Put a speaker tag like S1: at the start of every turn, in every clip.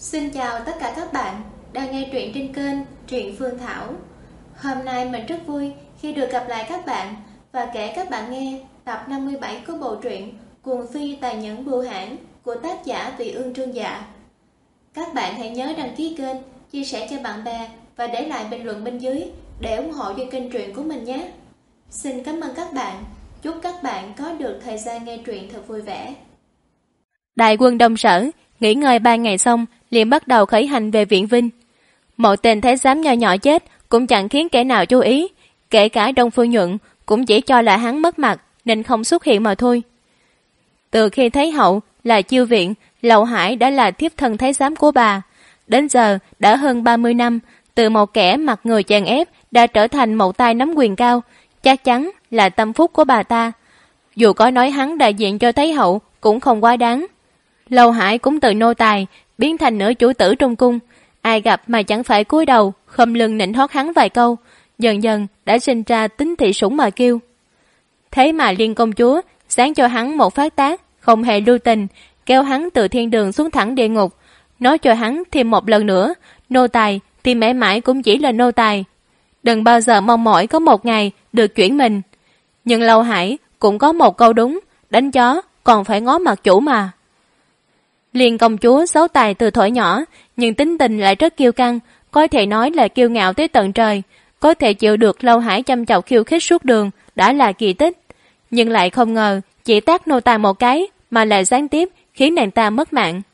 S1: Xin chào tất cả các bạn đang nghe truyện trên kênh Truyện Phương Thảo. Hôm nay mình rất vui khi được gặp lại các bạn và kể các bạn nghe tập 57 của bộ truyện Cuồng Phi Tàn Nhẫn Bưu Hãn của tác giả Vị Ương Trương Dạ. Các bạn hãy nhớ đăng ký kênh, chia sẻ cho bạn bè và để lại bình luận bên dưới để ủng hộ cho kênh truyện của mình nhé. Xin cảm ơn các bạn. Chúc các bạn có được thời gian nghe truyện thật vui vẻ.
S2: Đại quân Đông Sở nghỉ ngơi 3 ngày xong liền bắt đầu khởi hành về Viện Vinh. Một tên thái giám nho nhỏ chết cũng chẳng khiến kẻ nào chú ý, kể cả Đông Phương Nhuận cũng chỉ cho là hắn mất mặt nên không xuất hiện mà thôi. Từ khi Thái hậu là chiêu viện, Lậu Hải đã là thiếp thân thái giám của bà. Đến giờ đã hơn 30 năm, từ một kẻ mặt người chèn ép đã trở thành một tay nắm quyền cao, chắc chắn là tâm phúc của bà ta. Dù có nói hắn đại diện cho Thái hậu cũng không quá đáng. Lậu Hải cũng từ nô tài biến thành nửa chủ tử trong cung, ai gặp mà chẳng phải cúi đầu khom lưng nịnh hót hắn vài câu, dần dần đã sinh ra tính thị sủng mà kêu. Thế mà Liên công chúa sáng cho hắn một phát tác không hề lưu tình, kéo hắn từ thiên đường xuống thẳng địa ngục, nói cho hắn thêm một lần nữa, nô tài thì mãi mãi cũng chỉ là nô tài, đừng bao giờ mong mỏi có một ngày được chuyển mình. Nhưng Lậu Hải cũng có một câu đúng, đánh chó còn phải ngó mặt chủ mà. Liên công chúa xấu tài từ thuở nhỏ, nhưng tính tình lại rất kiêu căng, có thể nói là kiêu ngạo tới tận trời, có thể chịu được Lậu Hải chăm chọc khiêu khích suốt đường đã là kỳ tích, nhưng lại không ngờ chỉ tát nô tài một cái mà lại gián tiếp khiến nàng ta mất mạng.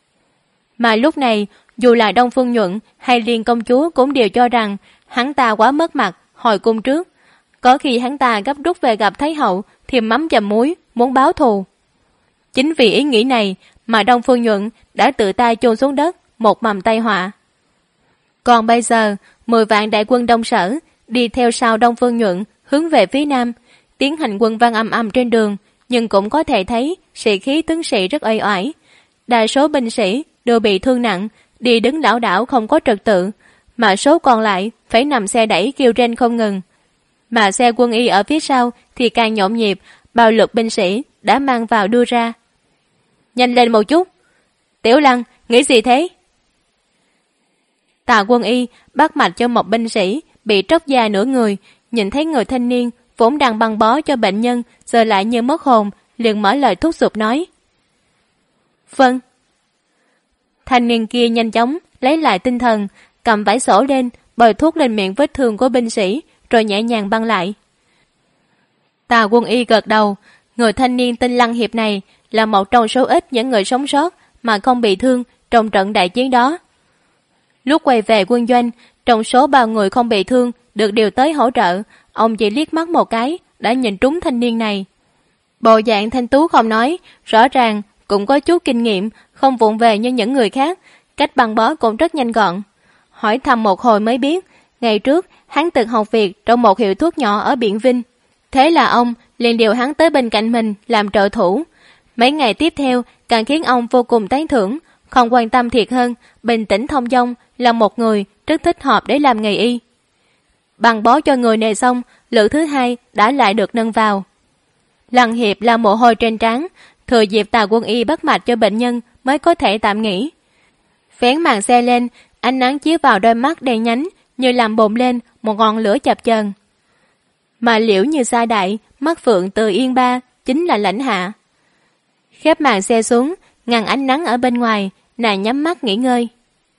S2: Mà lúc này dù là Đông Phương Nhuận hay Liên công chúa cũng đều cho rằng hắn ta quá mất mặt hồi cung trước, có khi hắn ta gấp rút về gặp Thái hậu thêm mắm dầm muối muốn báo thù. Chính vì ý nghĩ này mà Đông Phương Nhuận đã tự tay chôn xuống đất một mầm tai họa. Còn bây giờ 10 vạn đại quân Đông Sở đi theo sau Đông Phương Nhuận hướng về phía nam, tiến hành quân văn âm âm trên đường, nhưng cũng có thể thấy sĩ khí tướng sĩ rất uể oải. Đa số binh sĩ đều bị thương nặng, đi đứng lảo đảo không có trật tự, mà số còn lại phải nằm xe đẩy kêu rên không ngừng. Mà xe quân y ở phía sau thì càng nhộn nhịp, bao lượt binh sĩ đã mang vào đưa ra. Nhanh lên một chút. Tiểu Lăng, nghĩ gì thế? Tạ quân y bắt mạch cho một binh sĩ bị tróc da nửa người, nhìn thấy người thanh niên vốn đang băng bó cho bệnh nhân giờ lại như mất hồn, liền mở lời thúc giục nói. Vâng. Thanh niên kia nhanh chóng lấy lại tinh thần, cầm vải sổ lên, bôi thuốc lên miệng vết thương của binh sĩ, rồi nhẹ nhàng băng lại. Tạ quân y gật đầu, người thanh niên tên Lăng Hiệp này là một trong số ít những người sống sót mà không bị thương trong trận đại chiến đó. Lúc quay về quân doanh, trong số 3 người không bị thương được điều tới hỗ trợ, ông chỉ liếc mắt một cái đã nhìn trúng thanh niên này. Bộ dạng thanh tú không nói, rõ ràng cũng có chút kinh nghiệm, không vụng về như những người khác, cách băng bó cũng rất nhanh gọn. Hỏi thăm một hồi mới biết, ngày trước hắn từng học việc trong một hiệu thuốc nhỏ ở Biện Vinh. Thế là ông liền điều hắn tới bên cạnh mình làm trợ thủ. Mấy ngày tiếp theo càng khiến ông vô cùng tán thưởng, không quan tâm thiệt hơn, bình tĩnh thông dong, là một người rất thích hợp để làm nghề y. Băng bó cho người này xong, lượt thứ 2 đã lại được nâng vào. Lăng Hiệp là mồ hôi trên trán, thừa dịp Tạ quân y bắt mạch cho bệnh nhân mới có thể tạm nghỉ. Vén màn xe lên, ánh nắng chiếu vào đôi mắt đen nhánh như làm bùng lên một ngọn lửa chập chờn. Mà Liễu Như Sa Đại, mắt phượng từ Yên Ba chính là Lãnh Hạ. Khép màn xe xuống, ngăn ánh nắng ở bên ngoài, nàng nhắm mắt nghỉ ngơi.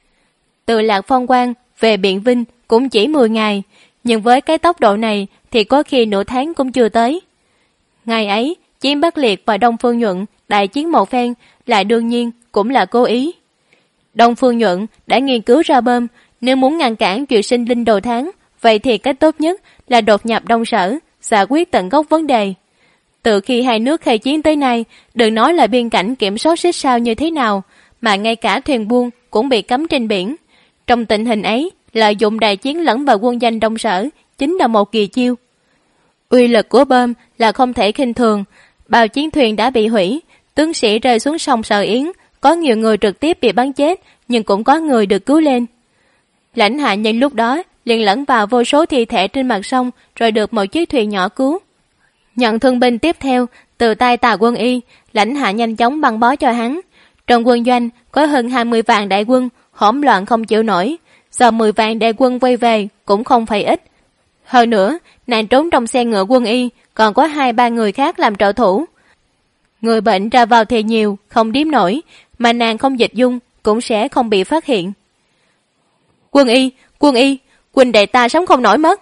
S2: Từ Lạc Phong Quang về Biện Vinh cũng chỉ 10 ngày, nhưng với cái tốc độ này thì có khi nửa tháng cũng chưa tới. Ngày ấy, Chiến Bắc Liệt và Đông Phương Nhuận đại chiến một phen, lại đương nhiên cũng là cố ý. Đông Phương Nhuận đã nghiên cứu ra bơm, nếu muốn ngăn cản chuyện sinh linh đồ tháng, vậy thì cách tốt nhất là đột nhập Đông Sở, giải quyết tận gốc vấn đề. Từ khi hai nước khai chiến tới nay, đừng nói là biên cảnh kiểm soát xích sao như thế nào, mà ngay cả thuyền buôn cũng bị cấm trên biển. Trong tình hình ấy, lợi dụng đại chiến lẫn vào quân danh Đông Sở chính là một kỳ chiêu. Uy lực của bom là không thể khinh thường, bao chiến thuyền đã bị hủy, tướng sĩ rơi xuống sông Sở Yến, có nhiều người trực tiếp bị bắn chết, nhưng cũng có người được cứu lên. Lãnh Hạ nhân lúc đó liền lẫn vào vô số thi thể trên mặt sông, rồi được một chiếc thuyền nhỏ cứu. Nhận thương binh tiếp theo từ tay Tạ quân y, Lãnh Hạ nhanh chóng băng bó cho hắn. Trong quân doanh có hơn 20 vạn đại quân, hỗn loạn không chịu nổi, giờ 10 vạn đại quân quay về cũng không phải ít. Hơn nữa, nàng trốn trong xe ngựa quân y, còn có 2-3 người khác làm trợ thủ. Người bệnh ra vào thì nhiều, không điếm nổi, mà nàng không dịch dung cũng sẽ không bị phát hiện. Quân y, huynh đệ ta sống không nổi mất.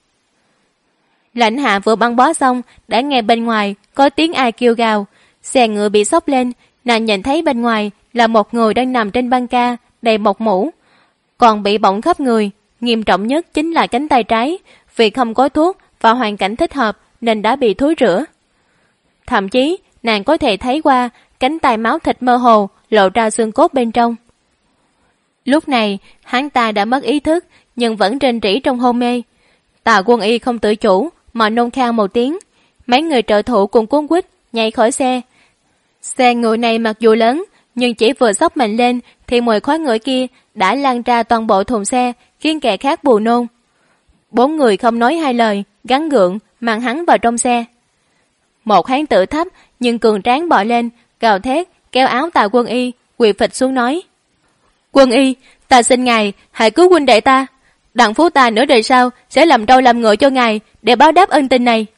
S2: Lãnh Hạ vừa băng bó xong, đã nghe bên ngoài có tiếng ai kêu gào. Xe ngựa bị xốc lên, nàng nhìn thấy bên ngoài là một người đang nằm trên băng ca, đầy một mũ, còn bị bỏng khắp người. Nghiêm trọng nhất chính là cánh tay trái, vì không có thuốc và hoàn cảnh thích hợp nên đã bị thối rữa. Thậm chí nàng có thể thấy qua cánh tay máu thịt mơ hồ, lộ ra xương cốt bên trong. Lúc này hắn ta đã mất ý thức, nhưng vẫn rên rỉ trong hôn mê. Tạ Quân Y không tự chủ mà nôn khan một tiếng. Mấy người trợ thủ cùng cuốn quýt nhảy khỏi xe. Xe ngựa này mặc dù lớn, nhưng chỉ vừa xốc mạnh lên thì mùi khói ngửi kia đã lan ra toàn bộ thùng xe, khiến kẻ khác buồn nôn. 4 người không nói hai lời, gắng gượng mang hắn vào trong xe. Một hán tử thấp nhưng cường tráng bò lên, gào thét kéo áo Tạ Quân Y, quỳ phịch xuống nói: Quân Y, ta xin ngài hãy cứu huynh đệ ta. Đặng phú ta nửa đời sau sẽ làm trâu làm ngựa cho ngài để báo đáp ân tình này.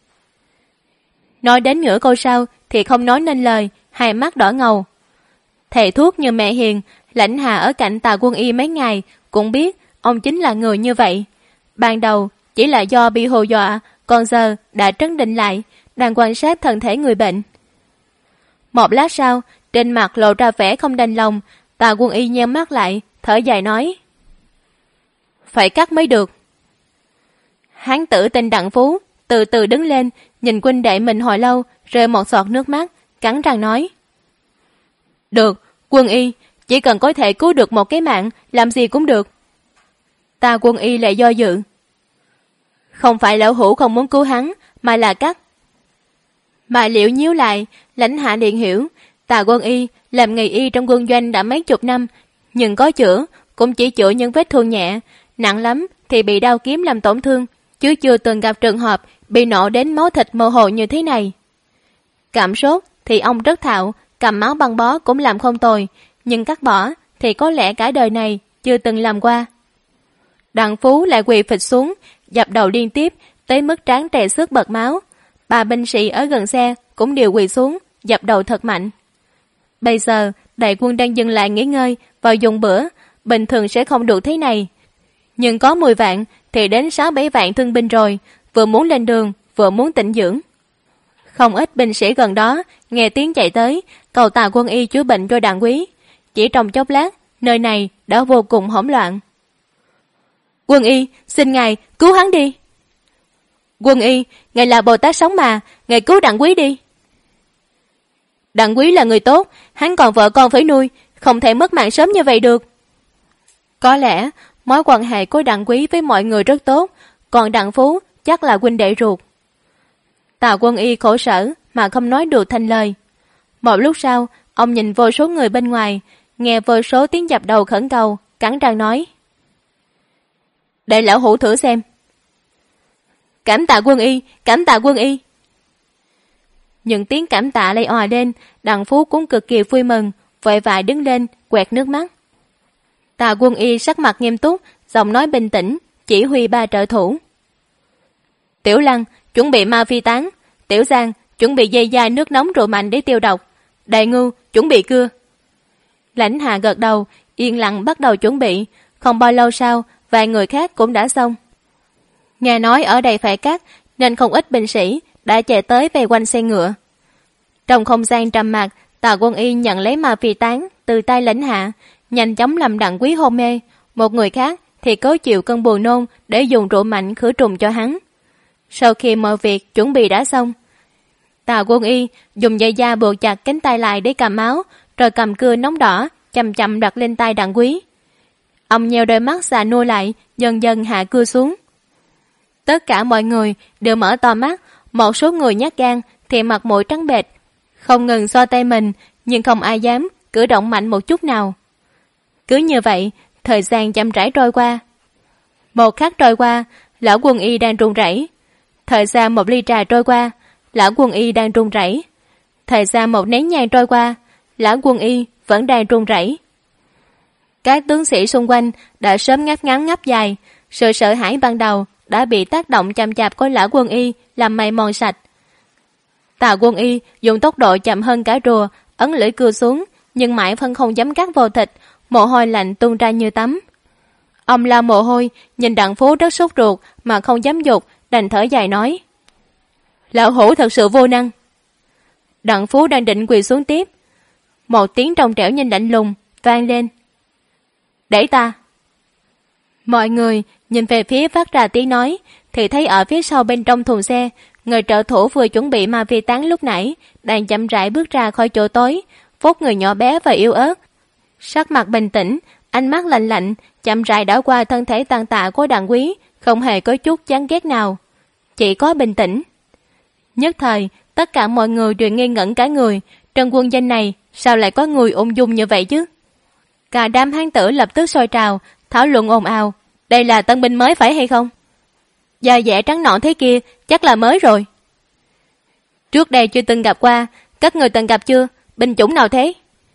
S2: Nói đến nửa câu sau thì không nói nên lời, hai mắt đỏ ngầu. Thầy thuốc như mẹ hiền, Lãnh Hà ở cạnh Tạ Quân Y mấy ngày cũng biết ông chính là người như vậy. Ban đầu chỉ là do bị hù dọa, còn giờ đã trấn định lại, đang quan sát thân thể người bệnh. Một lát sau, trên mặt lộ ra vẻ không đành lòng. Tạ Quân Y nheo mắt lại, thở dài nói: Phải cắt mới được. Hán tử tên Đặng Phú từ từ đứng lên, nhìn huynh đệ mình hồi lâu, rơi một giọt nước mắt, cắn răng nói: Được, Quân Y, chỉ cần có thể cứu được một cái mạng, làm gì cũng được. Tạ Quân Y lại do dự: Không phải lão hữu không muốn cứu hắn, mà là cắt. Mà Liễu nhíu lại, Lãnh Hạ liền hiểu. Tạ Quân Y làm nghề y trong quân doanh đã mấy chục năm, nhưng có chữa cũng chỉ chữa những vết thương nhẹ, nặng lắm thì bị đao kiếm làm tổn thương, chứ chưa từng gặp trường hợp bị nổ đến máu thịt mơ hồ như thế này. Cảm sốt thì ông rất thạo, cầm máu băng bó cũng làm không tồi, nhưng cắt bỏ thì có lẽ cả đời này chưa từng làm qua. Đặng Phú lại quỳ phịch xuống, dập đầu liên tiếp tới mức trán trề xước bật máu. 3 binh sĩ ở gần xe cũng đều quỳ xuống, dập đầu thật mạnh. Bây giờ đại quân đang dừng lại nghỉ ngơi, vào dùng bữa, bình thường sẽ không được thế này. Nhưng có 10 vạn thì đến 6-7 vạn thương binh rồi, vừa muốn lên đường, vừa muốn tĩnh dưỡng. Không ít binh sĩ gần đó nghe tiếng chạy tới, cầu Tạ Quân Y chữa bệnh cho Đặng Quý. Chỉ trong chốc lát, nơi này đã vô cùng hỗn loạn. Quân Y, xin ngài cứu hắn đi. Quân Y, ngài là Bồ Tát sống mà, ngài cứu Đặng Quý đi. Đặng Quý là người tốt, hắn còn vợ con phải nuôi, không thể mất mạng sớm như vậy được. Có lẽ mối quan hệ của Đặng Quý với mọi người rất tốt, còn Đặng Phú chắc là huynh đệ ruột. Tạ Quân Y khổ sở mà không nói được thành lời. Một lúc sau, ông nhìn vô số người bên ngoài, nghe vô số tiếng dập đầu khẩn cầu, cắn răng nói: Để lão hữu thử xem. Cảm tạ Quân Y, cảm tạ Quân Y. Những tiếng cảm tạ lại òa lên, Đặng Phú cũng cực kỳ vui mừng, vội vã đứng lên, quẹt nước mắt. Tạ Quân Y sắc mặt nghiêm túc, giọng nói bình tĩnh, chỉ huy 3 trợ thủ. Tiểu Lăng chuẩn bị ma phi tán, Tiểu Giang chuẩn bị dây dai nước nóng rượu mạnh để tiêu độc, Đại Ngưu chuẩn bị cưa. Lãnh Hạ gật đầu, yên lặng bắt đầu chuẩn bị. Không bao lâu sau, vài người khác cũng đã xong. Nghe nói ở đây phải cắt, nên không ít binh sĩ đã chạy tới vây quanh xe ngựa. Trong không gian trầm mặc, Tạ Quân Y nhận lấy ma phi tán từ tay Lãnh Hạ, nhanh chóng làm Đặng Quý hôn mê. Một người khác thì cố chịu cơn buồn nôn để dùng rượu mạnh khử trùng cho hắn. Sau khi mọi việc chuẩn bị đã xong, Tạ Quân Y dùng dây da buộc chặt cánh tay lại để cầm máu, rồi cầm cưa nóng đỏ chậm chậm đặt lên tay Đặng Quý. Ông nheo đôi mắt già nua lại, dần dần hạ cưa xuống. Tất cả mọi người đều mở to mắt, một số người nhát gan thì mặt mũi trắng bệch, không ngừng xoa tay mình, nhưng không ai dám cử động mạnh một chút nào. Cứ như vậy, thời gian chậm rãi trôi qua. Một khắc trôi qua, lão Quân Y đang run rẩy. Thời gian 1 ly trà trôi qua, lão Quân Y đang run rẩy. Thời gian 1 nén nhang trôi qua, lão Quân Y vẫn đang run rẩy. Các tướng sĩ xung quanh đã sớm ngáp ngắn ngáp dài, sự sợ hãi ban đầu đã bị tác động chậm chạp của Lã Quân Y làm mày mòn sạch. Tào Quân Y dùng tốc độ chậm hơn cả rùa, ấn lưỡi cưa xuống, nhưng mãi vẫn không dám cắt vào thịt, mồ hôi lạnh tuôn ra như tắm. Ông lau mồ hôi, nhìn Đặng Phú rất sốt ruột mà không dám dục, đành thở dài nói: Lão hủ thật sự vô năng. Đặng Phú đang định quỳ xuống tiếp, một tiếng trong trẻo nhìn lạnh lùng vang lên: Để ta. Mọi người nhìn về phía phát ra tiếng nói thì thấy ở phía sau bên trong thùng xe, người trợ thủ vừa chuẩn bị ma vi tán lúc nãy đang chậm rãi bước ra khỏi chỗ tối, vóc người nhỏ bé và yếu ớt, sắc mặt bình tĩnh, ánh mắt lạnh lạnh, chậm rãi đảo qua thân thể tàn tạ của Đặng Quý, không hề có chút chán ghét nào, chỉ có bình tĩnh. Nhất thời, tất cả mọi người đều ngây ngẩn cả người, trong quân danh này sao lại có người ung dung như vậy chứ? Cả đám hán tử lập tức sôi trào, thảo luận ồn ào. Đây là tân binh mới phải hay không? Da dẻ trắng nõn thế kia chắc là mới rồi. Trước đây chưa từng gặp qua, các người từng gặp chưa? Binh chủng nào thế?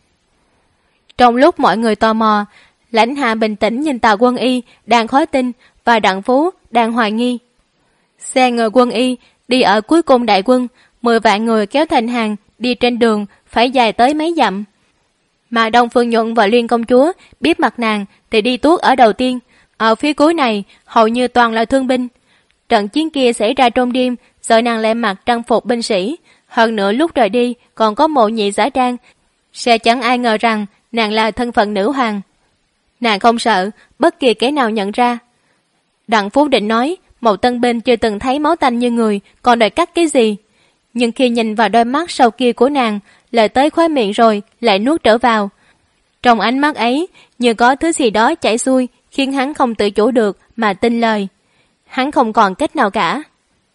S2: Trong lúc mọi người tò mò, Lãnh Hạ bình tĩnh nhìn Tào Quân Y đang khó tin và Đặng Phú đang hoài nghi. Xe ngựa Quân Y đi ở cuối cùng đại quân, 10 vạn người kéo thành hàng đi trên đường phải dài tới mấy dặm. Mà Đông Phương Nhuận và Liên công chúa biết mặt nàng thì đi tuốt ở đầu tiên, ở phía cuối này hầu như toàn là thương binh. Trận chiến kia xảy ra trong đêm, giờ nàng lại mặc trang phục binh sĩ, hơn nữa lúc rời đi còn có mộ nhị giả trang, sẽ chẳng ai ngờ rằng nàng là thân phận nữ hoàng. Nàng không sợ bất kỳ kẻ nào nhận ra. Đặng Phú định nói một tân binh chưa từng thấy máu tanh như người còn đòi cắt cái gì, nhưng khi nhìn vào đôi mắt sau kia của nàng, lời tới khóe miệng rồi lại nuốt trở vào. Trong ánh mắt ấy như có thứ gì đó chảy xuôi, khiến hắn không tự chủ được mà tin lời. Hắn không còn cách nào cả.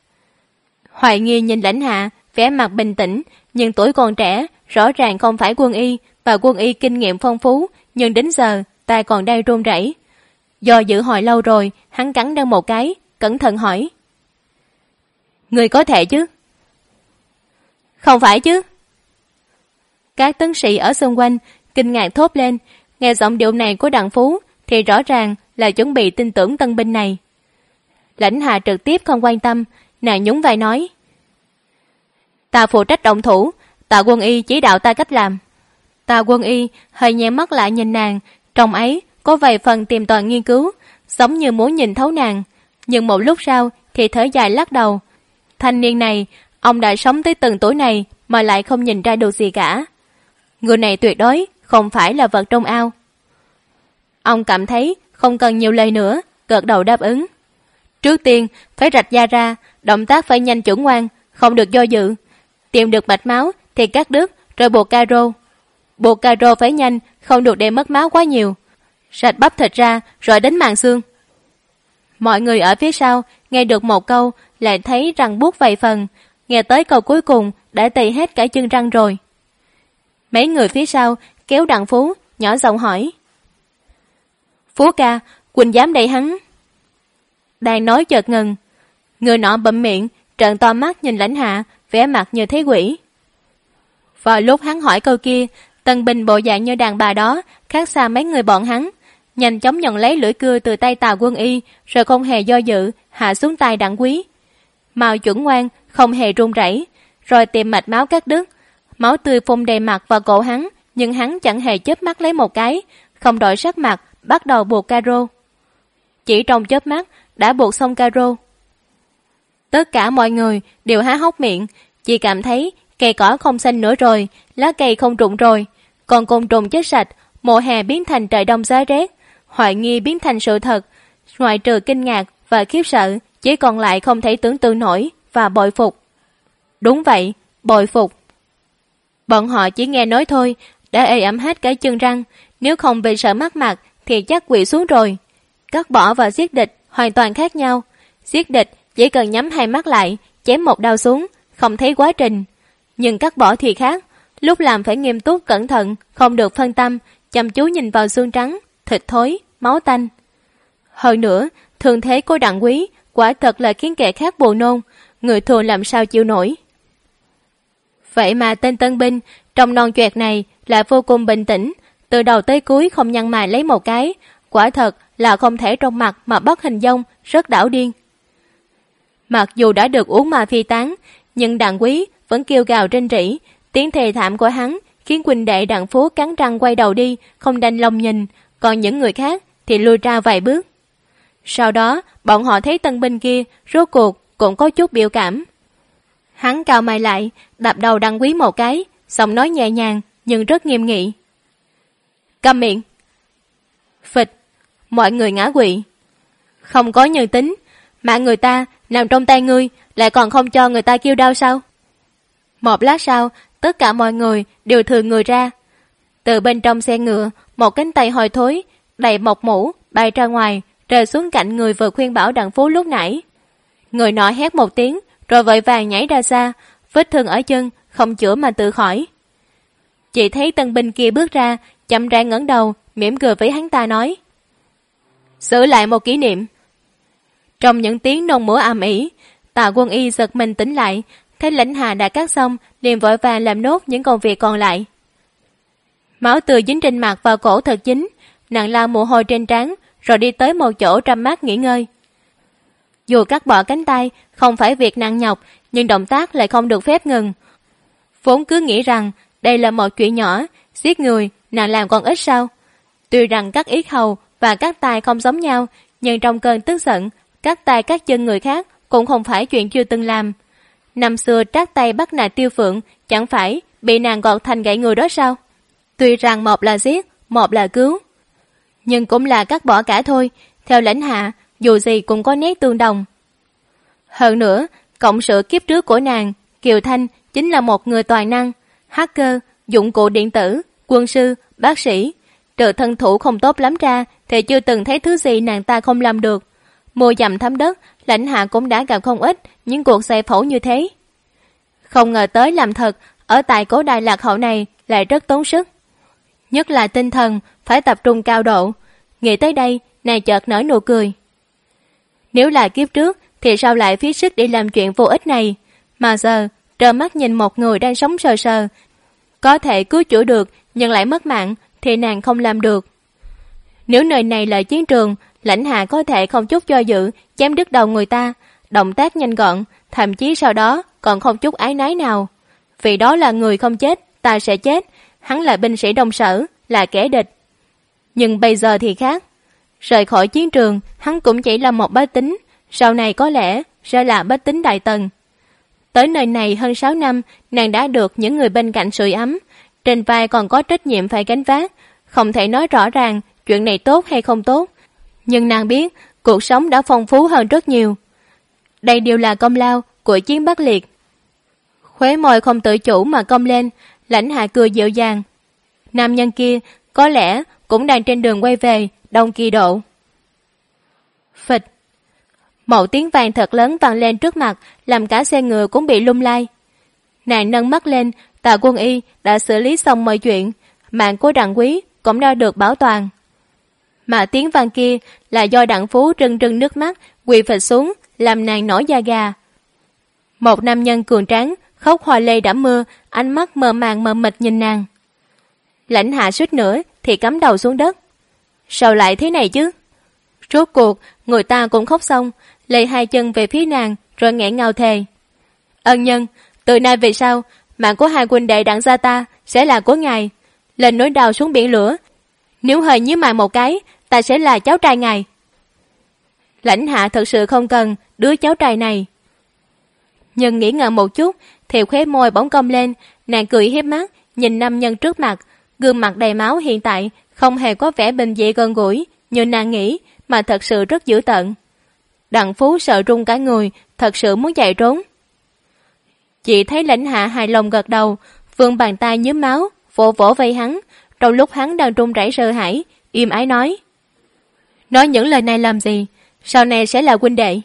S2: Hoài nghi nhìn Lãnh Hạ, vẻ mặt bình tĩnh, nhưng tuổi còn trẻ, rõ ràng không phải Quân Y, và Quân Y kinh nghiệm phong phú, nhưng đến giờ tay còn đang run rẩy. Do dự hồi lâu rồi, hắn cắn răng một cái, cẩn thận hỏi: Người có thể chứ? Không phải chứ? Các tướng sĩ ở xung quanh kinh ngạc thốt lên, nghe giọng điệu này của Đặng Phú thì rõ ràng là chuẩn bị tin tưởng tân binh này. Lãnh Hạ trực tiếp không quan tâm, nàng nhún vai nói: Ta phụ trách động thủ, Tạ Quân Y chỉ đạo ta cách làm. Tạ Quân Y hơi nhẹ mắt lại nhìn nàng, trong ấy có vài phần tìm tòi nghiên cứu, giống như muốn nhìn thấu nàng, nhưng một lúc sau thì thở dài lắc đầu. Thanh niên này, ông đã sống tới từng tuổi này mà lại không nhìn ra được gì cả. Người này tuyệt đối không phải là vật trong ao. Ông cảm thấy không cần nhiều lời nữa, gật đầu đáp ứng. Trước tiên phải rạch da ra, động tác phải nhanh chuẩn ngoan, không được do dự. Tìm được mạch máu thì cắt đứt rồi buộc caro. Buộc caro phải nhanh, không được để mất máu quá nhiều. Rạch bắp thịt ra rồi đến màng xương. Mọi người ở phía sau nghe được một câu lại thấy răng buốt vài phần, nghe tới câu cuối cùng đã tì hết cả chân răng rồi. Mấy người phía sau kéo Đặng Phú, nhỏ giọng hỏi: Phú ca, Quỳnh dám đẩy hắn? Đang nói chợt ngừng, người nọ bậm miệng, trợn to mắt nhìn Lãnh Hạ, vẻ mặt như thấy quỷ. Vào lúc hắn hỏi câu kia, tân binh bộ dạng như đàn bà đó khác xa mấy người bọn hắn, nhanh chóng nhận lấy lưỡi cưa từ tay Tào Quân Y, rồi không hề do dự hạ xuống tay Đặng Quý. Mao chuẩn ngoan, không hề run rẩy, rồi tìm mạch máu cắt đứt. Máu tươi phun đầy mặt và cổ hắn, nhưng hắn chẳng hề chớp mắt lấy một cái, không đổi sắc mặt, bắt đầu buộc caro. Chỉ trong chớp mắt đã buộc xong caro. Tất cả mọi người đều há hốc miệng, chỉ cảm thấy cây cỏ không xanh nữa rồi, lá cây không rụng rồi, còn côn trùng chết sạch, mùa hè biến thành trời đông giá rét, hoài nghi biến thành sự thật. Ngoại trừ kinh ngạc và khiếp sợ, chỉ còn lại không thể tưởng tượng nổi và bội phục. Đúng vậy, bội phục. Bọn họ chỉ nghe nói thôi đã ê ẩm hết cả chân răng, nếu không vì sợ mất mặt thì chắc quỵ xuống rồi. Cắt bỏ và giết địch hoàn toàn khác nhau. Giết địch chỉ cần nhắm hai mắt lại, chém một đao xuống, không thấy quá trình. Nhưng cắt bỏ thì khác, lúc làm phải nghiêm túc cẩn thận, không được phân tâm, chăm chú nhìn vào xương trắng, thịt thối, máu tanh. Hơn nữa, thương thế của Đặng Quý quả thật là khiến kẻ khác buồn nôn, người thường làm sao chịu nổi. Vậy mà tên tân binh trong non choẹt này lại vô cùng bình tĩnh, từ đầu tới cuối không nhăn mày lấy một cái, quả thật là không thể trong mặt mà bắt hình dong, rất đảo điên. Mặc dù đã được uống ma phi tán, nhưng Đặng Quý vẫn kêu gào rên rỉ, tiếng thề thảm của hắn khiến huynh đệ Đặng Phú cắn răng quay đầu đi, không đành lòng nhìn, còn những người khác thì lùi ra vài bước. Sau đó, bọn họ thấy tân binh kia rốt cuộc cũng có chút biểu cảm. Hắn cau mày lại, đập đầu Đặng Quý một cái, giọng nói nhẹ nhàng nhưng rất nghiêm nghị. Câm miệng. Phịch, mọi người ngã quỵ. Không có nhân tính, mạng người ta nằm trong tay ngươi, lại còn không cho người ta kêu đau sao? Một lát sau, tất cả mọi người đều thừa người ra. Từ bên trong xe ngựa, một cánh tay hôi thối, đầy mộc mũ, bay ra ngoài, rơi xuống cạnh người vừa khuyên bảo Đặng Phú lúc nãy. Người nọ hét một tiếng, rồi vội vàng nhảy ra xa, vết thương ở chân, không chữa mà tự khỏi. Chỉ thấy tân binh kia bước ra, chậm rãi ngẩng đầu, mỉm cười với hắn ta nói. Giữ lại một kỷ niệm. Trong những tiếng nôn mửa ầm ĩ, Tạ Quân Y giật mình tỉnh lại, thấy Lãnh Hà đã cắt xong, liền vội vàng làm nốt những công việc còn lại. Máu tươi dính trên mặt và cổ thật chính, nàng lau mồ hôi trên trán, rồi đi tới một chỗ râm mát nghỉ ngơi. Dù cắt bỏ cánh tay không phải việc nặng nhọc, nhưng động tác lại không được phép ngừng. Vốn cứ nghĩ rằng đây là một chuyện nhỏ, giết người nàng làm còn ít sao. Tuy rằng cắt yết hầu và cắt tai không giống nhau, nhưng trong cơn tức giận, cắt tay cắt chân người khác cũng không phải chuyện chưa từng làm. Năm xưa Trác Tây bắt nạt Tiêu Phượng, chẳng phải bị nàng gọt thành gãy người đó sao? Tuy rằng một là giết, một là cứu, nhưng cũng là cắt bỏ cả thôi. Theo Lãnh Hạ, dù gì cũng có nét tương đồng. Hơn nữa, cộng sự kiếp trước của nàng, Kiều Thanh, chính là một người toàn năng, hacker, dụng cụ điện tử, quân sư, bác sĩ. Trừ thân thủ không tốt lắm ra, thì chưa từng thấy thứ gì nàng ta không làm được. Mua dầm thấm đất, Lãnh Hạ cũng đã gặp không ít những cuộc giải phẫu như thế. Không ngờ tới làm thật, ở tại cố đài lạc hậu này lại rất tốn sức. Nhất là tinh thần, phải tập trung cao độ. Nghĩ tới đây, nàng chợt nở nụ cười. Nếu là kiếp trước, thì sao lại phí sức đi làm chuyện vô ích này? Mà giờ, trơ mắt nhìn một người đang sống sờ sờ, có thể cứu chữa được, nhưng lại mất mạng, thì nàng không làm được. Nếu nơi này là chiến trường, Lãnh Hạ có thể không chút do dự, chém đứt đầu người ta, động tác nhanh gọn, thậm chí sau đó còn không chút ái nái nào. Vì đó là người không chết, ta sẽ chết, hắn là binh sĩ Đông Sở, là kẻ địch. Nhưng bây giờ thì khác. Rời khỏi chiến trường, hắn cũng chỉ là một bách tính, sau này có lẽ sẽ là bách tính đại tần. Tới nơi này hơn 6 năm, nàng đã được những người bên cạnh sưởi ấm, trên vai còn có trách nhiệm phải gánh vác, không thể nói rõ ràng chuyện này tốt hay không tốt. Nhưng nàng biết cuộc sống đã phong phú hơn rất nhiều. Đây đều là công lao của chiến Bắc Liệt. Khóe môi không tự chủ mà cong lên, Lãnh Hạ cười dịu dàng. Nam nhân kia có lẽ cũng đang trên đường quay về Đông Kỳ Độ. Phịch. Một tiếng vang thật lớn vang lên trước mặt, làm cả xe ngựa cũng bị lung lay. Nàng nâng mắt lên, Tạ Quân Y đã xử lý xong mọi chuyện, mạng của Đặng Quý cũng đã được bảo toàn. Mà tiếng vang kia là do Đặng Phú rưng rưng nước mắt quỳ phịch xuống, làm nàng nổi da gà. Một nam nhân cường tráng khóc hoa lê đẫm mưa, ánh mắt mờ màng mờ mịt nhìn nàng. Lãnh Hạ suýt nữa thì cắm đầu xuống đất. Sao lại thế này chứ? Rốt cuộc người ta cũng khóc xong, lê hai chân về phía nàng rồi nghẹn ngào thề. Ân nhân, từ nay về sau, mạng của hai huynh đệ Đặng gia ta sẽ là của ngài. Lên núi đào xuống biển lửa, nếu hơi nhíu mày một cái, ta sẽ là cháu trai ngài. Lãnh Hạ thật sự không cần đứa cháu trai này. Nhưng nghĩ ngợi một chút thì khóe môi bỗng cong lên, nàng cười hiếp mắt nhìn nam nhân trước mặt, gương mặt đầy máu hiện tại không hề có vẻ bình dị gần gũi như nàng nghĩ, mà thật sự rất dữ tợn. Đặng Phú sợ run cả người, thật sự muốn chạy trốn. Chỉ thấy Lãnh Hạ hài lòng gật đầu, vươn bàn tay nhuốm máu vỗ vỗ vây hắn, trong lúc hắn đang run rẩy sợ hãi, im ái nói. Nói những lời này làm gì? Sau này sẽ là huynh đệ.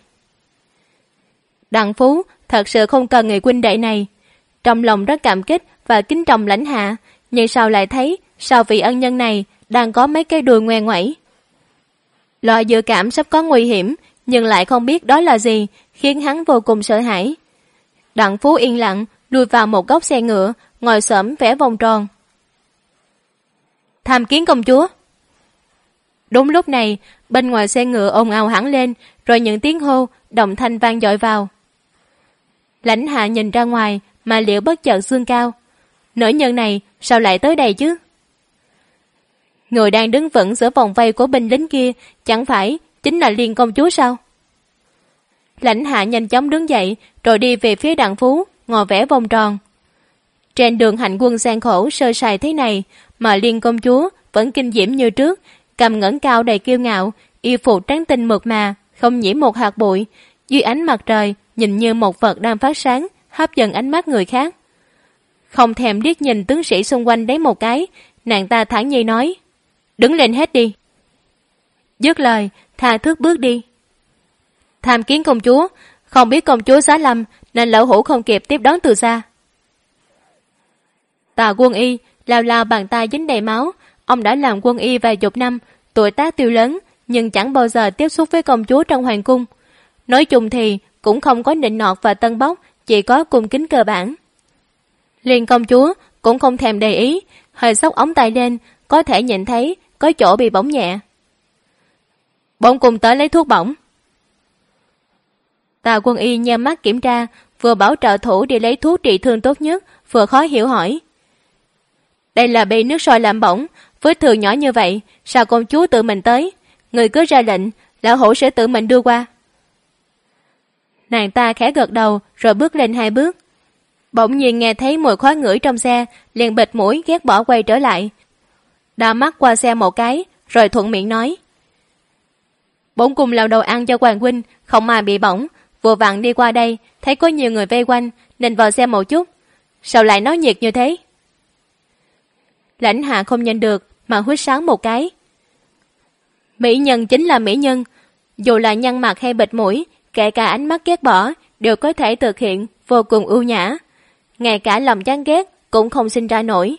S2: Đặng Phú thật sự không cần người huynh đệ này. Trong lòng rất cảm kích và kính trọng Lãnh Hạ, nhưng sao lại thấy sau vị ân nhân này đang có mấy cái đùi ngoe ngoẩy. Loại dự cảm sắp có nguy hiểm, nhưng lại không biết đó là gì, khiến hắn vô cùng sợ hãi. Đặng Phú yên lặng lùi vào một góc xe ngựa, ngồi xổm vẽ vòng tròn. Tham kiến công chúa. Đúng lúc này, bên ngoài xe ngựa ồn ào hẳn lên, rồi những tiếng hô, đồng thanh vang dội vào. Lãnh Hạ nhìn ra ngoài, mà Liễu bất chợt xương cao. Nữ nhân này sao lại tới đây chứ? Người đang đứng vững giữa vòng vây của binh lính kia, chẳng phải chính là Liên công chúa sao? Lãnh Hạ nhanh chóng đứng dậy, rồi đi về phía Đặng Phú, ngồi vẽ vòng tròn. Trên đường hành quân gian khổ sơ sài thế này, mà Liên công chúa vẫn kinh diễm như trước, cầm ngẩng cao đầy kiêu ngạo, y phục trắng tinh mượt mà, không nhiễm một hạt bụi, dưới ánh mặt trời nhìn như một vật đang phát sáng, hấp dẫn ánh mắt người khác. Không thèm liếc nhìn tướng sĩ xung quanh đấy một cái, nàng ta thản nhiên nói: "Đứng lên hết đi." Dứt lời, tha thước bước đi. "Tham kiến công chúa, không biết công chúa giá lâm nên lão hủ không kịp tiếp đón từ xa." Tà Quân Y lao lao bàn tay dính đầy máu. Ông đã làm quân y vài chục năm, tuổi tác tuy lớn, nhưng chẳng bao giờ tiếp xúc với công chúa trong hoàng cung. Nói chung thì cũng không có nịnh nọt và tân bốc, chỉ có cung kính cơ bản. Liên công chúa cũng không thèm để ý, hơi xốc ống tay lên, có thể nhìn thấy có chỗ bị bỏng nhẹ. "Bổn cung tới lấy thuốc bỏng." Tà Quân Y nhắm mắt kiểm tra, vừa bảo trợ thủ đi lấy thuốc trị thương tốt nhất, vừa khó hiểu hỏi: "Đây là bị nước sôi làm bỏng, vết thương nhỏ như vậy, sao công chúa tự mình tới? Người cứ ra lệnh, lão hổ sẽ tự mình đưa qua." Nàng ta khẽ gật đầu, rồi bước lên 2 bước. Bỗng nhiên nghe thấy mùi khói ngửi trong xe, liền bịt mũi ghét bỏ quay trở lại. Đảo mắt qua xe một cái, rồi thuận miệng nói: "Bổn cung làm đồ ăn cho hoàng huynh, không ai bị bỏng, vừa vặn đi qua đây, thấy có nhiều người vây quanh, nên vào xem một chút. Sao lại náo nhiệt như thế?" Lãnh Hạ không nhìn được, mà huýt sáo một cái. Mỹ nhân chính là mỹ nhân, dù là nhăn mặt hay bịt mũi, kể cả ánh mắt ghét bỏ, đều có thể thực hiện vô cùng ưu nhã. Ngay cả lòng chán ghét cũng không sinh ra nổi.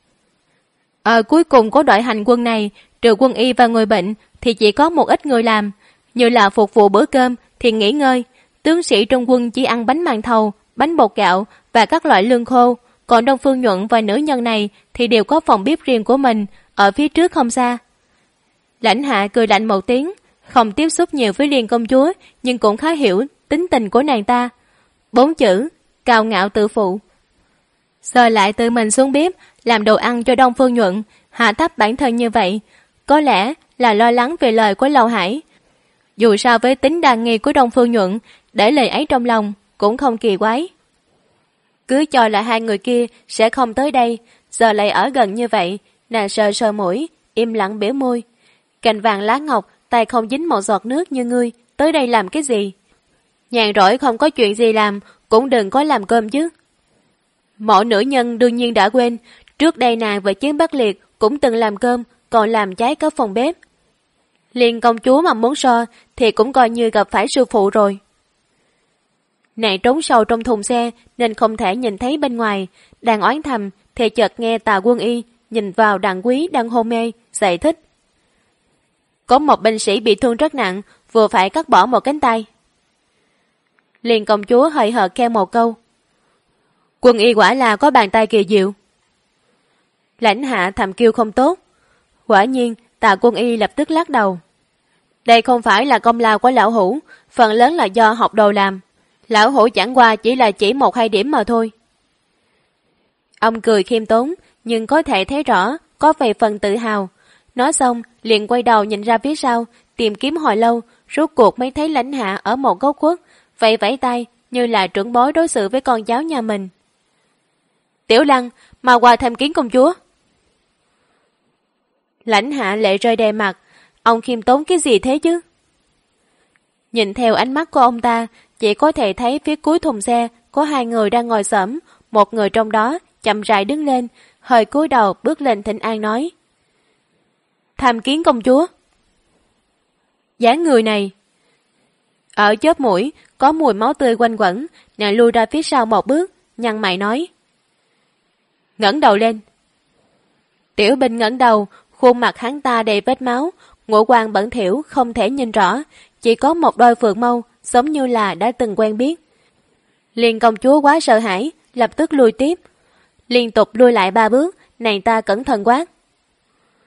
S2: Ở cuối cùng của đội hành quân này, trừ quân y và người bệnh, thì chỉ có một ít người làm, như là phục vụ bữa cơm thì nghỉ ngơi. Tướng sĩ trong quân chỉ ăn bánh màn thầu, bánh bột gạo và các loại lương khô, còn Đông Phương Nhuận và nữ nhân này thì đều có phòng bếp riêng của mình, ở phía trước không xa. Lãnh Hạ cười lạnh một tiếng, không tiếp xúc nhiều với Liên công chúa, nhưng cũng khá hiểu tính tình của nàng ta. 4 chữ: cao ngạo tự phụ. Giờ lại tự mình xuống bếp làm đồ ăn cho Đông Phương Nhuận, hạ thấp bản thân như vậy, có lẽ là lo lắng về lời của Lâu Hải. Dù sao với tính đa nghi của Đông Phương Nhuận, để lời ấy trong lòng cũng không kỳ quái. Cứ cho là 2 người kia sẽ không tới đây, giờ lại ở gần như vậy, nàng sờ sờ mũi, im lặng bĩu môi. Cành vàng lá ngọc, tay không dính một giọt nước như ngươi, tới đây làm cái gì? Nhàn rỗi không có chuyện gì làm, cũng đừng có làm cơm chứ. Mọi nữ nhân đương nhiên đã quên, trước đây nàng với Chiến Bắc Liệt cũng từng làm cơm, còn làm cháy cả phòng bếp. Liên công chúa mà muốn so thì cũng coi như gặp phải sư phụ rồi. Nàng trốn sâu trong thùng xe nên không thể nhìn thấy bên ngoài, đang oán thầm thì chợt nghe Tà Quân Y nhìn vào Đặng Quý đang hôn mê, giải thích: "Có một binh sĩ bị thương rất nặng, vừa phải cắt bỏ một cánh tay." Liên công chúa hời hợt kêu một câu: "Quân Y quả là có bàn tay kỳ diệu." Lãnh Hạ thầm kêu không tốt. Quả nhiên Tà Quân Y lập tức lắc đầu: "Đây không phải là công lao của lão hủ, phần lớn là do học đồ làm. Lão hủ chẳng qua chỉ là chỉ 1-2 điểm mà thôi." Ông cười khiêm tốn, nhưng có thể thấy rõ có vài phần tự hào. Nói xong liền quay đầu nhìn ra phía sau, tìm kiếm hồi lâu, rốt cuộc mới thấy Lãnh Hạ ở một góc khuất, vẫy vẫy tay như là trưởng bối đối xử với con cháu nhà mình. "Tiểu Lăng, mau qua tham kiến công chúa." Lãnh Hạ lệ rơi đầy mặt, ông khiêm tốn cái gì thế chứ? Nhìn theo ánh mắt của ông ta, chỉ có thể thấy phía cuối thùng xe có 2 người đang ngồi xổm, một người trong đó chậm rãi đứng lên, hơi cúi đầu bước lên thỉnh an nói: "Tham kiến công chúa." Dáng người này, ở chóp mũi có mùi máu tươi quanh quẩn, nàng lui ra phía sau một bước, nhăn mày nói: "Ngẩng đầu lên." Tiểu binh ngẩng đầu, khuôn mặt hắn ta đầy vết máu, ngũ quan bẩn thỉu không thể nhìn rõ, chỉ có một đôi phượng mâu giống như là đã từng quen biết. Liên công chúa quá sợ hãi, lập tức lùi tiếp. Liên tục lùi lại 3 bước, nàng ta cẩn thận quát: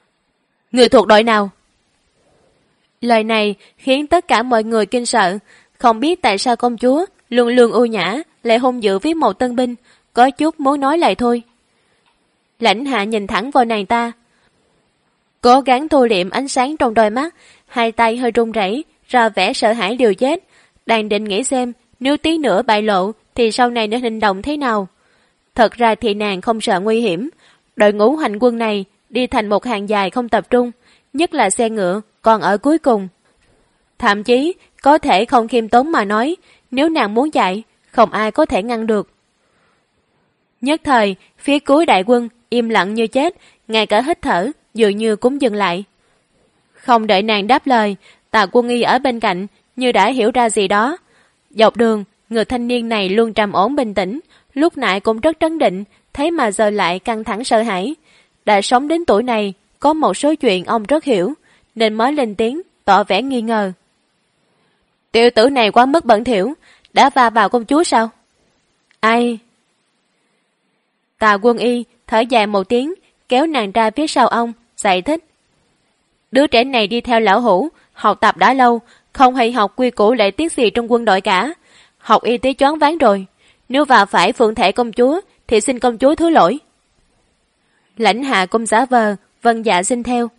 S2: Người thuộc đội nào? Lời này khiến tất cả mọi người kinh sợ, không biết tại sao công chúa luôn luôn ưu nhã lại hung dữ với một tân binh, có chút muốn nói lại thôi. Lãnh Hạ nhìn thẳng vào nàng ta, cố gắng thu liệm ánh sáng trong đôi mắt, hai tay hơi run rẩy, ra vẻ sợ hãi liều chết, đang định nghĩ xem nếu tí nữa bại lộ thì sau này nên hành động thế nào. Thật ra thì nàng không sợ nguy hiểm, đội ngũ hành quân này đi thành một hàng dài không tập trung, nhất là xe ngựa còn ở cuối cùng. Thậm chí có thể không khiêm tốn mà nói, nếu nàng muốn chạy, không ai có thể ngăn được. Nhất thời, phía cuối đại quân im lặng như chết, ngay cả hít thở dường như cũng dừng lại. Không đợi nàng đáp lời, Tạ Quân Y ở bên cạnh như đã hiểu ra gì đó. Dọc đường, người thanh niên này luôn trầm ổn bình tĩnh, lúc nãy cũng rất trấn định, thế mà giờ lại căng thẳng sợ hãi. Đã sống đến tuổi này, có một số chuyện ông rất hiểu, nên mới lên tiếng tỏ vẻ nghi ngờ. Tiểu tử này quá mức bẩn thỉu, đã va vào công chúa sao? Ai? Tạ Quân Y thở dài một tiếng, kéo nàng ra phía sau ông, giải thích. Đứa trẻ này đi theo lão hủ, học tập đã lâu, không hay học quy củ lễ tiết gì trong quân đội cả. Học y tế choáng váng rồi, nếu vào phải phượng thể công chúa thì xin công chúa thứ lỗi. Lãnh Hạ cũng giả vờ, vâng dạ xin theo.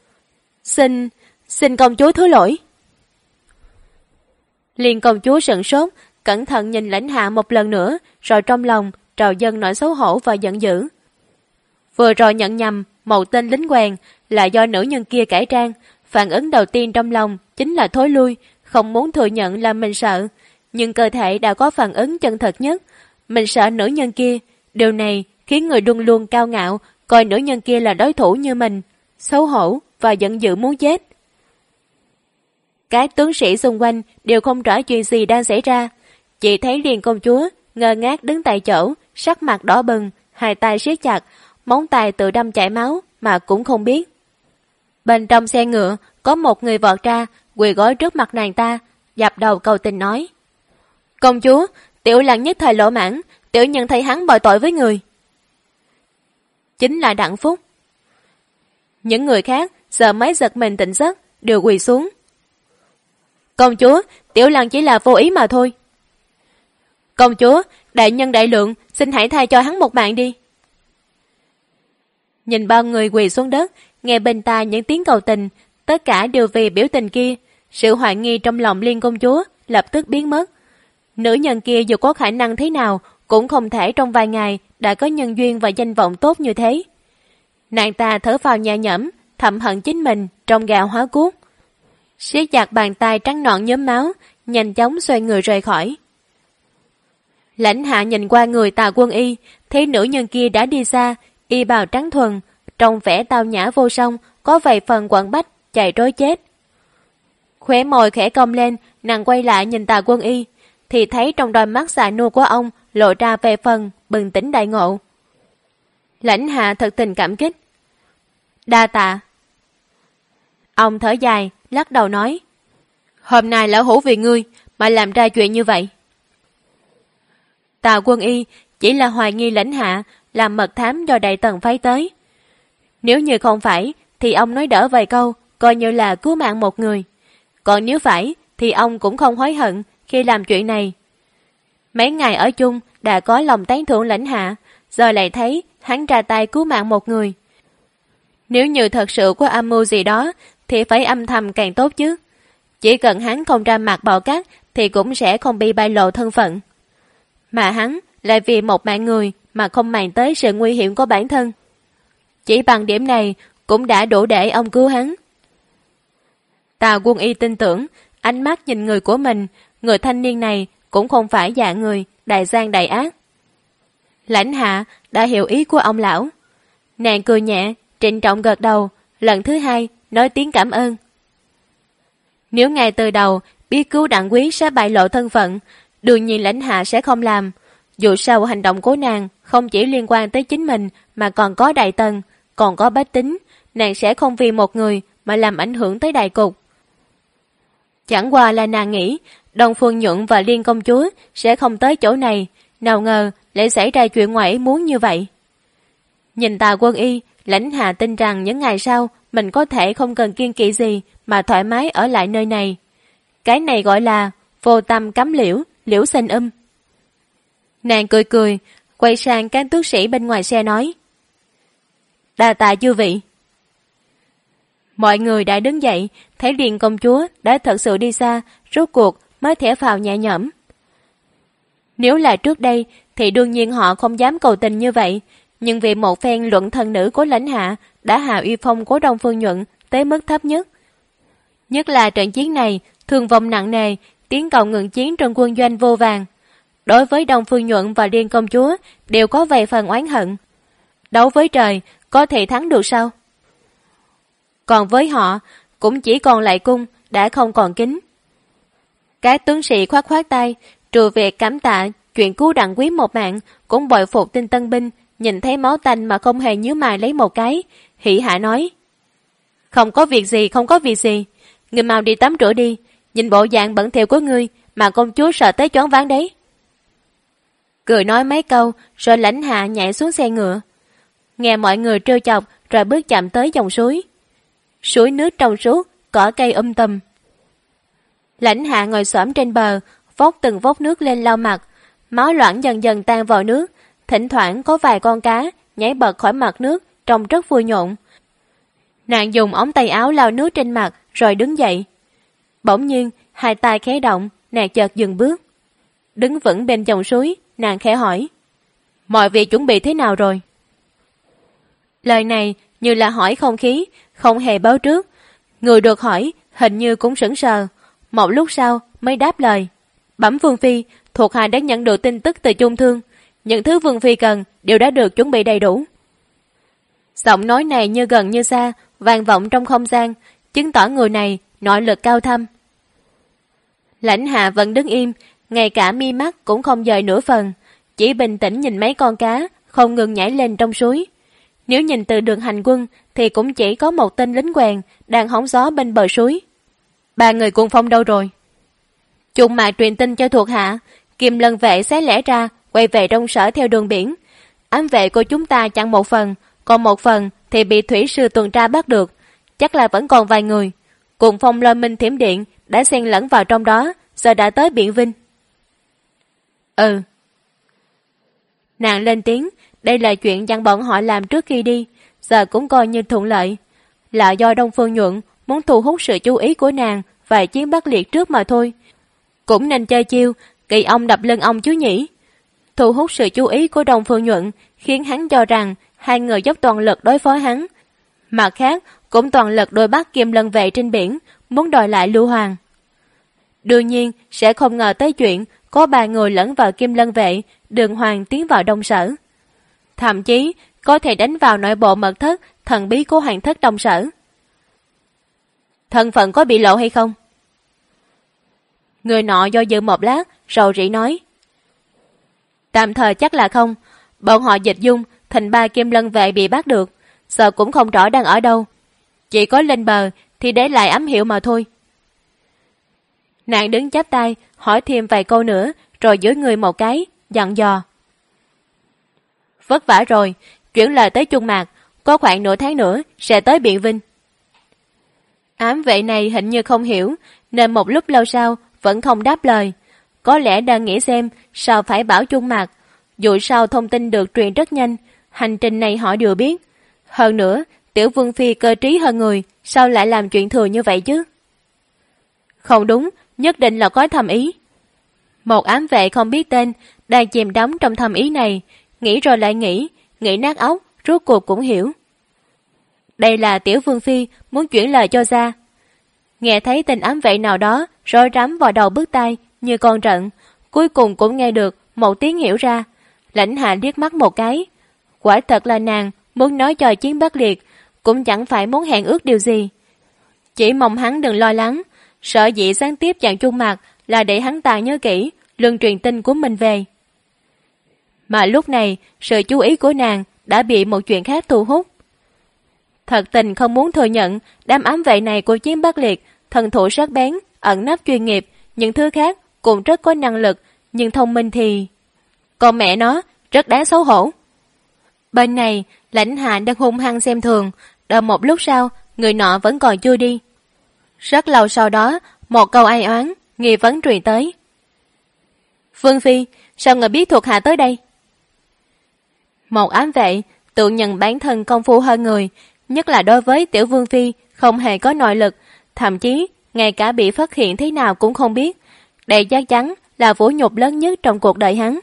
S2: Xin công chúa thứ lỗi. Liền công chúa sửng sốt, cẩn thận nhìn Lãnh Hạ một lần nữa, rồi trong lòng trào dâng nỗi xấu hổ và giận dữ. Vừa rồi nhận nhầm một tên lính quèn là do nữ nhân kia cải trang, phản ứng đầu tiên trong lòng chính là thối lui, không muốn thừa nhận là mình sợ, nhưng cơ thể đã có phản ứng chân thật nhất, mình sợ nữ nhân kia. Điều này khiến người luôn luôn cao ngạo coi nữ nhân kia là đối thủ như mình, xấu hổ và giận dữ muốn chết. Các tướng sĩ xung quanh đều không rõ chuyện gì đang xảy ra, chỉ thấy liền công chúa ngơ ngác đứng tại chỗ, sắc mặt đỏ bừng, hai tay siết chặt, móng tay tự đâm chảy máu mà cũng không biết. Bên trong xe ngựa có một người vọt ra, quỳ gối trước mặt nàng ta, dập đầu cầu tình nói: Công chúa, tiểu lang nhất thời lỗ mãn, tiểu nhân thấy hắn bồi tội với người. Chính là Đặng Phúc. Những người khác giờ mới giật mình tỉnh giấc, đều quỳ xuống. Công chúa, tiểu lang chỉ là vô ý mà thôi. Công chúa, đại nhân đại lượng, xin hãy tha cho hắn một mạng đi. Nhìn bao người quỳ xuống đất, nghe bên tai những tiếng cầu tình, tất cả đều vì biểu tình kia. Sự hoài nghi trong lòng Liên công chúa lập tức biến mất. Nữ nhân kia dù có khả năng thế nào cũng không thể trong vài ngày đã có nhân duyên và danh vọng tốt như thế. Nàng ta thở phào nhẹ nhõm, thầm hận chính mình trong gạo hóa cuốc, siết chặt bàn tay trắng nõn nhuốm máu, nhanh chóng xoay người rời khỏi. Lãnh Hạ nhìn qua người Tào Quân Y, thấy nữ nhân kia đã đi xa, y bào trắng thuần, trong vẻ tao nhã vô song, có vài phần quặn bách, chạy trối chết. Khóe môi khẽ cong lên, nàng quay lại nhìn Tào Quân Y, thì thấy trong đôi mắt già nua của ông lộ ra về phần bừng tỉnh đại ngộ. Lãnh Hạ thật tình cảm kích. Đa tạ. Ông thở dài, lắc đầu nói: Hôm nay lão hủ vì ngươi mà làm ra chuyện như vậy. Tào Quân Y chỉ là hoài nghi Lãnh Hạ làm mật thám do Đại Tần phái tới. Nếu như không phải thì ông nói đỡ vài câu, coi như là cứu mạng một người. Còn nếu phải thì ông cũng không hối hận khi làm chuyện này. Mấy ngày ở chung đã có lòng tán thưởng Lãnh Hạ, giờ lại thấy hắn ra tay cứu mạng một người. Nếu như thật sự có âm mưu gì đó thì phải âm thầm càng tốt chứ. Chỉ cần hắn không ra mặt bạo cát thì cũng sẽ không bị bại lộ thân phận. Mà hắn lại vì một mạng người mà không màng tới sự nguy hiểm của bản thân. Chỉ bằng điểm này cũng đã đủ để ông cứu hắn. Tào Quân Y tin tưởng, ánh mắt nhìn người của mình, người thanh niên này cũng không phải dạng người đại gian đại ác. Lãnh Hạ đã hiểu ý của ông lão. Nàng cười nhẹ, trịnh trọng gật đầu, lần thứ hai nói tiếng cảm ơn. Nếu ngay từ đầu biết cứu Đặng Quý sẽ bại lộ thân phận, đương nhiên Lãnh Hạ sẽ không làm. Dù sao hành động của nàng không chỉ liên quan tới chính mình mà còn có Đại Tần, còn có bách tính, nàng sẽ không vì một người mà làm ảnh hưởng tới đại cục. Chẳng qua là nàng nghĩ Đông Phương Nhuận và Liên công chúa sẽ không tới chỗ này, nào ngờ lại xảy ra chuyện ngoài ý muốn như vậy. Nhìn Tào Quân Y, Lãnh Hạ tin rằng những ngày sau mình mình có thể không cần kiêng kỵ gì mà thoải mái ở lại nơi này. Cái này gọi là vô tâm cắm liễu, liễu xanh Nàng cười cười, quay sang các tước sĩ bên ngoài xe nói: đa tạ chư vị. Mọi người đã đứng dậy, thấy Điền công chúa đã thật sự đi xa, rốt cuộc mới thở phào nhẹ nhõm. Nếu là trước đây thì đương nhiên họ không dám cầu tình như vậy, nhưng vì một phen luận thần nữ của lãnh hạ đã hạ uy phong của Đông Phương Nhuận tới mức thấp nhất. Nhất là trận chiến này thương vong nặng nề, tiếng cầu ngừng chiến trong quân doanh vô vàng. Đối với Đông Phương Nhuận và Điền công chúa đều có vài phần oán hận. Đấu với trời, có thể thắng được sao? Còn với họ, cũng chỉ còn lại cung, đã không còn kính. Các tướng sĩ khoát khoát tay, trừ việc cảm tạ chuyện cứu Đặng Quý một mạng, cũng bội phục tin tân binh, nhìn thấy máu tanh mà không hề nhíu mày lấy một cái, hỉ hạ nói: không có việc gì, không có việc gì, ngươi mau đi tắm rửa đi, nhìn bộ dạng bẩn thỉu của ngươi mà công chúa sợ tới choáng váng đấy. Cười nói mấy câu rồi lãnh hạ nhảy xuống xe ngựa, nghe mọi người trêu chọc rồi bước chậm tới dòng suối. Suối nước trong suốt, cỏ cây tùm. Lãnh hạ ngồi xổm trên bờ, vốc từng vốc nước lên lau mặt, máu loãng dần dần tan vào nước, thỉnh thoảng có vài con cá nhảy bật khỏi mặt nước, trông rất vui nhộn. Nàng dùng ống tay áo lau nước trên mặt rồi đứng dậy. Bỗng nhiên hai tay khẽ động, nàng chợt dừng bước. Đứng vững bên dòng suối, nàng khẽ hỏi: mọi việc chuẩn bị thế nào rồi? Lời này như là hỏi không khí, không hề báo trước. Người được hỏi hình như cũng sững sờ, một lúc sau mới đáp lời: bẩm vương phi, thuộc hạ đã nhận được tin tức từ Trung Thương, những thứ vương phi cần đều đã được chuẩn bị đầy đủ. Giọng nói này như gần như xa, vang vọng trong không gian, chứng tỏ người này nội lực cao thâm. Lãnh hạ vẫn đứng im, ngay cả mi mắt cũng không dời nửa phần, chỉ bình tĩnh nhìn mấy con cá không ngừng nhảy lên trong suối. Nếu nhìn từ đường hành quân thì cũng chỉ có một tên lính quèn đang hóng gió bên bờ suối. Ba người cùng phong đâu rồi? Trung Mạc truyền tin cho thuộc hạ, Kim Lân vệ xé lẻ ra quay về Đông Sở theo đường biển. Ám vệ của chúng ta chặn một phần, còn một phần thì bị thủy sư tuần tra bắt được, chắc là vẫn còn vài người. Cùng phong Lôi Minh Thiểm Điện đã xen lẫn vào trong đó, giờ đã tới Biện Vinh. Ừ. Nàng lên tiếng, đây là chuyện dặn bọn họ làm trước khi đi, giờ cũng coi như thuận lợi. Là do Đông Phương Nhuận muốn thu hút sự chú ý của nàng và chiến Bắc Liệt trước mà thôi. Cũng nên chơi chiêu kỳ ông đập lưng ông chứ nhỉ. Thu hút sự chú ý của Đông Phương Nhuận khiến hắn cho rằng hai người dốc toàn lực đối phó hắn. Mặt khác cũng toàn lực đuổi bắt Kim Lân vệ trên biển, muốn đòi lại Lưu Hoàng. Đương nhiên sẽ không ngờ tới chuyện có 3 người lẫn vào Kim Lân vệ, Đường Hoàng tiến vào Đông Sở. Thậm chí có thể đánh vào nội bộ mật thất thần bí của Hoàng thất Đông Sở. Thân phận có bị lộ hay không? Người nọ do dự một lát rầu rĩ nói: tạm thời chắc là không. Bọn họ dịch dung thành 3 Kim Lân vệ bị bắt được, giờ cũng không rõ đang ở đâu. Chỉ có lên bờ thì để lại ám hiệu mà thôi. Nàng đứng chắp tay hỏi thêm vài câu nữa rồi duỗi người một cái, dặn dò: vất vả rồi, chuyển lời tới Trung Mạc, có khoảng nửa tháng nữa sẽ tới Biện Vinh. Ám vệ này hình như không hiểu, nên một lúc lâu sau vẫn không đáp lời. Có lẽ đang nghĩ xem sao phải bảo Trung Mạc, dù sao thông tin được truyền rất nhanh, hành trình này họ đều biết. Hơn nữa, tiểu vương phi cơ trí hơn người, sao lại làm chuyện thừa như vậy chứ? Không đúng, nhất định là có thầm ý. Một ám vệ không biết tên đang chìm đắm trong thầm ý này, nghĩ rồi lại nghĩ nát óc, rốt cuộc cũng hiểu. Đây là tiểu vương phi muốn chuyển lời cho ra. Nghe thấy tên ám vệ nào đó rối rắm vào đầu bứt tai như con rận, cuối cùng cũng nghe được một tiếng hiểu ra. Lãnh hạ liếc mắt một cái, quả thật là nàng muốn nói cho chiến Bắc Liệt, cũng chẳng phải muốn hẹn ước điều gì. Chỉ mong hắn đừng lo lắng, sợ dĩ gián tiếp chàng Trung Mạc là để hắn ta nhớ kỹ luân truyền tin của mình về. Mà lúc này sự chú ý của nàng đã bị một chuyện khác thu hút. Thật tình không muốn thừa nhận đám ám vệ này của chiến Bắc Liệt thần thủ sắc bén, ẩn nấp chuyên nghiệp, những thứ khác cũng rất có năng lực, nhưng thông minh thì... Còn mẹ nó, rất đáng xấu hổ. Bên này, lãnh hạ đang hung hăng xem thường, đợi một lúc sau người nọ vẫn còn chưa đi. Rất lâu sau đó, một câu ai oán, nghi vấn truyền tới. Vương Phi, sao người biết thuộc hạ tới đây? Một ám vệ tự nhận bản thân công phu hơn người, nhất là đối với tiểu Vương Phi không hề có nội lực, thậm chí ngay cả bị phát hiện thế nào cũng không biết. Đây chắc chắn là vũ nhục lớn nhất trong cuộc đời hắn.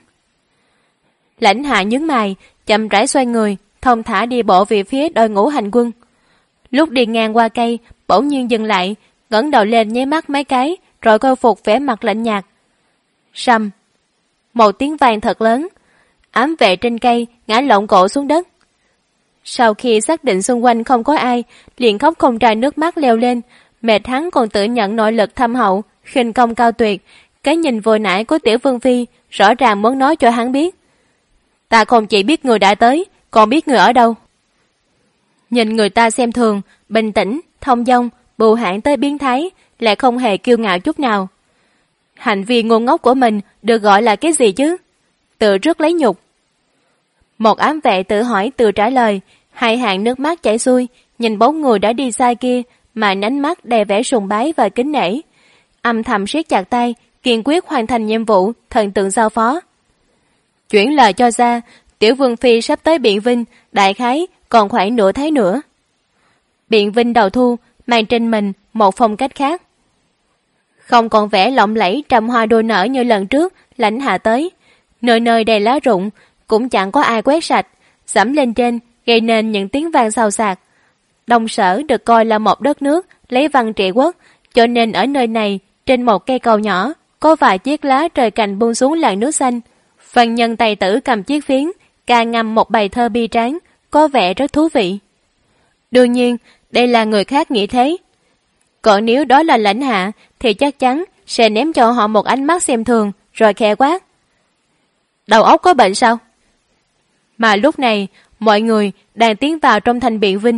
S2: Lãnh Hạ nhướng mày, chậm rãi xoay người, thông thả đi bộ về phía đội ngũ hành quân. Lúc đi ngang qua cây, bỗng nhiên dừng lại, ngẩng đầu lên nháy mắt mấy cái, rồi khôi phục vẻ mặt lạnh nhạt. Sầm! Một tiếng vang thật lớn, ám vệ trên cây ngã lộn cổ xuống đất. Sau khi xác định xung quanh không có ai, liền khóc không ra nước mắt leo lên, mệt hắn còn tự nhận nội lực thâm hậu, khinh công cao tuyệt. Cái nhìn vừa nãy của tiểu Vương Phi rõ ràng muốn nói cho hắn biết. Ta không chỉ biết người đã tới, còn biết người ở đâu. Nhìn người ta xem thường, bình tĩnh, thông dong, bù hãn tới biến thái, lại không hề kiêu ngạo chút nào. Hành vi ngu ngốc của mình được gọi là cái gì chứ? Tự rước lấy nhục. Một ám vệ tự hỏi tự trả lời, hai hàng nước mắt chảy xuôi, nhìn bóng người đã đi xa kia mà ánh mắt đầy vẻ sùng bái và kính nể. Âm thầm siết chặt tay, kiên quyết hoàn thành nhiệm vụ thần tượng giao phó. Chuyển lời cho ra, tiểu Vương Phi sắp tới Biện Vinh, đại khái còn khoảng nửa tháng nữa. Biện Vinh đầu thu mang trên mình một phong cách khác, không còn vẻ lộng lẫy trăm hoa đua nở như lần trước Lãnh Hạ tới. Nơi nơi đầy lá rụng, cũng chẳng có ai quét sạch, dẫm lên trên gây nên những tiếng vang xào xạc. Đông Sở được coi là một đất nước lấy văn trị quốc, cho nên ở nơi này trên một cây cầu nhỏ có vài chiếc lá trời cành buông xuống làn nước xanh. Văn nhân tài tử cầm chiếc phiến ca ngâm một bài thơ bi tráng, có vẻ rất thú vị. Đương nhiên đây là người khác nghĩ thế, còn nếu đó là Lãnh Hạ thì chắc chắn sẽ ném cho họ một ánh mắt xem thường, rồi khẽ quát. Đầu óc có bệnh sao? Mà lúc này mọi người đang tiến vào trong thành Biện Vinh.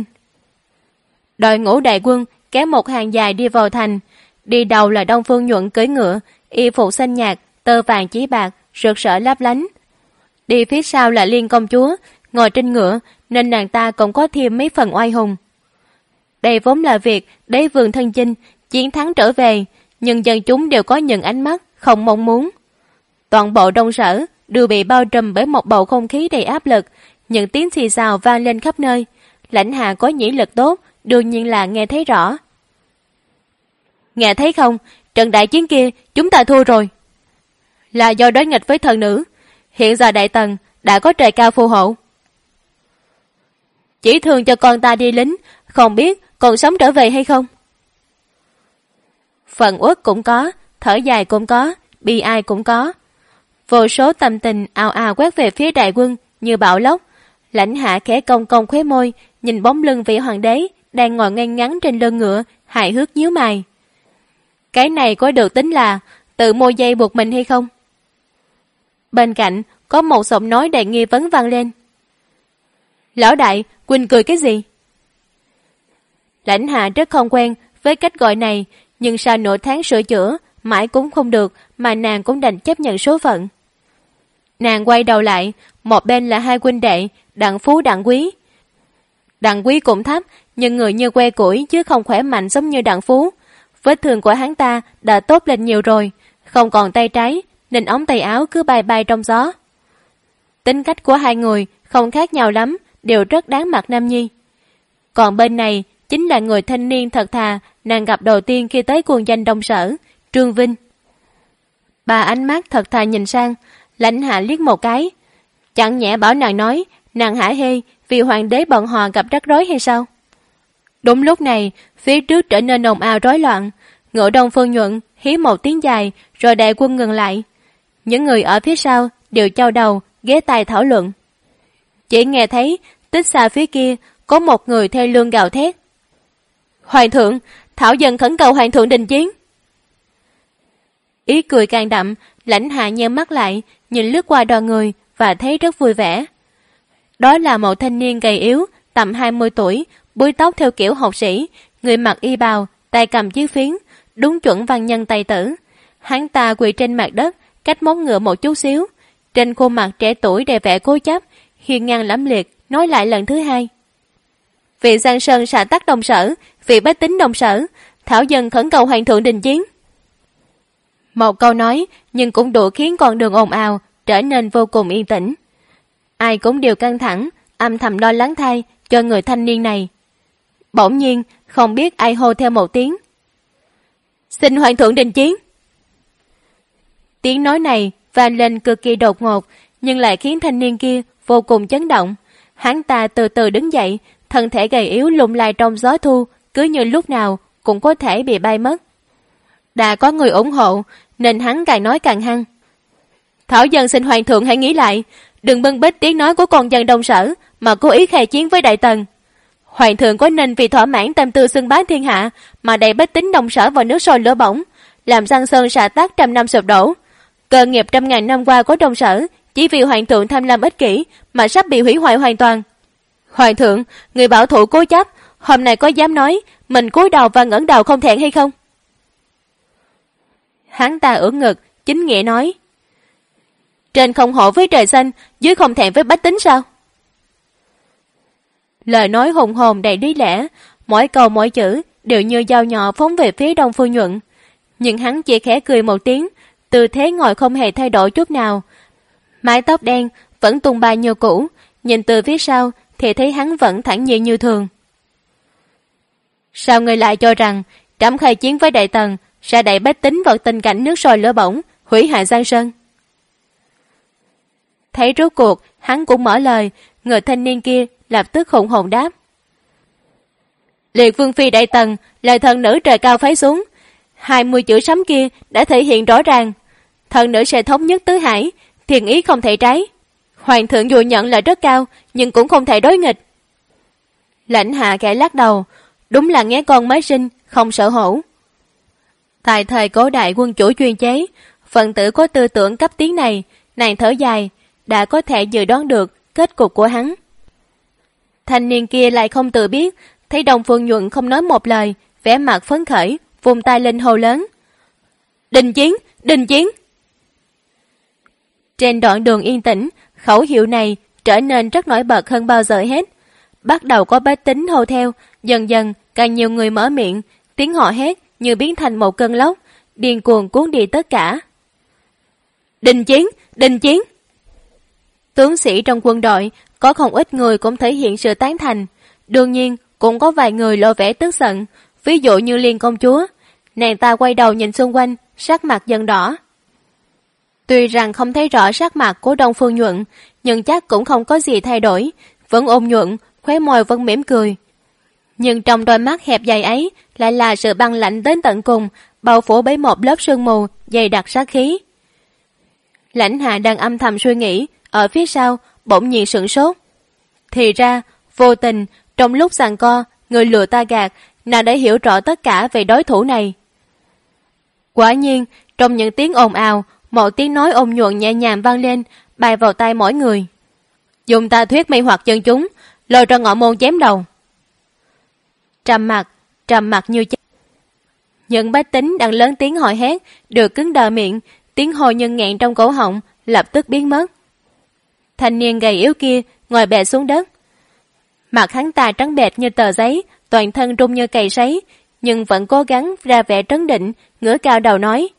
S2: Đội ngũ đại quân kéo một hàng dài đi vào thành. Đi đầu là Đông Phương Nhuận cưỡi ngựa, y phục xanh nhạt, tơ vàng chí bạc, rực rỡ lấp lánh. Đi phía sau là Liên công chúa, ngồi trên ngựa nên nàng ta cũng có thêm mấy phần oai hùng. Đây vốn là việc đế vương thân chinh chiến thắng trở về, nhưng dân chúng đều có những ánh mắt không mong muốn. Toàn bộ Đông Sở đều bị bao trùm bởi một bầu không khí đầy áp lực, những tiếng xì xào vang lên khắp nơi. Lãnh Hạ có nhĩ lực tốt, đương nhiên là nghe thấy rõ. Nghe thấy không, trận đại chiến kia chúng ta thua rồi. Là do đối nghịch với thần nữ. Hiện giờ đại tần đã có trời cao phù hộ. Chỉ thương cho con ta đi lính, không biết còn sống trở về hay không. Phần uất cũng có, thở dài cũng có, bi ai cũng có. Vô số tâm tình ào ào quét về phía đại quân như bão lốc. Lãnh Hạ khẽ cong cong khóe môi, nhìn bóng lưng vị hoàng đế đang ngồi ngay ngắn trên lưng ngựa, hài hước nhíu mày. Cái này có được tính là tự mua dây buộc mình hay không? Bên cạnh có một giọng nói đầy nghi vấn vang lên. Lão đại, Quỳnh cười cái gì? Lãnh Hạ rất không quen với cách gọi này, nhưng sau nửa tháng sửa chữa mãi cũng không được, mà nàng cũng đành chấp nhận số phận. Nàng quay đầu lại, một bên là hai huynh đệ Đặng Phú Đặng Quý. Đặng Quý cũng thấp, nhưng người như que củi chứ không khỏe mạnh giống như Đặng Phú. Vết thương của hắn ta đã tốt lên nhiều rồi, không còn tay trái nên ống tay áo cứ bay bay trong gió. Tính cách của hai người không khác nhau lắm, đều rất đáng mặt nam nhi. Còn bên này chính là người thanh niên thật thà nàng gặp đầu tiên khi tới quân danh Đông Sở, Trương Vinh. Bà ánh mắt thật thà nhìn sang, Lãnh Hạ liếc một cái. Chẳng nhẽ bảo nàng nói nàng hả hê vì hoàng đế bọn họ gặp rắc rối hay sao? Đúng lúc này, phía trước trở nên ồn ào rối loạn. Ngựa Đông Phương Nhuận hí một tiếng dài, rồi đại quân ngừng lại. Những người ở phía sau đều chau đầu, ghé tai thảo luận. Chỉ nghe thấy tích xa phía kia có một người thê lương gào thét. Hoàng thượng, thảo dân khẩn cầu hoàng thượng đình chiến. Ý cười càng đậm, Lãnh Hạ nheo mắt lại, nhìn lướt qua đoàn người và thấy rất vui vẻ. Đó là một thanh niên gầy yếu, tầm 20 tuổi, búi tóc theo kiểu học sĩ, người mặc y bào, tay cầm chiếc phiến, đúng chuẩn văn nhân tài tử. Hắn ta quỳ trên mặt đất, cách móng ngựa một chút xíu, trên khuôn mặt trẻ tuổi đầy vẻ cố chấp, hiên ngang lẫm liệt, nói lại lần thứ hai. Vị Giang Sơn xã tắc Đông Sở, vị bách tính Đông Sở, thảo dân khẩn cầu hoàng thượng đình chiến. Một câu nói nhưng cũng đủ khiến con đường ồn ào trở nên vô cùng yên tĩnh. Ai cũng đều căng thẳng, âm thầm lo lắng thay cho người thanh niên này. Bỗng nhiên không biết ai hô theo một tiếng: "Xin hoàng thượng đình chiến." Tiếng nói này vang lên cực kỳ đột ngột, nhưng lại khiến thanh niên kia vô cùng chấn động. Hắn ta từ từ đứng dậy, thân thể gầy yếu lung lay trong gió thu, cứ như lúc nào cũng có thể bị bay mất. Đã có người ủng hộ nên hắn càng nói càng hăng: "Thảo dân xin hoàng thượng hãy nghĩ lại, đừng bưng bít tiếng nói của con dân Đông Sở mà cố ý khai chiến với Đại Tần. Hoàng thượng có nên vì thỏa mãn tâm tư xưng bá thiên hạ mà đẩy bách tính Đông Sở vào nước sôi lửa bỏng, làm Giang Sơn xã tắc trăm năm sụp đổ? Cơ nghiệp trăm ngàn năm qua của Đông Sở chỉ vì hoàng thượng tham lam ích kỷ mà sắp bị hủy hoại hoàn toàn. Hoàng thượng, người bảo thủ cố chấp, hôm nay có dám nói mình cúi đầu và ngẩng đầu không thẹn hay không?" Hắn ta ưỡn ngực, chính nghĩa nói: "Trên không hổ với trời xanh, dưới không thẹn với bách tính sao?" Lời nói hùng hồn đầy lý lẽ, mỗi câu mỗi chữ đều như dao nhọ phóng về phía Đông Phương Nhuận. Nhưng hắn chỉ khẽ cười một tiếng, tư thế ngồi không hề thay đổi chút nào. Mái tóc đen vẫn tung bay như cũ, nhìn từ phía sau thì thấy hắn vẫn thản nhiên như thường. "Sao ngươi lại cho rằng trẫm khai chiến với Đại Tần sẽ đẩy bách tính vào tình cảnh nước sôi lửa bỏng, hủy hoại Giang Sơn?" Thấy rốt cuộc hắn cũng mở lời, người thanh niên kia lập tức hùng hồn đáp: "Liệt vương phi Đại Tần là thần nữ trời cao phái xuống, 20 chữ sấm kia đã thể hiện rõ ràng. Thần nữ sẽ thống nhất tứ hải, thiện ý không thể trái. Hoàng thượng dù nhận là rất cao, nhưng cũng không thể đối nghịch." Lãnh Hạ khẽ lắc đầu, đúng là nghe con mới sinh, không sợ hổ. Tại thời cổ đại quân chủ chuyên chế, phần tử có tư tưởng cấp tiến này, nàng thở dài, đã có thể dự đoán được kết cục của hắn. Thanh niên kia lại không tự biết, thấy Đông Phương Nhuận không nói một lời, vẻ mặt phấn khởi, vung tay lên hô lớn: "Đình chiến, đình chiến!" Trên đoạn đường yên tĩnh, khẩu hiệu này trở nên rất nổi bật hơn bao giờ hết. Bắt đầu có bách tính hô theo, dần dần càng nhiều người mở miệng, tiếng họ hét như biến thành một cơn lốc, điên cuồng cuốn đi tất cả. "Đình chiến, đình chiến!" Tướng sĩ trong quân đội có không ít người cũng thể hiện sự tán thành, đương nhiên cũng có vài người lộ vẻ tức giận, ví dụ như Liên công chúa. Nàng ta quay đầu nhìn xung quanh, sắc mặt dần đỏ. Tuy rằng không thấy rõ sắc mặt của Đông Phương Nhuận, nhưng chắc cũng không có gì thay đổi, vẫn ôn nhuận, khóe môi vẫn mỉm cười. Nhưng trong đôi mắt hẹp dài ấy lại là sự băng lạnh đến tận cùng, bao phủ bởi một lớp sương mù dày đặc sát khí. Lãnh Hạ đang âm thầm suy nghĩ, ở phía sau bỗng nhiên sửng sốt. Thì ra, vô tình, trong lúc giằng co, người lừa ta gạt, nàng đã hiểu rõ tất cả về đối thủ này. Quả nhiên, trong những tiếng ồn ào, một tiếng nói ôn nhuận nhẹ nhàng vang lên, bay vào tai mỗi người: "Dùng tà thuyết mê hoặc dân chúng, lôi ra ngọ môn chém đầu." Trầm mặc như chết. Những bách tính đang lớn tiếng hỏi hét đều cứng đờ miệng, tiếng hô nhân nghẹn trong cổ họng lập tức biến mất. Thanh niên gầy yếu kia ngồi bệt xuống đất. Mặt hắn ta trắng bệch như tờ giấy, toàn thân run như cày sấy, nhưng vẫn cố gắng ra vẻ trấn định, ngửa cao đầu nói: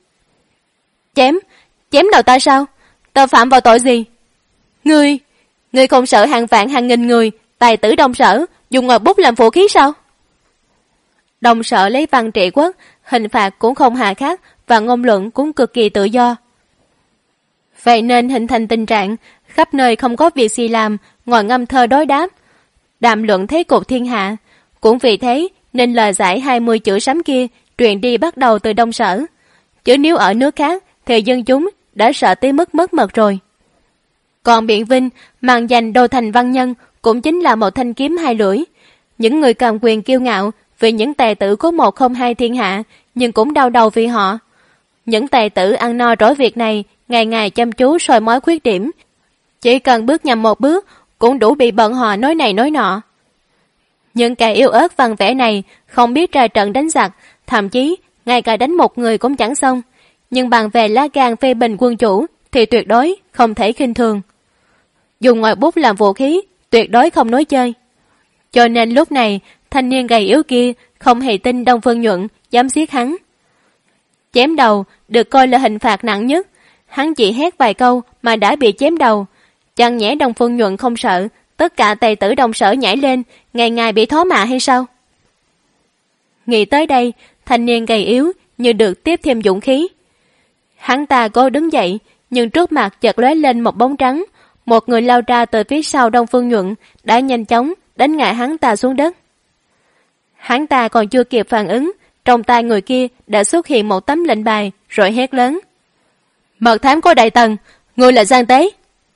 S2: Chém đầu ta sao? Ta phạm vào tội gì? Ngươi không sợ hàng vạn hàng nghìn người, tài tử Đông Sở dùng ngòi bút làm vũ khí sao?" Đông Sở lấy văn trị quốc, hình phạt cũng không hà khắc và ngôn luận cũng cực kỳ tự do. Vậy nên hình thành tình trạng khắp nơi không có việc gì làm, ngồi ngâm thơ đối đáp, đàm luận thế cục thiên hạ. Cũng vì thế nên lời giải 20 chữ sấm kia truyền đi bắt đầu từ Đông Sở. Chứ nếu ở nước khác thì dân chúng đã sợ tới mức mất mật rồi. Còn Biện Vinh mang danh đô thành văn nhân cũng chính là một thanh kiếm hai lưỡi. Những người cầm quyền kiêu ngạo vì những tài tử có 102 thiên hạ, nhưng cũng đau đầu vì họ. Những tài tử ăn no rỗi việc này, ngày ngày chăm chú soi mói khuyết điểm, chỉ cần bước nhầm một bước cũng đủ bị bọn họ nói này nói nọ. Những kẻ yêu ớt văn vẻ này không biết ra trận đánh giặc, thậm chí ngay cả đánh một người cũng chẳng xong, nhưng bàn về lá gan phê bình quân chủ thì tuyệt đối không thể khinh thường. Dùng ngòi bút làm vũ khí tuyệt đối không nói chơi. Cho nên lúc này thanh niên gầy yếu kia không hề tin Đông Phương Nhuận dám giết hắn. Chém đầu được coi là hình phạt nặng nhất, hắn chỉ hét vài câu mà đã bị chém đầu. Chẳng nhẽ Đông Phương Nhuận không sợ tất cả tề tử Đông Sở nhảy lên ngày ngày bị thó mạ hay sao? Nghĩ tới đây, thanh niên gầy yếu như được tiếp thêm dũng khí. Hắn ta cố đứng dậy, nhưng trước mặt chợt lóe lên một bóng trắng. Một người lao ra từ phía sau Đông Phương Nhuận đã nhanh chóng đánh ngã hắn ta xuống đất. Hắn ta còn chưa kịp phản ứng, trong tay người kia đã xuất hiện một tấm lệnh bài rồi hét lớn: "Mật thám của Đại Tần, ngươi là gian tế!"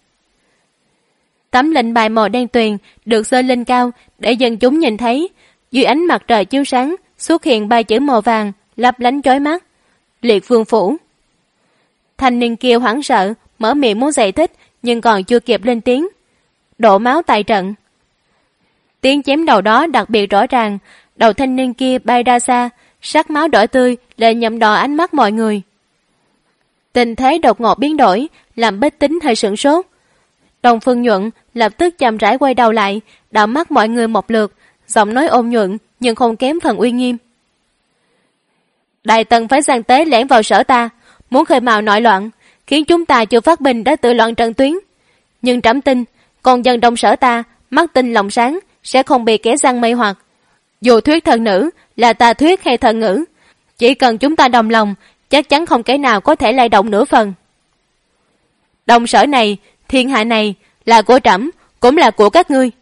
S2: Tấm lệnh bài màu đen tuyền được giơ lên cao để dân chúng nhìn thấy. Dưới ánh mặt trời chiếu sáng xuất hiện 3 chữ màu vàng lấp lánh chói mắt: Liệt Vương Phủ. Thanh niên kia hoảng sợ mở miệng muốn giải thích, nhưng còn chưa kịp lên tiếng, đổ máu tại trận. Tiếng chém đầu đó đặc biệt rõ ràng, đầu thanh niên kia bay ra xa, sắc máu đỏ tươi lại nhuộm đỏ ánh mắt mọi người. Tình thế đột ngột biến đổi làm Bách Tính hơi sửng sốt. Đông Phương Nhuận lập tức chậm rãi quay đầu lại, đảo mắt mọi người một lượt, giọng nói ôn nhuận nhưng không kém phần uy nghiêm: Đại Tần phái gian tế lẻn vào sở ta, muốn khơi mào nội loạn, khiến chúng ta chưa phát binh đã tự loạn trận tuyến. Nhưng trẫm tin con dân trong sở ta mắt tinh lòng sáng, sẽ không bị kẻ gian mê hoặc. Dù thuyết thần nữ là tà thuyết hay thần ngữ, chỉ cần chúng ta đồng lòng, chắc chắn không kẻ nào có thể lay động nửa phần. Đông sở này, thiên hạ này là của trẫm, cũng là của các ngươi.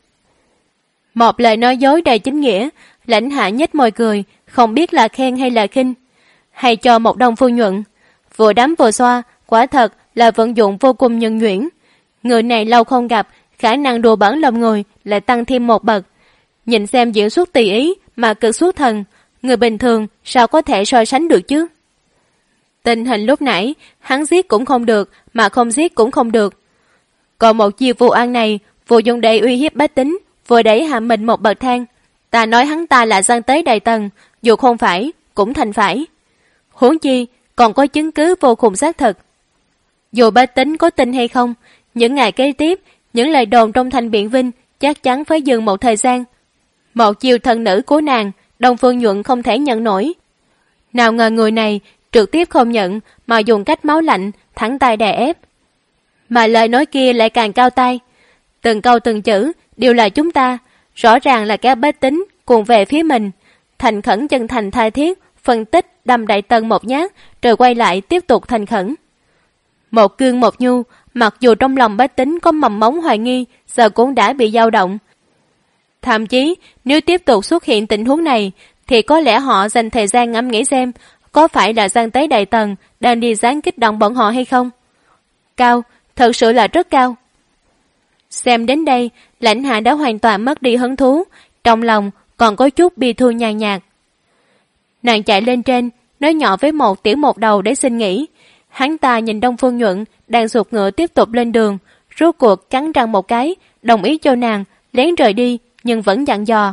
S2: Một lời nói dối đầy chính nghĩa. Lãnh Hạ nhếch môi cười, không biết là khen hay là khinh. Hay cho một Đông Phương Nhuận, vừa đấm vừa xoa, quả thật là vận dụng vô cùng nhuần nhuyễn. Người này lâu không gặp, khả năng đùa bỡn lòng người lại tăng thêm một bậc. Nhìn xem diễn xuất tùy ý mà cực xuất thần, người bình thường sao có thể so sánh được chứ? Tình hình lúc nãy, hắn giết cũng không được, mà không giết cũng không được. Còn một chiêu vụ an này, vừa dùng để uy hiếp Bách Tính, vừa đẩy hạ mình một bậc thang. Ta nói hắn ta là gian tế Đại Tần, dù không phải, cũng thành phải. Huống chi, còn có chứng cứ vô cùng xác thực. Dù Bách Tính có tin hay không, những ngày kế tiếp, những lời đồn trong thành Biện Vinh chắc chắn phải dừng một thời gian. Một chiêu thần nữ của nàng, Đông Phương Nhuận không thể nhận nổi. Nào ngờ người này trực tiếp không nhận, mà dùng cách máu lạnh thẳng tay đè ép. Mà lời nói kia lại càng cao tay. Từng câu từng chữ đều là chúng ta, rõ ràng là kẻ Bách Tính cùng về phía mình. Thành khẩn chân thành tha thiết, phân tích đâm Đại Tần một nhát, rồi quay lại tiếp tục thành khẩn. Một cương một nhu, mặc dù trong lòng Bách Tính có mầm móng hoài nghi, giờ cũng đã bị dao động. Thậm chí, nếu tiếp tục xuất hiện tình huống này, thì có lẽ họ dành thời gian ngẫm nghĩ xem có phải là gian tế Đại Tần đang đi giáng kích động bọn họ hay không. Cao, thật sự là rất cao. Xem đến đây, Lãnh Hạ đã hoàn toàn mất đi hứng thú, trong lòng còn có chút bi thương nhàn nhạt. Nàng chạy lên trên, nói nhỏ với một tiểu một đầu để xin nghỉ. Hắn ta nhìn Đông Phương Nhuận đang sụt ngựa tiếp tục lên đường, rốt cuộc cắn răng một cái, đồng ý cho nàng lén rời đi, nhưng vẫn dặn dò: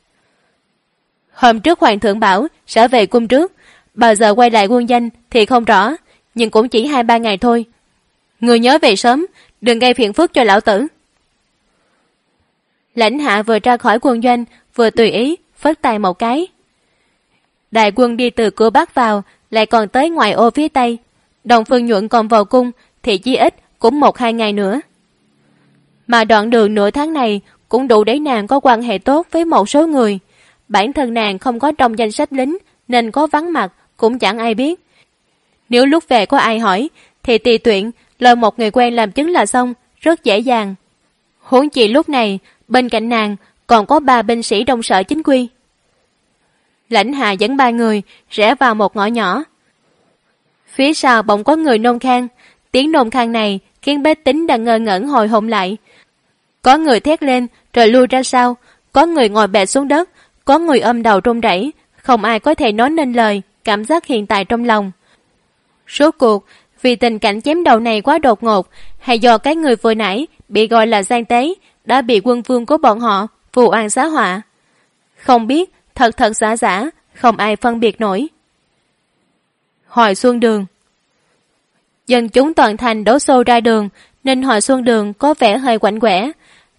S2: Hôm trước Hoàng thượng bảo sẽ về cung trước, bao giờ quay lại quân danh thì không rõ, nhưng cũng chỉ 2-3 ngày thôi. Người nhớ về sớm, đừng gây phiền phức cho lão tử. Lãnh Hạ vừa ra khỏi quân doanh, vừa tùy ý phất tay một cái. Đại quân đi từ cửa Bắc vào, lại còn tới ngoài ô phía Tây. Đông Phương Nhuận còn vào cung thì chí ít cũng 1-2 ngày nữa. Mà đoạn đường nửa tháng này cũng đủ để nàng có quan hệ tốt với một số người. Bản thân nàng không có trong danh sách lính, nên có vắng mặt cũng chẳng ai biết. Nếu lúc về có ai hỏi, thì tùy tuyển lời một người quen làm chứng là xong, rất dễ dàng. Huống chi lúc này, bên cạnh nàng còn có 3 binh sĩ đông sở chính quy. Lãnh Hạ dẫn 3 người rẽ vào một ngõ nhỏ. Phía sau bỗng có người nôn khan. Tiếng nôn khan này khiến Bách Tính đang ngơ ngẩn hồi hộp lại. Có người thét lên rồi lui ra sau, có người ngồi bệt xuống đất, có người ôm đầu run rẩy, không ai có thể nói nên lời cảm giác hiện tại trong lòng. Rốt cuộc, vì tình cảnh chém đầu này quá đột ngột, hay do cái người vừa nãy bị gọi là gian tế đã bị quân vương của bọn họ phù oan xá họa. Không biết, thật thật giả giả, không ai phân biệt nổi. Hồi Xuân Đường. Dân chúng toàn thành đổ xô ra đường, nên Hồi Xuân Đường có vẻ hơi quạnh quẻ.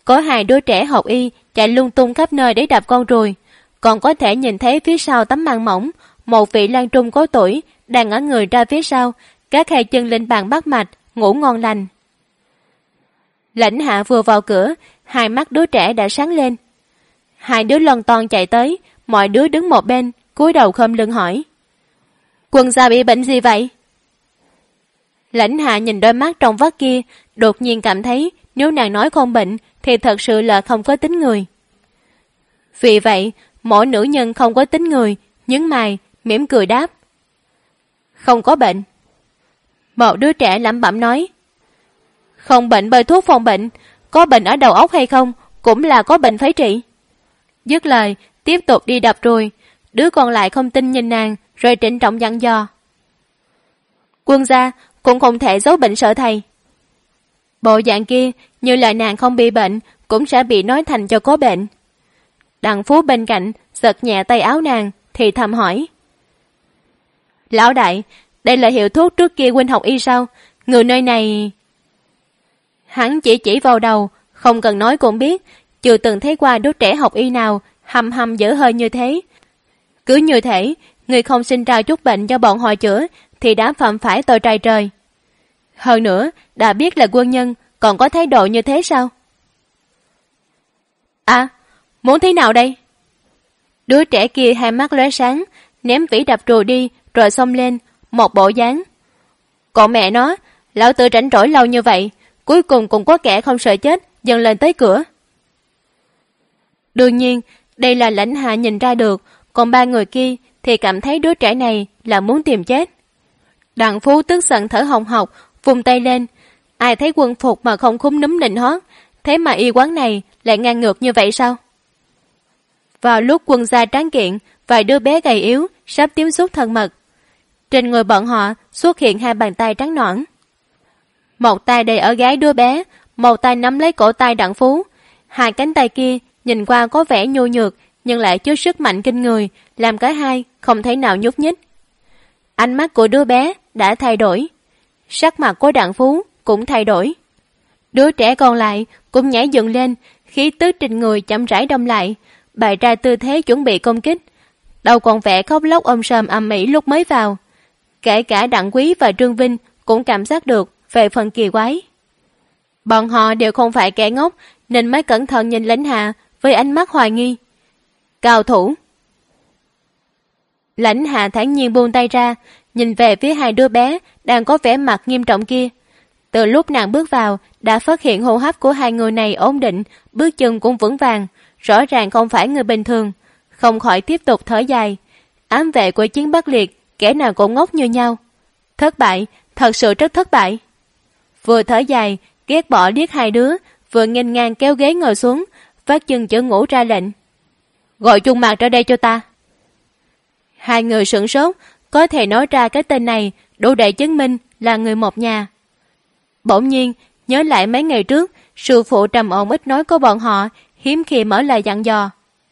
S2: có 2 đứa trẻ học y chạy lung tung khắp nơi để đập con ruồi, còn có thể nhìn thấy phía sau tấm màn mỏng một vị lang trung có tuổi đang ở người ra phía sau, các hai chân lên bàn bắt mạch, ngủ ngon lành. Lãnh Hạ vừa vào cửa, 2 mắt đứa trẻ đã sáng lên. 2 đứa lon ton chạy tới, mọi đứa đứng một bên, cúi đầu khom lưng hỏi: Quân gia bị bệnh gì vậy? Lãnh Hạ nhìn đôi mắt trong vắt kia, đột nhiên cảm thấy nếu nàng nói không bệnh thì thật sự là không có tính người. Vì vậy, mỗi nữ nhân không có tính người, nhướng mày, mỉm cười đáp: Không có bệnh. Một đứa trẻ lẩm bẩm nói: Không bệnh bơi thuốc phòng bệnh, có bệnh ở đầu óc hay không cũng là có bệnh phải trị. Dứt lời, tiếp tục đi đập ruồi. Đứa còn lại không tin nhìn nàng, rồi trịnh trọng dặn dò: Quân gia cũng không thể giấu bệnh sợ thầy. Bộ dạng kia như là nàng không bị bệnh cũng sẽ bị nói thành cho có bệnh. Đặng Phú bên cạnh giật nhẹ tay áo nàng thì thầm hỏi: Lão đại, đây là hiệu thuốc trước kia huynh học y sao? Người nơi này... Hắn chỉ vào đầu, không cần nói cũng biết, chưa từng thấy qua đứa trẻ học y nào hầm dở hơi như thế. Cứ như thế, người không sinh ra chút bệnh cho bọn họ chữa thì đã phạm phải tội trai trời. Hơn nữa, đã biết là quân nhân, còn có thái độ như thế sao? À, muốn thế nào đây? Đứa trẻ kia hai mắt lóe sáng, ném vỉ đập ruồi đi, rồi xông lên, một bộ dáng: Còn mẹ nó, lão tự rảnh rỗi lâu như vậy, cuối cùng cũng có kẻ không sợ chết dần lên tới cửa. Đương nhiên, đây là Lãnh Hạ nhìn ra được, còn 3 người kia thì cảm thấy đứa trẻ này là muốn tìm chết. Đặng Phú tức giận thở hồng hộc, vung tay lên. Ai thấy quân phục mà không khúm núm nịnh hót, thế mà y quán này lại ngang ngược như vậy sao? Vào lúc quân gia tráng kiện, vài đứa bé gầy yếu sắp tiếp xúc thân mật. Trên người bọn họ xuất hiện 2 bàn tay trắng nõn. Một tay đầy ở gái đứa bé, một tay nắm lấy cổ tay Đặng Phú. 2 cánh tay kia nhìn qua có vẻ nhu nhược nhưng lại chứa sức mạnh kinh người, làm cả hai không thể nào nhúc nhích. Ánh mắt của đứa bé đã thay đổi, sắc mặt của Đặng Phú cũng thay đổi. Đứa trẻ còn lại cũng nhảy dựng lên, khí tức trên người chậm rãi đông lại, bày ra tư thế chuẩn bị công kích. Đầu còn vẻ khóc lóc ôm sòm ầm ĩ lúc mới vào. Kể cả Đặng Quý và Trương Vinh cũng cảm giác được về phần kỳ quái. Bọn họ đều không phải kẻ ngốc nên mới cẩn thận nhìn Lãnh Hạ với ánh mắt hoài nghi. Cao thủ. Lãnh Hạ thản nhiên buông tay ra, nhìn về phía 2 đứa bé đang có vẻ mặt nghiêm trọng kia. Từ lúc nàng bước vào đã phát hiện hô hấp của 2 người này ổn định, bước chân cũng vững vàng, rõ ràng không phải người bình thường, không khỏi tiếp tục thở dài. Ám vệ của chiến Bắc Liệt kẻ nào cũng ngốc như nhau. Thất bại, thật sự rất thất bại. Vừa thở dài, ghét bỏ liếc 2 đứa, vừa nghênh ngang kéo ghế ngồi xuống, vắt chân chở ngủ ra lệnh: Gọi Trung Mạc ra đây cho ta. 2 người sửng sốt, có thể nói ra cái tên này đủ để chứng minh là người một nhà. Bỗng nhiên nhớ lại mấy ngày trước sư phụ trầm ổn ít nói của bọn họ, hiếm khi mở lời dặn dò: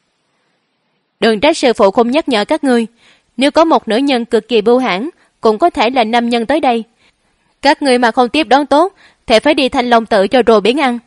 S2: Đừng trách sư phụ không nhắc nhở các ngươi, nếu có một nữ nhân cực kỳ bưu hãn cũng có thể là nam nhân tới đây, các ngươi mà không tiếp đón tốt thì phải đi Thanh Long Tự cho rùa biển ăn.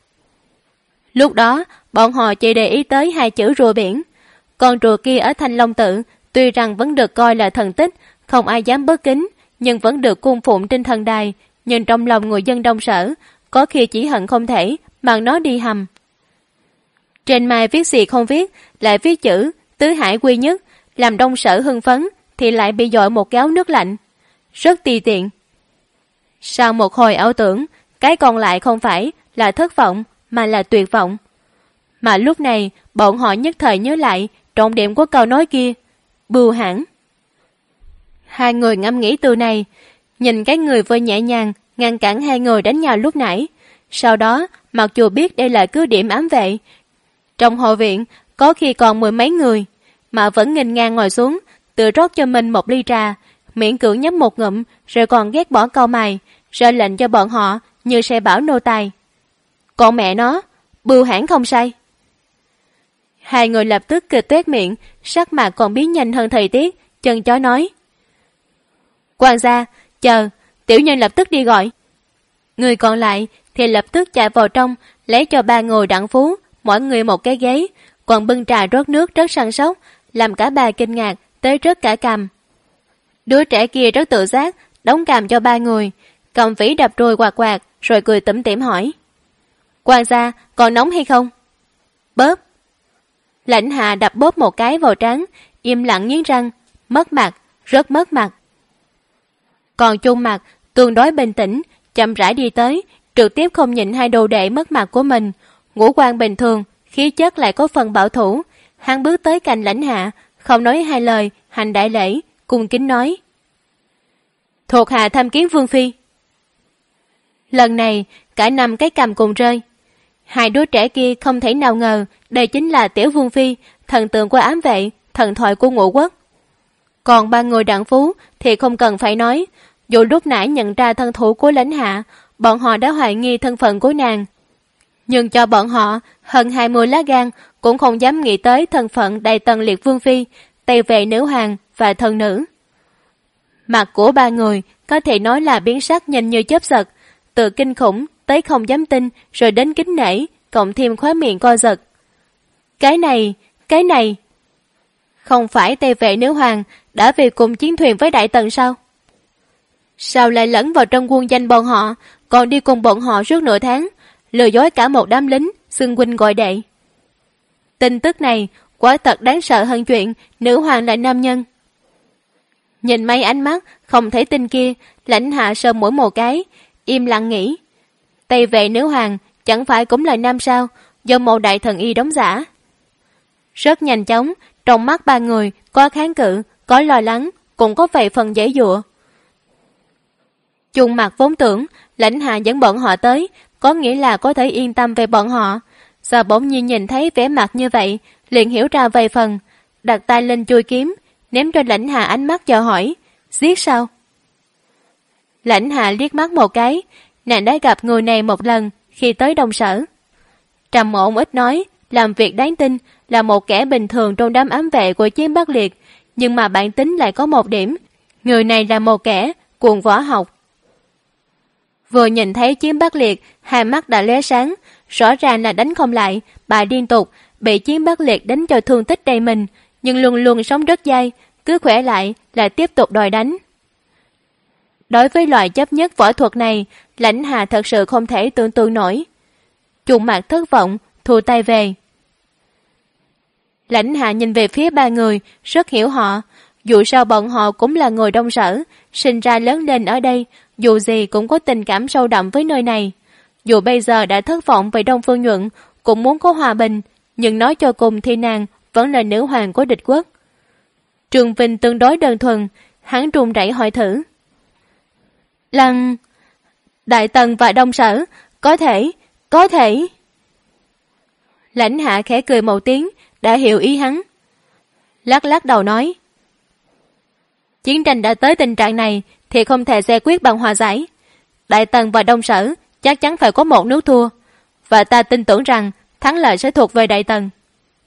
S2: Lúc đó bọn họ chỉ để ý tới 2 chữ rùa biển. Con rùa kia ở Thanh Long Tự tuy rằng vẫn được coi là thần tích, không ai dám bớt kính, nhưng vẫn được cung phụng trên thần đài, nhưng trong lòng người dân Đông Sở có khi chỉ hận không thể mang nó đi hầm. Trên mai viết gì không viết, lại viết chữ tứ hải quy nhất, làm Đông Sở hưng phấn thì lại bị dội một gáo nước lạnh, rất tùy tiện. Sau một hồi ảo tưởng, cái còn lại không phải là thất vọng mà là tuyệt vọng. Mà lúc này bọn họ nhất thời nhớ lại trọng điểm của câu nói kia: bưu hãn. 2 người ngẫm nghĩ từ này, nhìn cái người vừa nhẹ nhàng ngăn cản 2 người đánh nhau lúc nãy. Sau đó, mặc dù biết đây là cứ điểm ám vệ, trong hội viện có khi còn 10 mấy người, mà vẫn nghênh ngang ngồi xuống, tự rót cho mình một ly trà, miễn cưỡng nhấp một ngụm, rồi còn ghét bỏ cau mày, ra lệnh cho bọn họ như sai bảo nô tài: Con mẹ nó, bưu hãn không sai. 2 người lập tức cười tuét miệng, sắc mặt còn biến nhanh hơn thời tiết, chân chó nói: Quan gia, chờ, tiểu nhân lập tức đi gọi. Người còn lại thì lập tức chạy vào trong, lấy cho 3 người đặng phú, mỗi người một cái ghế, còn bưng trà rót nước rất săn sóc, làm cả 3 kinh ngạc, tới rớt cả cằm. Đứa trẻ kia rất tự giác, đóng cằm cho 3 người, cầm vỉ đập đùi quạt quạt, rồi cười tủm tỉm hỏi. Quan gia, còn nóng hay không? Bóp. Lãnh Hạ đập bóp một cái vào trán, im lặng nghiến răng, mất mặt, rất mất mặt. Còn Chung Mặt tương đối bình tĩnh, chậm rãi đi tới, trực tiếp không nhịn hai đồ đệ mất mặt của mình. Ngũ quan bình thường, khí chất lại có phần bảo thủ. Hắn bước tới cạnh Lãnh Hạ, không nói hai lời, hành đại lễ, cung kính nói. Thuộc hạ tham kiến vương phi. Lần này, cả 5 cái cằm cùng rơi. Hai đứa trẻ kia không thể nào ngờ đây chính là tiểu vương phi, thần tượng của ám vệ, thần thoại của Ngũ Quốc. Còn 3 người đặng phú thì không cần phải nói. Dù lúc nãy nhận ra thân thủ của Lãnh Hạ, bọn họ đã hoài nghi thân phận của nàng. Nhưng cho bọn họ hơn 20 lá gan cũng không dám nghĩ tới thân phận Đại Tần Liệt Vương Phi, Tây Vệ Nữ Hoàng và thần nữ. Mặt của 3 người có thể nói là biến sắc nhanh như chớp giật, từ kinh khủng tới không dám tin, rồi đến kính nể, cộng thêm khóe miệng co giật. Cái này, không phải Tây Vệ Nữ Hoàng đã về cùng chiến thuyền với Đại Tần sao? Sao lại lẫn vào trong quân danh bọn họ, còn đi cùng bọn họ suốt nửa tháng, lừa dối cả một đám lính, xưng huynh gọi đệ. Tin tức này quả thật đáng sợ hơn chuyện nữ hoàng là nam nhân. Nhìn mấy ánh mắt không thể tin kia, Lãnh Hạ sờ mũi một cái, im lặng nghĩ. Tây Vệ Nữ Hoàng chẳng phải cũng là nam sao, do một đại thần y đóng giả. Rất nhanh chóng, trong mắt 3 người có kháng cự, có lo lắng, cũng có vài phần dễ dụa. Chung Mặt vốn tưởng Lãnh Hạ dẫn bọn họ tới, có nghĩa là có thể yên tâm về bọn họ. Giờ bỗng nhiên nhìn thấy vẻ mặt như vậy, liền hiểu ra vài phần, đặt tay lên chuôi kiếm, ném cho Lãnh Hạ ánh mắt dò hỏi, giết sao? Lãnh Hạ liếc mắt một cái, nàng đã gặp người này một lần khi tới Đông Sở. Trầm ổn ít nói, làm việc đáng tin, là một kẻ bình thường trong đám ám vệ của Chiến Bắc Liệt, nhưng mà bản tính lại có một điểm, người này là một kẻ cuồng võ học. Vừa nhìn thấy Chiến Bắc Liệt, hai mắt đã lóe sáng, rõ ràng là đánh không lại, bà liên tục bị Chiến Bắc Liệt đánh cho thương tích đầy mình, nhưng luôn luôn sống rất dai, cứ khỏe lại là tiếp tục đòi đánh. Đối với loại chấp nhất võ thuật này, Lãnh Hạ thật sự không thể tưởng tượng nổi. Chung Mặt thất vọng, thu tay về. Lãnh Hạ nhìn về phía 3 người, rất hiểu họ. Dù sao bọn họ cũng là người Đông Sở, sinh ra lớn lên ở đây, dù gì cũng có tình cảm sâu đậm với nơi này. Dù bây giờ đã thất vọng về Đông Phương Nhuận, cũng muốn có hòa bình, nhưng nói cho cùng thì nàng vẫn là nữ hoàng của địch quốc. Trường Vinh tương đối đơn thuần, hắn run rẩy hỏi thử. Đại Tần và Đông Sở, có thể. Lãnh Hạ khẽ cười một tiếng, đã hiểu ý hắn. Lắc lắc đầu nói. Chiến tranh đã tới tình trạng này thì không thể giải quyết bằng hòa giải. Đại Tần và Đông Sở chắc chắn phải có một nước thua, và ta tin tưởng rằng thắng lợi sẽ thuộc về Đại Tần.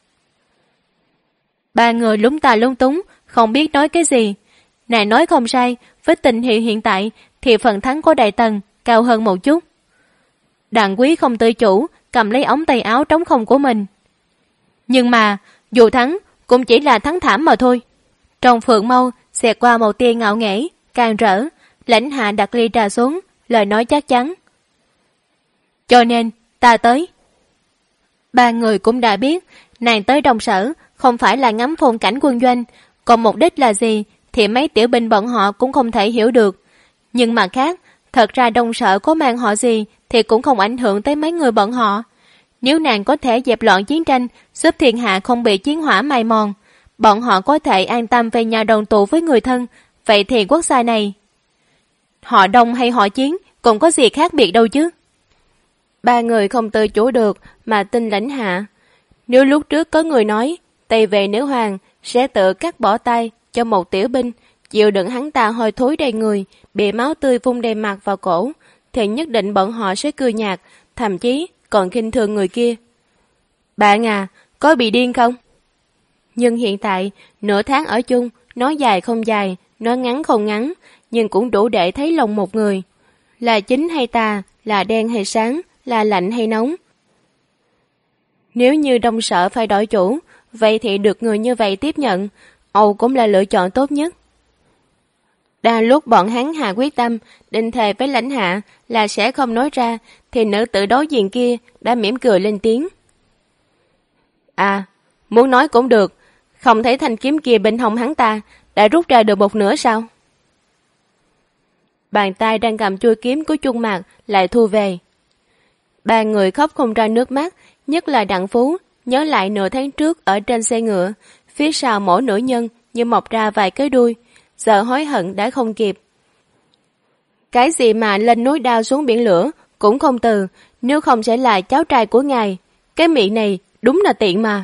S2: 3 người lúng ta lúng túng, không biết nói cái gì. Nàng nói không sai, với tình hình hiện tại thì phần thắng của Đại Tần cao hơn một chút. Đặng Quý không tự chủ cầm lấy ống tay áo trống không của mình. Nhưng mà dù thắng cũng chỉ là thắng thảm mà thôi. Trong phượng mâu xẹt qua một tia ngạo nghễ, càng rỡ. Lãnh Hạ đặt ly trà xuống, lời nói chắc chắn. Cho nên ta tới. 3 người cũng đã biết nàng tới Đông Sở không phải là ngắm phong cảnh quân doanh, còn mục đích là gì thì mấy tiểu binh bọn họ cũng không thể hiểu được. Nhưng mà khác, thật ra Đông Sở có mang họ gì thì cũng không ảnh hưởng tới mấy người bọn họ. Nếu nàng có thể dẹp loạn chiến tranh, giúp thiên hạ không bị chiến hỏa mài mòn, bọn họ có thể an tâm về nhà đoàn tụ với người thân, vậy thì quốc gia này, họ Đông hay họ Chiến cũng có gì khác biệt đâu chứ. 3 người không tự chủ được mà tin Lãnh Hạ. Nếu lúc trước có người nói Tây Vệ Nữ Hoàng sẽ tự cắt bỏ tay cho một tiểu binh, chịu đựng hắn ta hôi thối đầy người, bị máu tươi vung đầy mặt vào cổ, thì nhất định bọn họ sẽ cười nhạt, thậm chí còn khinh thường người kia. Bạn à, có bị điên không? Nhưng hiện tại, nửa tháng ở chung, nói dài không dài, nói ngắn không ngắn, nhưng cũng đủ để thấy lòng một người. Là chính hay tà, là đen hay sáng, là lạnh hay nóng. Nếu như Đông Sở phải đổi chủ, vậy thì được người như vậy tiếp nhận, Âu cũng là lựa chọn tốt nhất. Đang lúc bọn hắn hạ quyết tâm, định thề với Lãnh Hạ là sẽ không nói ra, thì nữ tử đối diện kia đã mỉm cười lên tiếng. À, muốn nói cũng được, không thấy thanh kiếm kia bên hông hắn ta đã rút ra được một nửa sao? Bàn tay đang cầm chuôi kiếm của Chung Mạc lại thu về. Ba người khóc không ra nước mắt, nhất là Đặng Phú, nhớ lại nửa tháng trước ở trên xe ngựa, phía sau mỗi nữ nhân như mọc ra vài cái đuôi, giờ hối hận đã không kịp. Cái gì mà lên núi đao xuống biển lửa cũng không từ, nếu không sẽ là cháu trai của ngài. Cái miệng này đúng là tiện mà.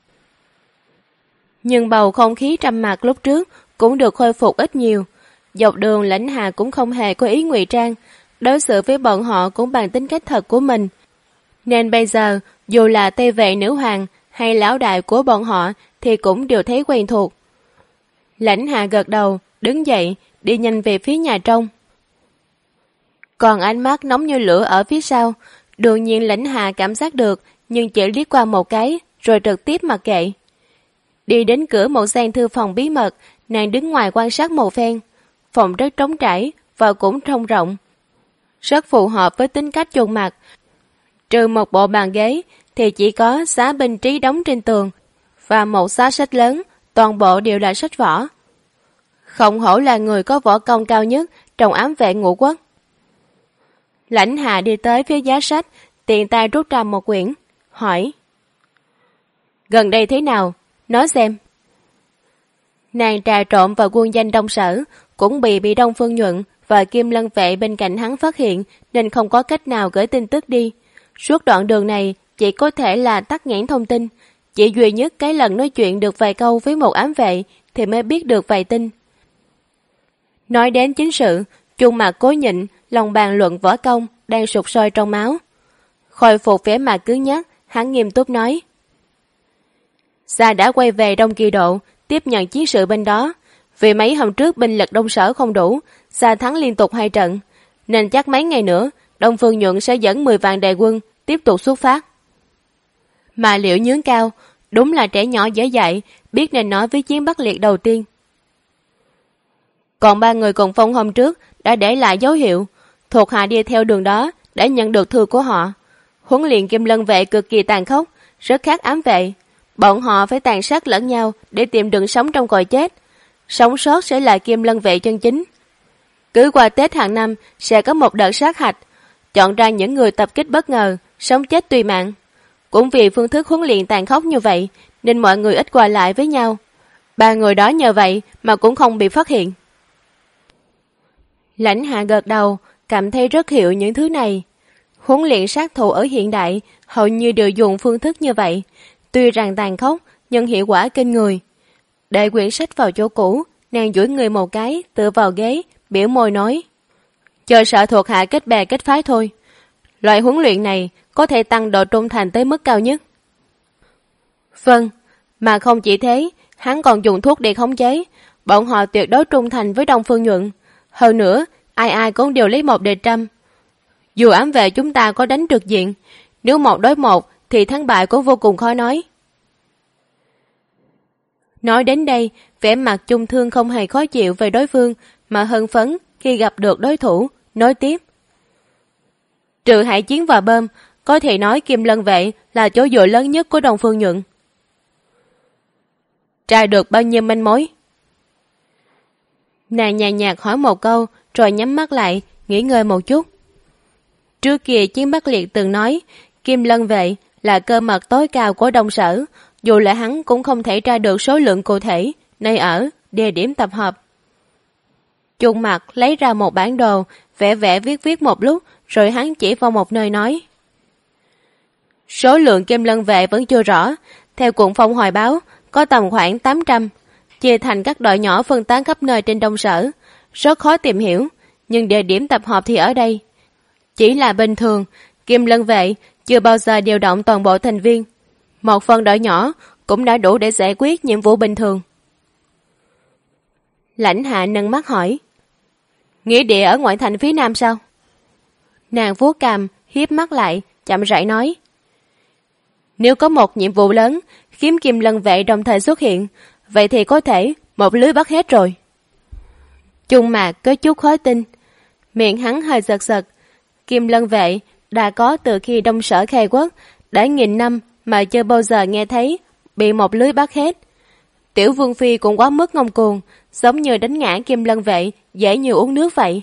S2: Nhưng bầu không khí trầm mặc lúc trước cũng được khôi phục ít nhiều. Dọc đường Lãnh Hà cũng không hề có ý ngụy trang, đối xử với bọn họ cũng bằng tính cách thật của mình. Nên bây giờ, dù là tây vệ nữ hoàng hay lão đại của bọn họ thì cũng đều thấy quen thuộc. Lãnh Hà gật đầu, đứng dậy, đi nhanh về phía nhà trong. Còn ánh mắt nóng như lửa ở phía sau, đương nhiên Lãnh Hà cảm giác được, nhưng chỉ liếc qua một cái, rồi trực tiếp mặc kệ. Đi đến cửa một gian thư phòng bí mật, nàng đứng ngoài quan sát một phen. Phòng rất trống trải và cũng thông rộng, rất phù hợp với tính cách Chung Mạc. Trừ một bộ bàn ghế thì chỉ có giá binh trí đóng trên tường và một giá sách lớn, toàn bộ đều là sách võ. Không hổ là người có võ công cao nhất trong ám vệ Ngũ Quốc. Lãnh Hà đi tới phía giá sách, tiện tay rút ra một quyển, hỏi: Gần đây thế nào? Nói xem. Nàng trà trộn vào quân danh Đông Sở, cũng bị Đông Phương Nhuận và Kim Lân vệ bên cạnh hắn phát hiện, nên không có cách nào gửi tin tức đi. Suốt đoạn đường này chỉ có thể là tắc nghẽn thông tin, chỉ duy nhất cái lần nói chuyện được vài câu với một ám vệ thì mới biết được vài tin. Nói đến chính sự, Chung Mạc cố nhịn, lòng bàn luận võ công đang sụt sôi trong máu. Khôi phục vẻ mặt cứng nhắc, hắn nghiêm túc nói: Gia đã quay về Đông Kỳ Độ, tiếp nhận chiến sự bên đó. Vì mấy hôm trước binh lực Đông Sở không đủ, Gia thắng liên tục 2 trận, nên chắc mấy ngày nữa Đông Phương Nhuận sẽ dẫn 10 vạn đại quân tiếp tục xuất phát. Mà Liễu nhướng cao, đúng là trẻ nhỏ dễ dạy, biết nên nói với chiến Bắc Liệt đầu tiên. Còn 3 người cùng phong hôm trước đã để lại dấu hiệu, thuộc hạ đi theo đường đó đã nhận được thư của họ. Huấn luyện Kim Lân vệ cực kỳ tàn khốc, rất khác ám vệ. Bọn họ phải tàn sát lẫn nhau để tìm đường sống trong cõi chết. Sống sót sẽ là Kim Lân vệ chân chính. Cứ qua Tết hàng năm sẽ có một đợt sát hạch, chọn ra những người tập kích bất ngờ, sống chết tùy mạng. Cũng vì phương thức huấn luyện tàn khốc như vậy nên mọi người ít qua lại với nhau. 3 người đó nhờ vậy mà cũng không bị phát hiện. Lãnh Hạ gật đầu, cảm thấy rất hiểu những thứ này. Huấn luyện sát thủ ở hiện đại hầu như đều dùng phương thức như vậy, tuy rằng tàn khốc nhưng hiệu quả kinh người. Để quyển sách vào chỗ cũ, nàng duỗi người một cái, tựa vào ghế, biểu môi nói: Chờ sợ thuộc hạ kết bè kết phái thôi. Loại huấn luyện này có thể tăng độ trung thành tới mức cao nhất. Vâng, mà không chỉ thế, hắn còn dùng thuốc để khống chế. Bọn họ tuyệt đối trung thành với Đông Phương Nhuận. Hơn nữa, ai ai cũng đều lấy 1 đề 100. Dù ám vệ chúng ta có đánh trực diện, nếu 1 đối 1 thì thắng bại cũng vô cùng khó nói. Nói đến đây, vẻ mặt Chung Thương không hề khó chịu về đối phương, mà hưng phấn khi gặp được đối thủ, nói tiếp: Trừ Hải Chiến và Bơm, có thể nói Kim Lân vệ là chỗ dựa lớn nhất của Đông Phương Nhuận. Tra được bao nhiêu manh mối? Nàng nhàn nhạt hỏi một câu, rồi nhắm mắt lại, nghỉ ngơi một chút. Trước kia Chiến Bắc Liệt từng nói, Kim Lân vệ là cơ mật tối cao của Đông Sở, dù là hắn cũng không thể tra được số lượng cụ thể, nơi ở, địa điểm tập hợp. Chung Mặt lấy ra một bản đồ, vẽ viết một lúc, rồi hắn chỉ vào một nơi nói: Số lượng Kim Lân vệ vẫn chưa rõ, theo cuộn phong hồi báo, có tầm khoảng 800, chia thành các đội nhỏ phân tán khắp nơi trên Đông Sở, rất khó tìm hiểu, nhưng địa điểm tập hợp thì ở đây. Chỉ là bình thường, Kim Lân vệ chưa bao giờ điều động toàn bộ thành viên. Một phần đội nhỏ cũng đã đủ để giải quyết nhiệm vụ bình thường. Lãnh Hạ nâng mắt hỏi: Nghĩa địa ở ngoại thành phía nam sao? Nàng vuốt cằm, hiếp mắt lại, chậm rãi nói. Nếu có một nhiệm vụ lớn, kiếm Kim Lân vệ đồng thời xuất hiện, vậy thì có thể một lưới bắt hết rồi. Chung Mạc có chút khó tin, miệng hắn hơi giật giật. Kim Lân vệ đã có từ khi Đông Sở khai quốc, đã nghìn năm mà chưa bao giờ nghe thấy bị một lưới bắt hết. Tiểu Vương Phi cũng quá mức ngông cuồng, giống như đánh ngã Kim Lân vệ dễ như uống nước vậy.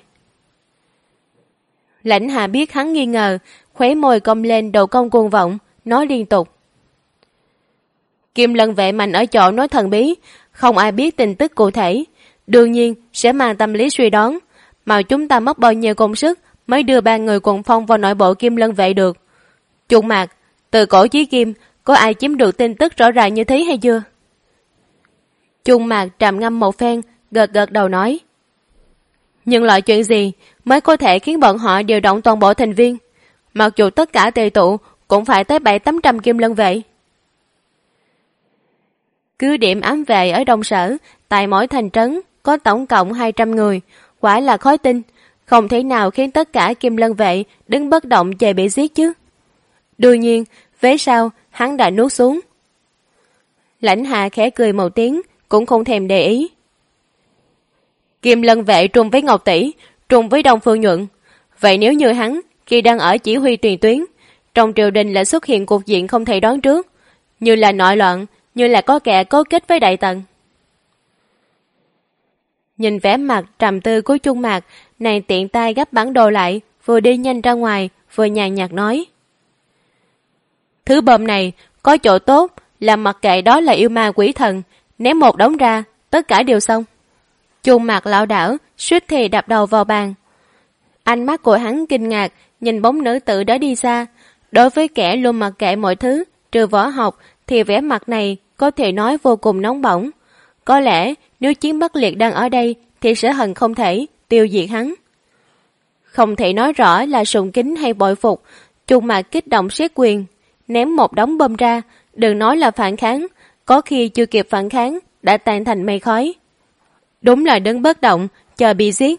S2: Lãnh Hạ biết hắn nghi ngờ, khóe môi cong lên độ cong cuồng vọng, nói liên tục. Kim Lân vệ mạnh ở chỗ nói thần bí, không ai biết tin tức cụ thể, đương nhiên sẽ mang tâm lý suy đoán, mà chúng ta mất bao nhiêu công sức mới đưa 3 người cùng phong vào nội bộ Kim Lân vệ được. Chung Mạc, từ cổ chí kim, có ai chiếm được tin tức rõ ràng như thế hay chưa? Chung Mạc trầm ngâm một phen, gật gật đầu nói. Nhưng loại chuyện gì mới có thể khiến bọn họ điều động toàn bộ thành viên? Mặc dù tất cả tề tụ cũng phải tới 700-800 Kim Lân vệ. Cứ điểm ám vệ ở Đông Sở, tại mỗi thành trấn có tổng cộng 200 người, quả là khó tin, không thể nào khiến tất cả Kim Lân vệ đứng bất động chờ bị giết chứ. Đương nhiên, vế sau hắn đã nuốt xuống. Lãnh Hạ khẽ cười một tiếng, cũng không thèm để ý. Kim Lân vệ trùng với Ngọc Tỷ, trùng với Đông Phương Nhuận. Vậy nếu như hắn, khi đang ở chỉ huy tiền tuyến, trong triều đình lại xuất hiện cục diện không thể đoán trước, như là nội loạn, như là có kẻ cấu kết với Đại Tần. Nhìn vẻ mặt trầm tư của Chung Mạc, nàng tiện tay gấp bản đồ lại, vừa đi nhanh ra ngoài, vừa nhàn nhạt nói. Thứ bom này có chỗ tốt là mặc kệ đó là yêu ma quỷ thần, ném một đống ra, tất cả đều xong. Chung Mạc lảo đảo, suýt thì đập đầu vào bàn. Ánh mắt của hắn kinh ngạc, nhìn bóng nữ tử đã đi xa. Đối với kẻ luôn mặc kệ mọi thứ, trừ võ học, thì vẻ mặt này có thể nói vô cùng nóng bỏng. Có lẽ nếu Chiến Bắc Liệt đang ở đây thì sẽ hận không thể tiêu diệt hắn. Không thể nói rõ là sùng kính hay bội phục, Chung Mạc kích động siết quyền, ném một đống bom ra, đừng nói là phản kháng, có khi chưa kịp phản kháng đã tan thành mây khói. Đúng là đứng bất động, chờ bị giết.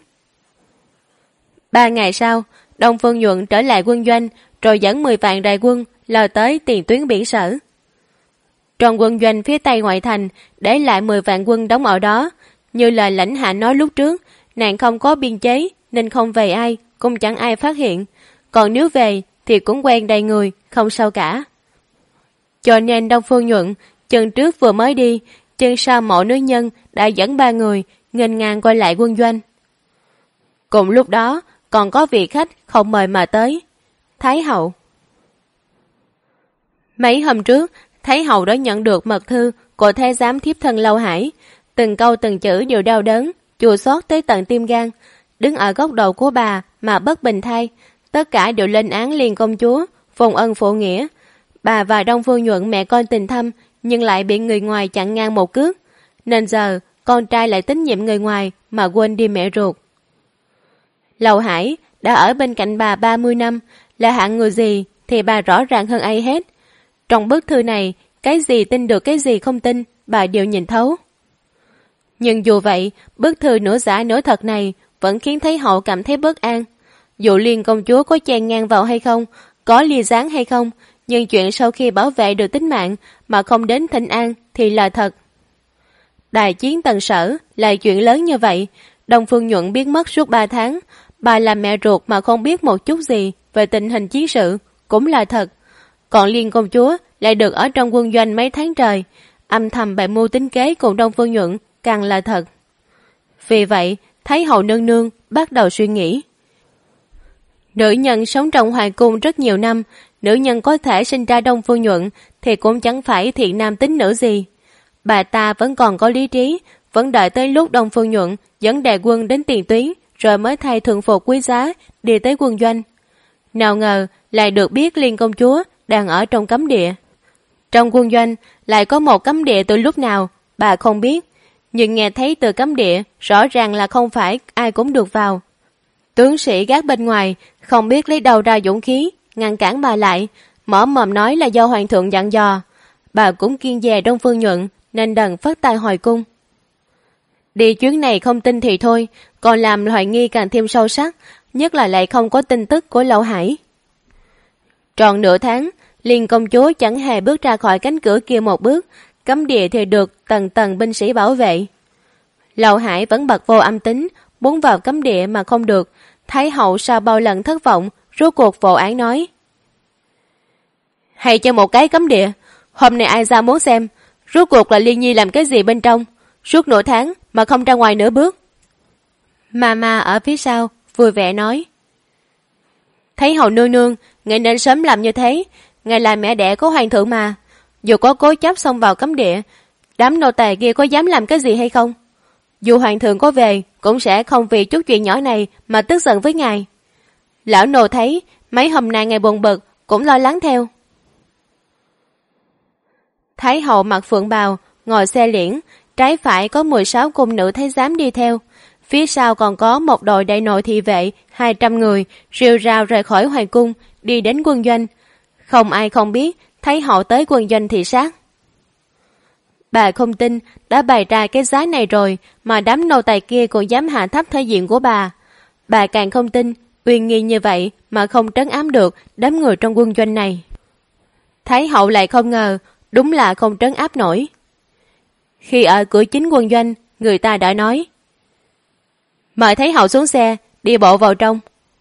S2: 3 ngày sau, Đông Phương Nhuận trở lại quân doanh, rồi dẫn 10 vạn đại quân lao tới tiền tuyến biển Sở. Trong quân doanh phía tây ngoại thành, để lại 10 vạn quân đóng ở đó. Như lời Lãnh Hạ nói lúc trước, nàng không có biên chế nên không về ai, cũng chẳng ai phát hiện. Còn nếu về thì cũng quen đầy người, không sao cả. Cho nên Đông Phương Nhuận, chân trước vừa mới đi, chân sau mộ nữ nhân đã dẫn 3 người, nghênh ngang quay lại quân doanh. Cùng lúc đó, còn có vị khách không mời mà tới. Thái hậu. Mấy hôm trước, Thái hậu đã nhận được mật thư của thái giám thiếp thân Lâu Hải. Từng câu từng chữ đều đau đớn, chua xót tới tận tim gan. Đứng ở góc độ của bà mà bất bình thay, tất cả đều lên án Liên công chúa, phùng ân phụ nghĩa. Bà và Đông Phương Nhuận mẹ con tình thâm, nhưng lại bị người ngoài chặn ngang một cước. Nên giờ, con trai lại tín nhiệm người ngoài mà quên đi mẹ ruột. Lâu Hải đã ở bên cạnh bà 30 năm, là hạng người gì thì bà rõ ràng hơn ai hết. Trong bức thư này, cái gì tin được cái gì không tin, bà đều nhìn thấu. Nhưng dù vậy, bức thư nửa giả nửa thật này vẫn khiến Thái hậu cảm thấy bất an. Dù Liên công chúa có chen ngang vào hay không, có lia gián hay không, nhưng chuyện sau khi bảo vệ được tính mạng mà không đến thỉnh an thì là thật. Đại chiến Tần Sở là chuyện lớn như vậy. Đông Phương Nhuận biến mất suốt 3 tháng. Bà là mẹ ruột mà không biết một chút gì về tình hình chiến sự cũng là thật. Còn Liên công chúa lại được ở trong quân doanh mấy tháng trời, âm thầm bày mưu tính kế cùng Đông Phương Nhuận càng là thật. Vì vậy, Thái hậu nương nương bắt đầu suy nghĩ. Nữ nhân sống trong hoàng cung rất nhiều năm, nữ nhân có thể sinh ra Đông Phương Nhuận thì cũng chẳng phải thiện nam tín nữ gì. Bà ta vẫn còn có lý trí, vẫn đợi tới lúc Đông Phương Nhuận dẫn đại quân đến tiền tuyến, rồi mới thay thường phục quý giá đi tới quân doanh. Nào ngờ lại được biết Liên công chúa đang ở trong cấm địa. Trong quân doanh lại có một cấm địa từ lúc nào bà không biết, nhưng nghe thấy từ cấm địa rõ ràng là không phải ai cũng được vào. Tướng sĩ gác bên ngoài không biết lấy đâu ra dũng khí ngăn cản bà lại, mở mồm nói là do hoàng thượng dặn dò. Bà cũng kiêng dè Đông Phương Nhuận nên đành phất tay hồi cung. Đi chuyến này không tin thì thôi, còn làm hoài nghi càng thêm sâu sắc, nhất là lại không có tin tức của Lâu Hải. Tròn nửa tháng, Liên công chúa chẳng hề bước ra khỏi cánh cửa kia một bước, cấm địa thì được tầng tầng binh sĩ bảo vệ. Lâu Hải vẫn bật vô âm tính, muốn vào cấm địa mà không được. Thái hậu sau bao lần thất vọng, rốt cuộc vô án nói: hay cho một cái cấm địa, hôm nay ai ra muốn xem, rốt cuộc là Liên Nhi làm cái gì bên trong, suốt nửa tháng mà không ra ngoài nửa bước. Mama ở phía sau vui vẻ nói: Thái hậu nương nương, ngài nên sớm làm như thế, ngài là mẹ đẻ của hoàng thượng mà, dù có cố chấp xông vào cấm địa, đám nô tỳ kia có dám làm cái gì hay không? Dù hoàng thượng có về, cũng sẽ không vì chút chuyện nhỏ này mà tức giận với ngài. Lão nô thấy mấy hôm nay ngài buồn bực, cũng lo lắng theo. Thái hậu mặc phượng bào, ngồi xe liễn, trái phải có 16 cung nữ thái giám đi theo. Phía sau còn có một đội đại nội thị vệ 200 người rìu rào rời khỏi hoàng cung, đi đến quân doanh. Không ai không biết Thái hậu tới quân doanh thị sát. Bà không tin đã bày ra cái giá này rồi mà đám nô tài kia còn dám hạ thấp thể diện của bà. Bà càng không tin uy nghi như vậy mà không trấn áp được đám người trong quân doanh này. Thái hậu lại không ngờ, đúng là không trấn áp nổi. Khi ở cửa chính quân doanh, người ta đã nói: mời Thái hậu xuống xe, đi bộ vào trong.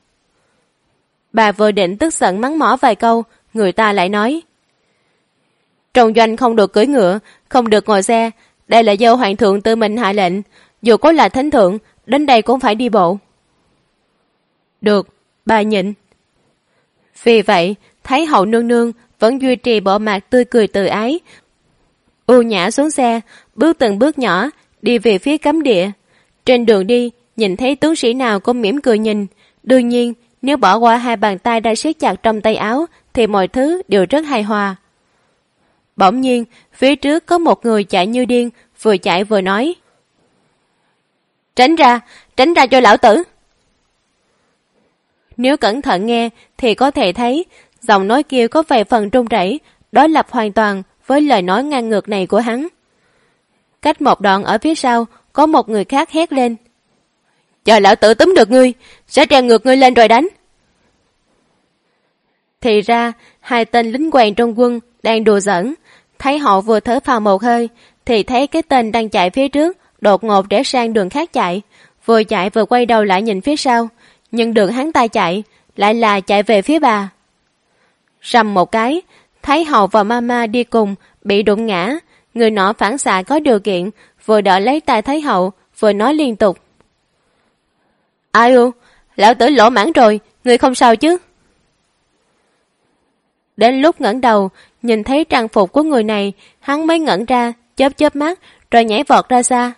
S2: Bà vừa định tức giận mắng mỏ vài câu, người ta lại nói: trong doanh không được cưỡi ngựa, không được ngồi xe, đây là do hoàng thượng tự mình hạ lệnh, dù có là thánh thượng, đến đây cũng phải đi bộ. Được, bà nhịn. Vì vậy, Thái hậu nương nương vẫn duy trì bộ mặt tươi cười từ ái, ưu nhã xuống xe, bước từng bước nhỏ, đi về phía cấm địa. Trên đường đi, nhìn thấy tướng sĩ nào cũng mỉm cười nhìn. Đương nhiên, nếu bỏ qua hai bàn tay đang siết chặt trong tay áo, thì mọi thứ đều rất hài hòa. Bỗng nhiên, phía trước có một người chạy như điên, vừa chạy vừa nói: tránh ra cho lão tử. Nếu cẩn thận nghe thì có thể thấy giọng nói kia có vài phần run rẩy, đối lập hoàn toàn với lời nói ngang ngược này của hắn. Cách một đoạn ở phía sau có một người khác hét lên: chờ lão tử túm được ngươi, sẽ treo ngược ngươi lên rồi đánh. Thì ra hai tên lính quèn trong quân đang đùa giỡn. Thấy họ vừa thở phào một hơi thì thấy cái tên đang chạy phía trước đột ngột rẽ sang đường khác chạy, vừa chạy vừa quay đầu lại nhìn phía sau, nhưng đường hắn ta chạy lại là chạy về phía bà. Rầm một cái, Thái hậu và mama đi cùng bị đụng ngã. Người nọ phản xạ có điều kiện, vừa đỡ lấy tay Thái hậu, vừa nói liên tục: ai u, lão tử lỗ mãn rồi, người không sao chứ? Đến lúc ngẩng đầu nhìn thấy trang phục của người này, hắn mới ngẩn ra, chớp chớp mắt rồi nhảy vọt ra xa.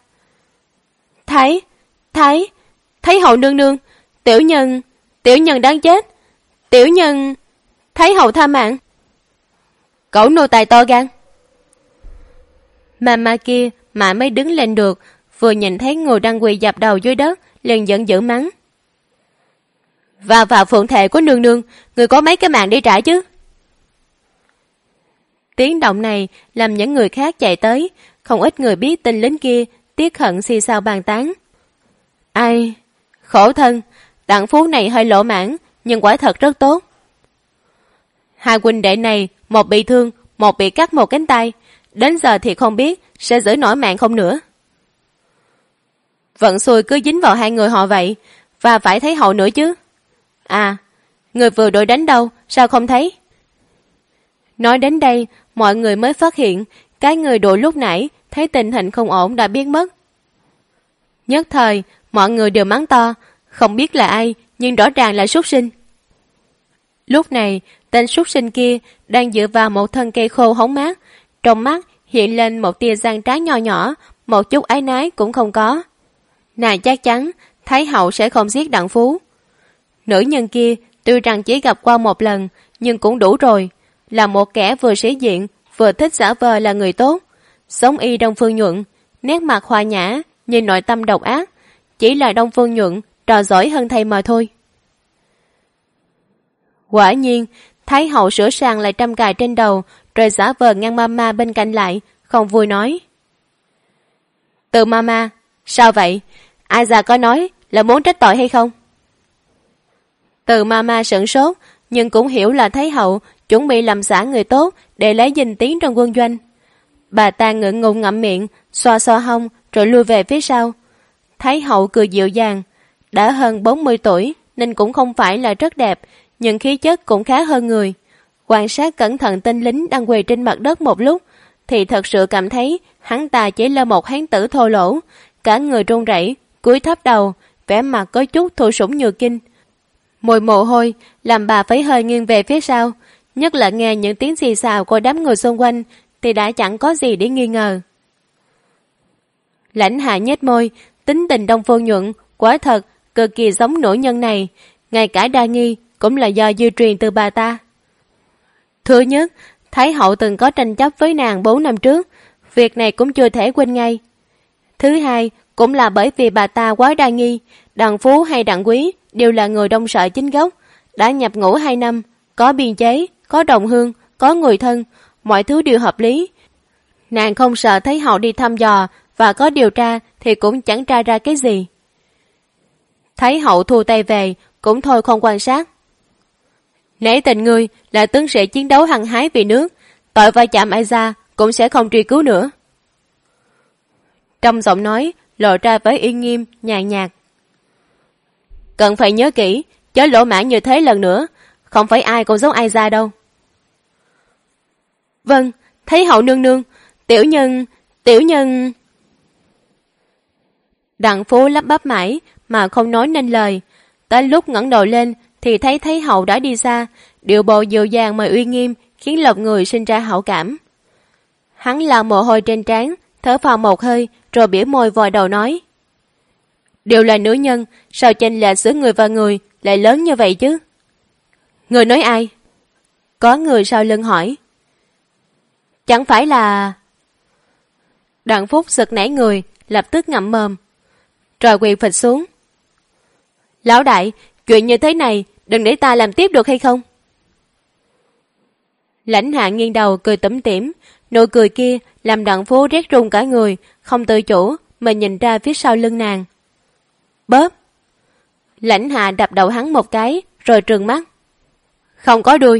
S2: Thái hậu nương nương, tiểu nhân đáng chết, tiểu nhân, Thái hậu tha mạng. Cẩu nô tài to gan. Mama kia mà mới đứng lên được, vừa nhìn thấy người đang quỳ dập đầu dưới đất, liền giận dữ mắng: vào phượng thệ của nương nương, người có mấy cái mạng để trả chứ? Tiếng động này làm những người khác chạy tới, không ít người biết tin lính kia tiếc hận xì xào bàn tán. Ai, khổ thân, đặng phú này hơi lỗ mãn, nhưng quả thật rất tốt. Hai huynh đệ này, một bị thương, một bị cắt một cánh tay, đến giờ thì không biết sẽ giữ nổi mạng không nữa. Vận xui cứ dính vào hai người họ vậy, và phải thấy hậu nữa chứ. À, người vừa đội đánh đâu, sao không thấy? Nói đến đây, mọi người mới phát hiện cái người đội lúc nãy thấy tình hình không ổn đã biến mất. Nhất thời, mọi người đều mắng to, không biết là ai, nhưng rõ ràng là súc sinh. Lúc này, tên súc sinh kia đang dựa vào một thân cây khô hóng mát, trong mắt hiện lên một tia gian trá nho nhỏ, một chút áy náy cũng không có. Nàng chắc chắn Thái hậu sẽ không giết đặng phú. Nữ nhân kia tuy rằng chỉ gặp qua một lần, nhưng cũng đủ rồi, là một kẻ vừa sĩ diện vừa thích giả vờ là người tốt, sống y Đông Phương Nhuận, nét mặt hòa nhã nhưng nội tâm độc ác, chỉ là Đông Phương Nhuận trò giỏi hơn thầy mà thôi. Quả nhiên, Thái hậu sửa sang lại trăm cài trên đầu, rồi giả vờ ngăn mama bên cạnh lại, không vui nói: Từ mama, sao vậy? Ai già có nói là muốn trách tội hay không? Từ Mama sửng sốt, nhưng cũng hiểu là Thái hậu chuẩn bị làm xả người tốt để lấy danh tiếng trong quân doanh. Bà ta ngượng ngùng ngậm miệng, xoa xoa hông rồi lui về phía sau. Thái hậu cười dịu dàng, đã hơn 40 tuổi nên cũng không phải là rất đẹp, nhưng khí chất cũng khá hơn người. Quan sát cẩn thận tên lính đang quỳ trên mặt đất một lúc, thì thật sự cảm thấy hắn ta chỉ là một hán tử thô lỗ, cả người run rẩy, cúi thấp đầu, vẻ mặt có chút thụ sủng nhược kinh. Mùi mồ hôi làm bà phải hơi nghiêng về phía sau, nhất là nghe những tiếng xì xào của đám người xung quanh thì đã chẳng có gì để nghi ngờ. Lãnh Hạ nhếch môi, tính tình Đông Phương Nhuận quả thật cực kỳ giống nữ nhân này, ngay cả đa nghi cũng là do di truyền từ bà ta. Thứ nhất, Thái hậu từng có tranh chấp với nàng 4 năm trước, việc này cũng chưa thể quên ngay. Thứ hai, cũng là bởi vì bà ta quá đa nghi, Đặng Phú hay Đặng Quý đều là người Đông Sở chính gốc, đã nhập ngũ 2 năm, có biên chế, có đồng hương, có người thân, mọi thứ đều hợp lý. Nàng không sợ Thái hậu đi thăm dò và có điều tra thì cũng chẳng tra ra cái gì. Thái hậu thu tay về, cũng thôi không quan sát. Nể tình ngươi là tướng sĩ chiến đấu hăng hái vì nước, tội va chạm ai ra cũng sẽ không truy cứu nữa. Trong giọng nói lộ ra với uy nghiêm nhàn nhạt. Cần phải nhớ kỹ, chớ lỗ mãn như thế lần nữa, không phải ai cũng giống ai ra đâu. Vâng, Thái hậu nương nương, tiểu nhân... Đặng Phú lắp bắp mãi mà không nói nên lời. Tới lúc ngẩng đầu lên thì thấy Thái hậu đã đi xa, điệu bộ dịu dàng mà uy nghiêm khiến lòng người sinh ra hảo cảm. Hắn lau mồ hôi trên trán, thở phào một hơi rồi bỉa môi vòi đầu nói. Đều là nữ nhân, sao chênh lệch giữa người và người lại lớn như vậy chứ? Người nói ai? Có người sau lưng hỏi. Chẳng phải là... Đặng Phúc sực nảy người, lập tức ngậm mồm. Rồi quỳ phịch xuống. Lão đại, chuyện như thế này đừng để ta làm tiếp được hay không? Lãnh Hạ nghiêng đầu cười tủm tỉm, nụ cười kia làm Đặng Phú rét run cả người, không tự chủ mà nhìn ra phía sau lưng nàng. Bóp! Lãnh Hạ đập đầu hắn một cái rồi trừng mắt. Không có đuôi.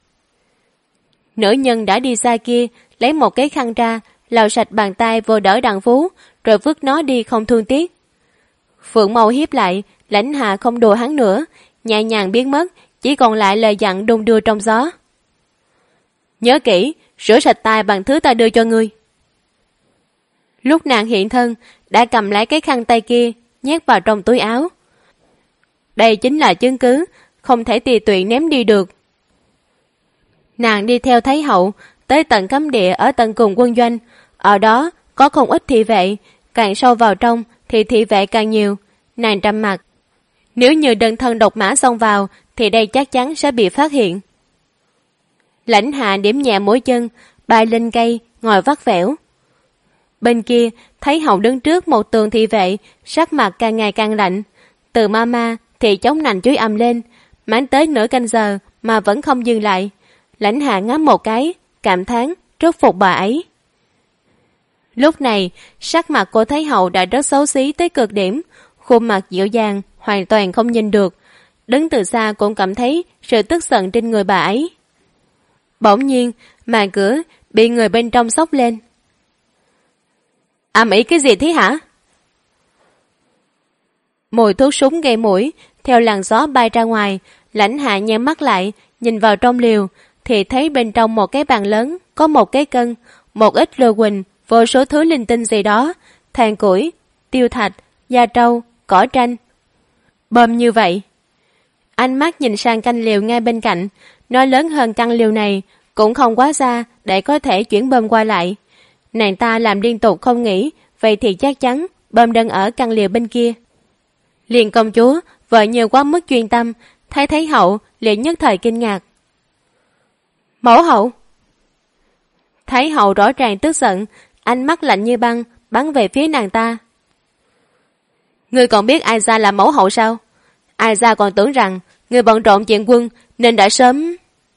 S2: Nữ nhân đã đi xa kia lấy một cái khăn ra, lau sạch bàn tay vô đỡ Đặng Phú rồi vứt nó đi không thương tiếc. Phượng Mâu hiếp lại, Lãnh Hạ không đùa hắn nữa, nhẹ nhàng biến mất, chỉ còn lại lời dặn đung đưa trong gió. Nhớ kỹ, rửa sạch tay bằng thứ ta đưa cho ngươi. Lúc nàng hiện thân, đã cầm lấy cái khăn tay kia, nhét vào trong túi áo. Đây chính là chứng cứ, không thể tùy tiện ném đi được. Nàng đi theo Thái hậu, tới tận cấm địa ở tận cùng quân doanh. Ở đó có không ít thị vệ, càng sâu vào trong thì thị vệ càng nhiều. Nàng trầm mặt. Nếu như đơn thân độc mã xông vào thì đây chắc chắn sẽ bị phát hiện. Lãnh Hạ điểm nhẹ mũi chân, bay lên cây, ngồi vắt vẻo. Bên kia, Thái hậu đứng trước một tường thị vệ, sắc mặt càng ngày càng lạnh. Từ Mama thì chống nành chuối ầm lên, mãi tới nửa canh giờ mà vẫn không dừng lại. Lãnh Hạ ngắm một cái, cảm thán rất phục bà ấy. Lúc này, sắc mặt của Thái hậu đã rất xấu xí tới cực điểm, khuôn mặt dịu dàng, hoàn toàn không nhìn được. Đứng từ xa cũng cảm thấy sự tức giận trên người bà ấy. Bỗng nhiên, màn cửa bị người bên trong xốc lên. Ầm ĩ cái gì thế hả? Mùi thuốc súng gây mũi, theo làn gió bay ra ngoài. Lãnh Hạ nhắm mắt lại, nhìn vào trong liều, thì thấy bên trong một cái bàn lớn có một cái cân, một ít lô quỳnh, vô số thứ linh tinh gì đó, than củi, tiêu thạch, da trâu, cỏ tranh. Bơm như vậy. Ánh mắt nhìn sang canh liều ngay bên cạnh, nó lớn hơn căn liều này, cũng không quá xa để có thể chuyển bơm qua lại. Nàng ta làm liên tục không nghỉ, vậy thì chắc chắn bơm đang ở căn liều bên kia. Liền công chúa, vợ như quá mức chuyên tâm, thấy Thái hậu liền nhất thời kinh ngạc. Mẫu hậu! Thái hậu rõ ràng tức giận, ánh mắt lạnh như băng, bắn về phía nàng ta. Ngươi còn biết ai ra là mẫu hậu sao? Ai ra còn tưởng rằng ngươi bận rộn chuyện quân nên đã sớm...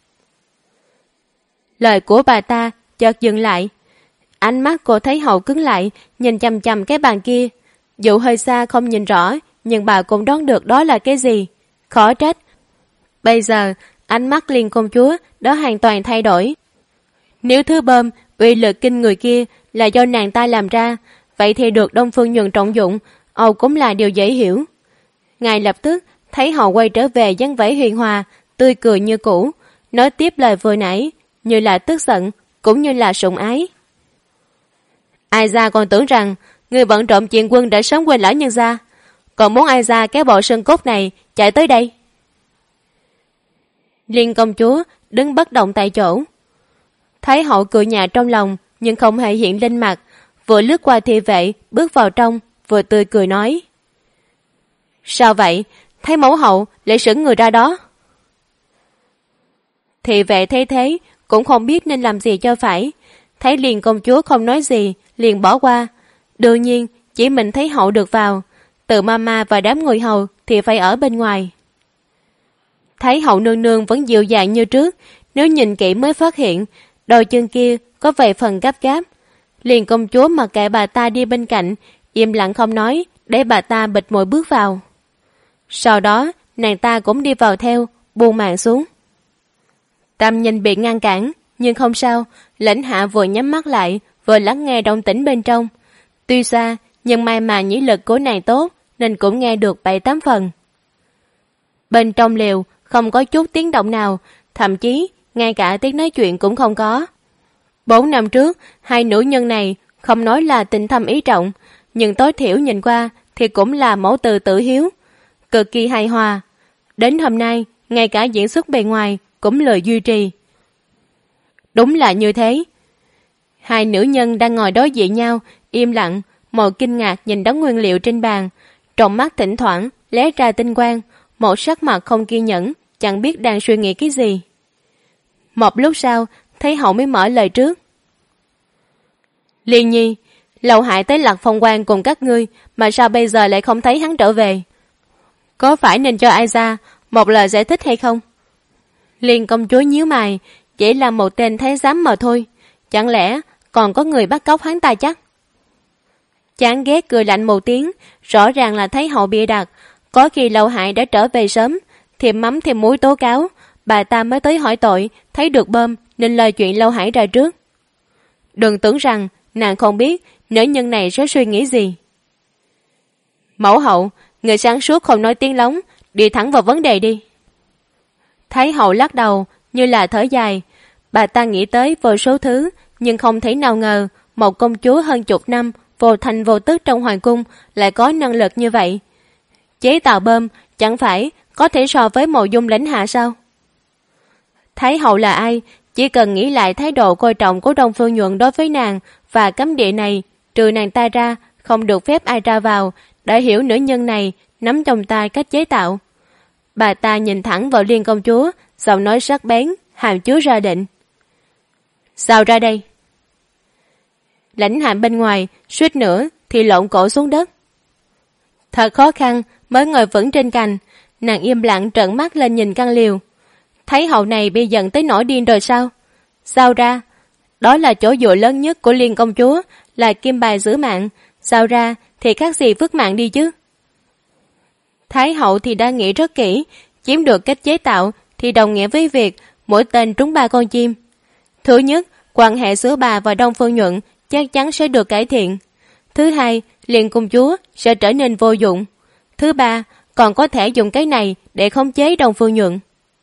S2: Lời của bà ta chợt dừng lại. Ánh mắt cô Thái hậu cứng lại, nhìn chằm chằm cái bàn kia. Dù hơi xa không nhìn rõ, nhưng bà cũng đoán được đó là cái gì. Khó trách, Bây giờ, ánh mắt Liên công chúa đã hoàn toàn thay đổi. Nếu thứ bơm, uy lực kinh người kia là do nàng ta làm ra, vậy thì được Đông Phương Nhuận trọng dụng, Âu cũng là điều dễ hiểu. Ngài lập tức thấy họ quay trở về dáng vẻ hiền hòa, tươi cười như cũ, nói tiếp lời vừa nãy, như là tức giận, cũng như là sủng ái. Ai ra còn tưởng rằng người bận trộm chuyện quân đã sớm quên lão nhân gia, còn muốn ai ra kéo bộ xương cốt này chạy tới đây. Liên công chúa đứng bất động tại chỗ. Thái hậu cười nhạt trong lòng nhưng không hề hiện lên mặt, vừa lướt qua thị vệ bước vào trong, vừa tươi cười nói: Sao vậy? Thấy mẫu hậu lại sững người ra đó. Thị vệ thấy thế cũng không biết nên làm gì cho phải, thấy Liên công chúa không nói gì liền bỏ qua. Đương nhiên chỉ mình thấy hậu được vào, từ mama và đám người hầu thì phải ở bên ngoài. Thấy hậu nương nương vẫn dịu dàng như trước, nếu nhìn kỹ mới phát hiện đôi chân kia có vài phần gấp gáp. Liên công chúa mặc kệ bà ta đi bên cạnh, im lặng không nói, để bà ta bịt môi bước vào. Sau đó nàng ta cũng đi vào theo, buông màn xuống. Tam Nhìn bị ngăn cản, nhưng không sao, Lãnh Hạ vừa nhắm mắt lại, vừa lắng nghe động tĩnh bên trong. Tuy xa, nhưng may mà nhĩ lực của nàng tốt, nên cũng nghe được 7-8 phần. Bên trong lều không có chút tiếng động nào, thậm chí ngay cả tiếng nói chuyện cũng không có. 4 năm trước, hai nữ nhân này không nói là tình thâm ý trọng, nhưng tối thiểu nhìn qua thì cũng là mẫu từ tử hiếu, cực kỳ hài hòa. Đến hôm nay, ngay cả diễn xuất bề ngoài cũng lời duy trì. Đúng là như thế. Hai nữ nhân đang ngồi đối diện nhau, im lặng, màu kinh ngạc nhìn đống nguyên liệu trên bàn, trong mắt thỉnh thoảng lóe ra tinh quang, một sắc mặt không kiên nhẫn, chẳng biết đang suy nghĩ cái gì. Một lúc sau, thấy hậu mới mở lời trước. Liên nhi, Lầu Hại tới Lạc Phong Quan cùng các ngươi, mà sao bây giờ lại không thấy hắn trở về? Có phải nên cho ai ra một lời giải thích hay không? Liên công chúa nhíu mày, chỉ là một tên thái giám mà thôi, chẳng lẽ còn có người bắt cóc hắn ta chắc? Chán ghét cười lạnh một tiếng, rõ ràng là thấy hậu bịa đặt, có khi Lầu Hại đã trở về sớm, thêm mắm thêm muối tố cáo, bà ta mới tới hỏi tội, thấy được bơm nên lời chuyện Lầu Hại ra trước. Đừng tưởng rằng nàng không biết nữ nhân này sẽ suy nghĩ gì. Mẫu hậu, người sáng suốt không nói tiếng lóng, đi thẳng vào vấn đề đi. Thái hậu lắc đầu như là thở dài, bà ta nghĩ tới vô số thứ, nhưng không thể nào ngờ một công chúa hơn chục năm vô thành vô tức trong hoàng cung lại có năng lực như vậy. Chế tạo bơm chẳng phải có thể so với Mộ Dung Lãnh Hạ sao? Thái hậu là ai? Chỉ cần nghĩ lại thái độ coi trọng của Đông Phương Nhuận đối với nàng và cấm địa này, trừ nàng ta ra không được phép ai ra vào, đã hiểu nữ nhân này nắm trong tay cách chế tạo. Bà ta nhìn thẳng vào Liên công chúa, giọng nói sắc bén, hàm chứa ra định. Sao ra đây? Lãnh Hạ bên ngoài suýt nữa thì lộn cổ xuống đất. Thật khó khăn mới ngồi vững trên cành, nàng im lặng trợn mắt lên nhìn căn liều. Thấy hậu này bị giận tới nổi điên rồi sao? Sao ra? Đó là chỗ dựa lớn nhất của Liên công chúa, là kim bài giữ mạng. Sao ra thì khác gì vứt mạng đi chứ? Thái hậu thì đã nghĩ rất kỹ, chiếm được cách chế tạo thì đồng nghĩa với việc mỗi tên trúng 3 con chim. Thứ nhất, quan hệ giữa bà và Đông Phương Nhuận chắc chắn sẽ được cải thiện. Thứ hai, Liên công chúa sẽ trở nên vô dụng. Thứ ba, còn có thể dùng cái này để khống chế Đông Phương Nhuận.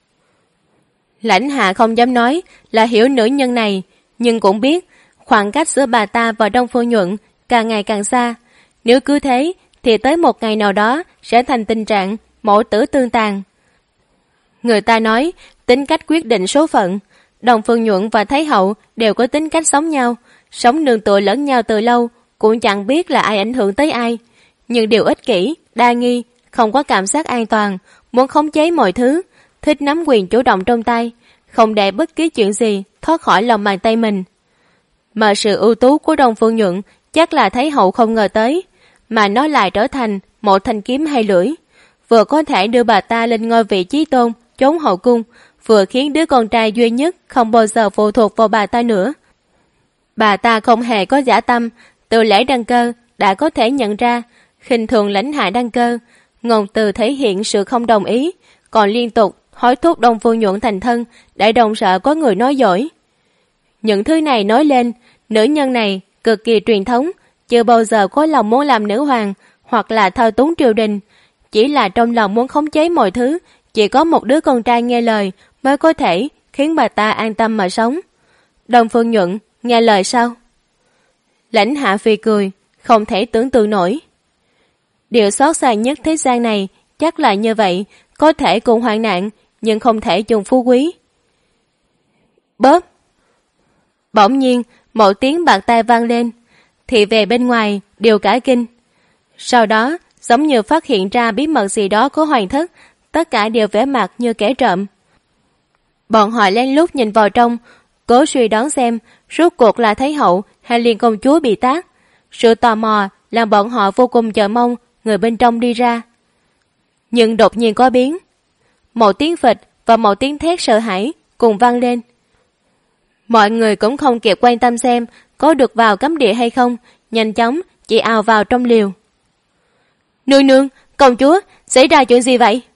S2: Lãnh Hạ không dám nói là hiểu nữ nhân này, nhưng cũng biết khoảng cách giữa bà ta và Đông Phương Nhuận càng ngày càng xa. Nếu cứ thế thì tới một ngày nào đó sẽ thành tình trạng mẫu tử tương tàn. Người ta nói tính cách quyết định số phận. Đông Phương Nhuận và Thái hậu đều có tính cách giống nhau, sống nương tựa lẫn nhau từ lâu, cũng chẳng biết là ai ảnh hưởng tới ai. Nhưng đều ích kỷ, đa nghi, không có cảm giác an toàn, muốn khống chế mọi thứ, thích nắm quyền chủ động trong tay, không để bất cứ chuyện gì thoát khỏi lòng bàn tay mình. Mà sự ưu tú của Đông Phương Nhuận chắc là Thái hậu không ngờ tới, mà nó lại trở thành một thanh kiếm hai lưỡi, vừa có thể đưa bà ta lên ngôi vị chí tôn trốn hậu cung, vừa khiến đứa con trai duy nhất không bao giờ phụ thuộc vào bà ta nữa. Bà ta không hề có dã tâm, từ lễ đăng cơ đã có thể nhận ra khinh thường Lãnh Hạ đăng cơ, ngôn từ thể hiện sự không đồng ý, còn liên tục hối thúc Đông Phương Nhuận thành thân, để Đông Sở có người nói dối. Những thứ này nói lên, nữ nhân này cực kỳ truyền thống, chưa bao giờ có lòng muốn làm nữ hoàng hoặc là thao túng triều đình, chỉ là trong lòng muốn khống chế mọi thứ, chỉ có một đứa con trai nghe lời mới có thể khiến bà ta an tâm mà sống. Đông Phương Nhuận nghe lời sao? Lãnh Hạ Phi cười, không thể tưởng tượng nổi. Điều xót xa nhất thế gian này chắc là như vậy, có thể cùng hoạn nạn, nhưng không thể chung phú quý. Bóp! Bỗng nhiên, một tiếng bạc tai vang lên, thì về bên ngoài đều cả kinh. Sau đó, giống như phát hiện ra bí mật gì đó của hoàng thất, tất cả đều vẻ mặt như kẻ trộm. Bọn họ lén lút nhìn vào trong, cố suy đoán xem rốt cuộc là Thái hậu hay Liên công chúa bị tác. Sự tò mò làm bọn họ vô cùng chờ mong người bên trong đi ra. Nhưng đột nhiên có biến. Một tiếng phịch và một tiếng thét sợ hãi cùng vang lên. Mọi người cũng không kịp quan tâm xem có được vào cấm địa hay không, nhanh chóng chỉ ào vào trong liều. Nương nương, công chúa, xảy ra chuyện gì vậy?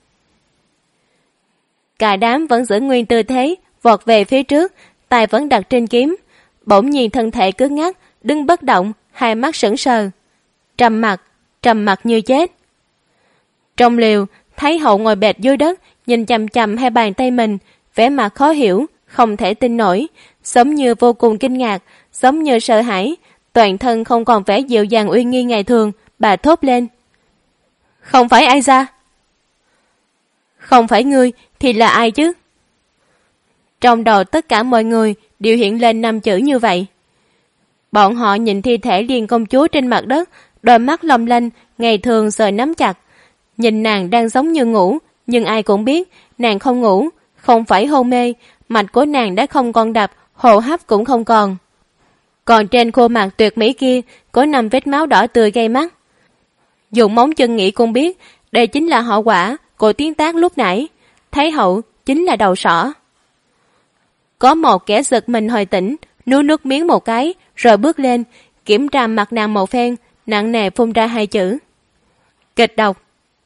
S2: Cả đám vẫn giữ nguyên tư thế, vọt về phía trước, tay vẫn đặt trên kiếm. Bỗng nhiên thân thể cứng ngắc, đứng bất động, hai mắt sững sờ. Trầm mặc như chết. Trong liều, Thái hậu ngồi bệt dưới đất, nhìn chằm chằm hai bàn tay mình, vẻ mặt khó hiểu, không thể tin nổi, giống như vô cùng kinh ngạc, giống như sợ hãi, toàn thân không còn vẻ dịu dàng uy nghi ngày thường, bà thốt lên. Không phải ai ra? Không phải ngươi thì là ai chứ? Trong đầu tất cả mọi người đều hiện lên 5 chữ như vậy. Bọn họ nhìn thi thể Liên công chúa trên mặt đất, đôi mắt long lanh, ngày thường giờ nắm chặt. Nhìn nàng đang giống như ngủ, nhưng ai cũng biết nàng không ngủ, không phải hôn mê, mạch của nàng đã không còn đập, hô hấp cũng không còn. Còn trên khuôn mặt tuyệt mỹ kia có 5 vết máu đỏ tươi gây mắt. Dùng móng chân nghĩ cũng biết đây chính là hậu quả của tiếng tác lúc nãy. Thái hậu chính là đầu sỏ. Có một kẻ giật mình hồi tỉnh, nuốt nước miếng một cái, rồi bước lên, kiểm tra mặt nàng một phen, nặng nề phun ra 2 chữ. Kịch độc.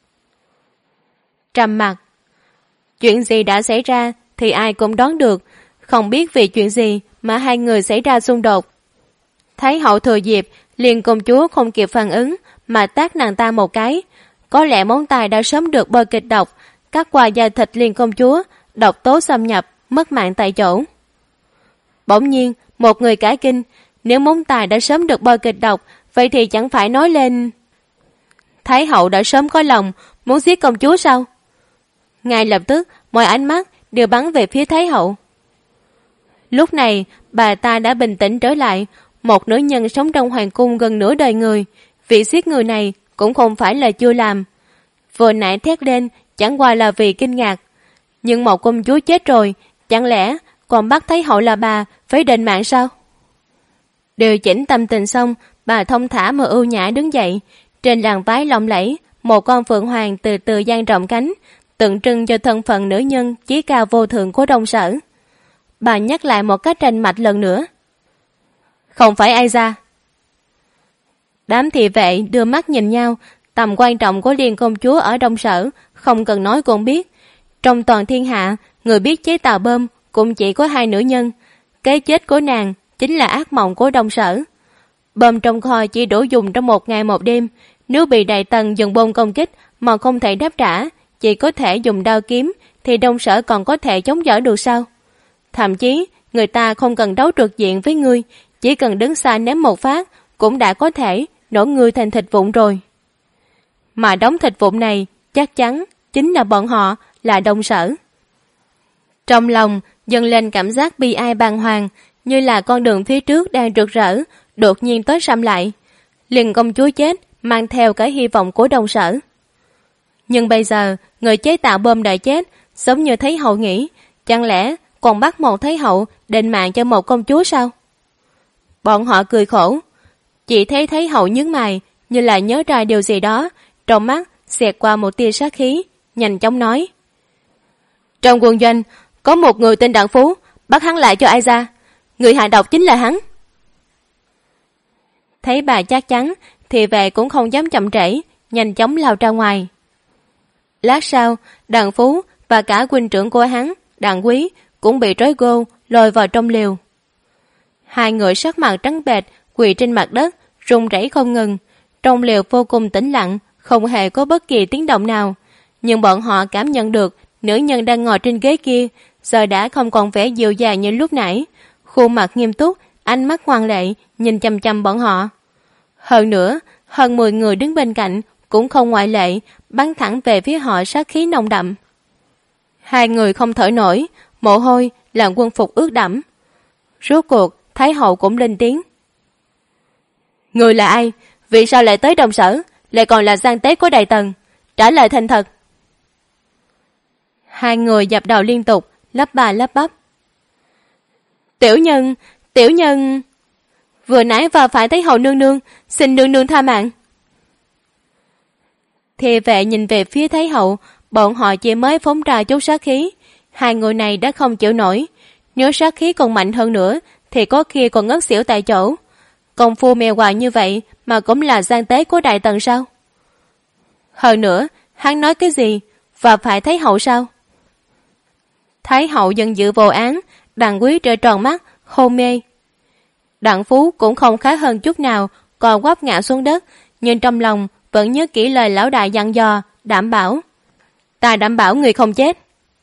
S2: Trầm mặc. Chuyện gì đã xảy ra thì ai cũng đoán được, không biết vì chuyện gì mà hai người xảy ra xung đột. Thái hậu thừa dịp, Liên công chúa không kịp phản ứng mà tát nàng ta một cái. Có lẽ móng tay đã sớm được bôi kịch độc, cắt qua da thịt Liên công chúa, độc tố xâm nhập, mất mạng tại chỗ. Bỗng nhiên, một người cả kinh, nếu móng tay đã sớm được bôi kịch độc, vậy thì chẳng phải nói lên... Thái hậu đã sớm có lòng, muốn giết công chúa sao? Ngay lập tức, mọi ánh mắt đều bắn về phía Thái hậu. Lúc này, bà ta đã bình tĩnh trở lại, một nữ nhân sống trong hoàng cung gần nửa đời người, việc giết người này cũng không phải là chưa làm. Vừa nãy thét lên chẳng qua là vì kinh ngạc. Nhưng một công chúa chết rồi, chẳng lẽ còn bắt Thái hậu là bà phải đền mạng sao? Điều chỉnh tâm tình xong, bà thông thả mà ưu nhã đứng dậy. Trên làn váy lộng lẫy, một con phượng hoàng từ từ dang rộng cánh, tượng trưng cho thân phận nữ nhân chí cao vô thượng của Đông Sở. Bà nhắc lại một cách rành mạch lần nữa. Không phải ai ra. Đám thị vệ đưa mắt nhìn nhau, tầm quan trọng của Liên công chúa ở Đông Sở không cần nói cũng biết. Trong toàn thiên hạ, người biết chế tạo bom cũng chỉ có 2 nữ nhân. Cái chết của nàng chính là ác mộng của Đông Sở. Bom trong kho chỉ đủ dùng trong 1 ngày 1 đêm. Nếu bị Đại Tần dùng bom công kích mà không thể đáp trả, chỉ có thể dùng đao kiếm, thì Đông Sở còn có thể chống đỡ được sao? Thậm chí, người ta không cần đấu trực diện với ngươi, chỉ cần đứng xa ném một phát, cũng đã có thể nổ ngươi thành thịt vụn rồi. Mà đống thịt vụn này, chắc chắn chính là bọn họ, là Đông Sở. Trong lòng dâng lên cảm giác bi ai bàng hoàng, như là con đường phía trước đang rực rỡ, đột nhiên tối sầm lại. Liên công chúa chết, mang theo cái hy vọng của Đông Sở. Nhưng bây giờ, người chế tạo bom đã chết, giống như Thái hậu nghĩ, chẳng lẽ còn bắt một Thái hậu đền mạng cho một công chúa sao? Bọn họ cười khổ. Chỉ thấy Thái hậu nhướng mày, như là nhớ ra điều gì đó, trong mắt xẹt qua một tia sát khí, nhanh chóng nói. Trong quân doanh, có một người tên Đặng Phú, bắt hắn lại cho ai ra. Người hạ độc chính là hắn. Thấy bà chắc chắn, thì về cũng không dám chậm trễ, nhanh chóng lao ra ngoài. Lát sau, Đặng Phú và cả huynh trưởng của hắn, Đặng Quý, cũng bị trói gô lôi vào trong liều. Hai người sắc mặt trắng bệch quỳ trên mặt đất, run rẩy không ngừng. Trong liều vô cùng tĩnh lặng, không hề có bất kỳ tiếng động nào, nhưng bọn họ cảm nhận được nữ nhân đang ngồi trên ghế kia giờ đã không còn vẻ dịu dàng như lúc nãy, khuôn mặt nghiêm túc, ánh mắt ngoan lệ nhìn chằm chằm bọn họ. Hơn nữa, hơn 10 người đứng bên cạnh cũng không ngoại lệ, bắn thẳng về phía họ sát khí nồng đậm. Hai người không thở nổi, mồ hôi làm quân phục ướt đẫm. Rốt cuộc, Thái hậu cũng lên tiếng. Người là ai? Vì sao lại tới Đông Sở, lại còn là gian tế của Đại Tần? Trả lời thành thật. Hai người dập đầu liên tục, lắp bà lắp bắp. Tiểu nhân... Vừa nãy và phải Thái hậu nương nương, xin nương nương tha mạng. Thị vệ nhìn về phía Thái hậu, bọn họ chỉ mới phóng ra chút sát khí. Hai người này đã không chịu nổi. Nếu sát khí còn mạnh hơn nữa, thì có khi còn ngất xỉu tại chỗ. Công phu mèo quào như vậy mà cũng là gian tế của Đại Tần sao? Hơn nữa, hắn nói cái gì? Và phải Thái hậu sao? Thái hậu giận dữ vô án, Đặng Quý trợn tròn mắt, hôn mê. Đặng Phú cũng không khá hơn chút nào, còn quắp ngã xuống đất, nhưng trong lòng vẫn nhớ kỹ lời lão đại dặn dò, đảm bảo. Ta đảm bảo người không chết.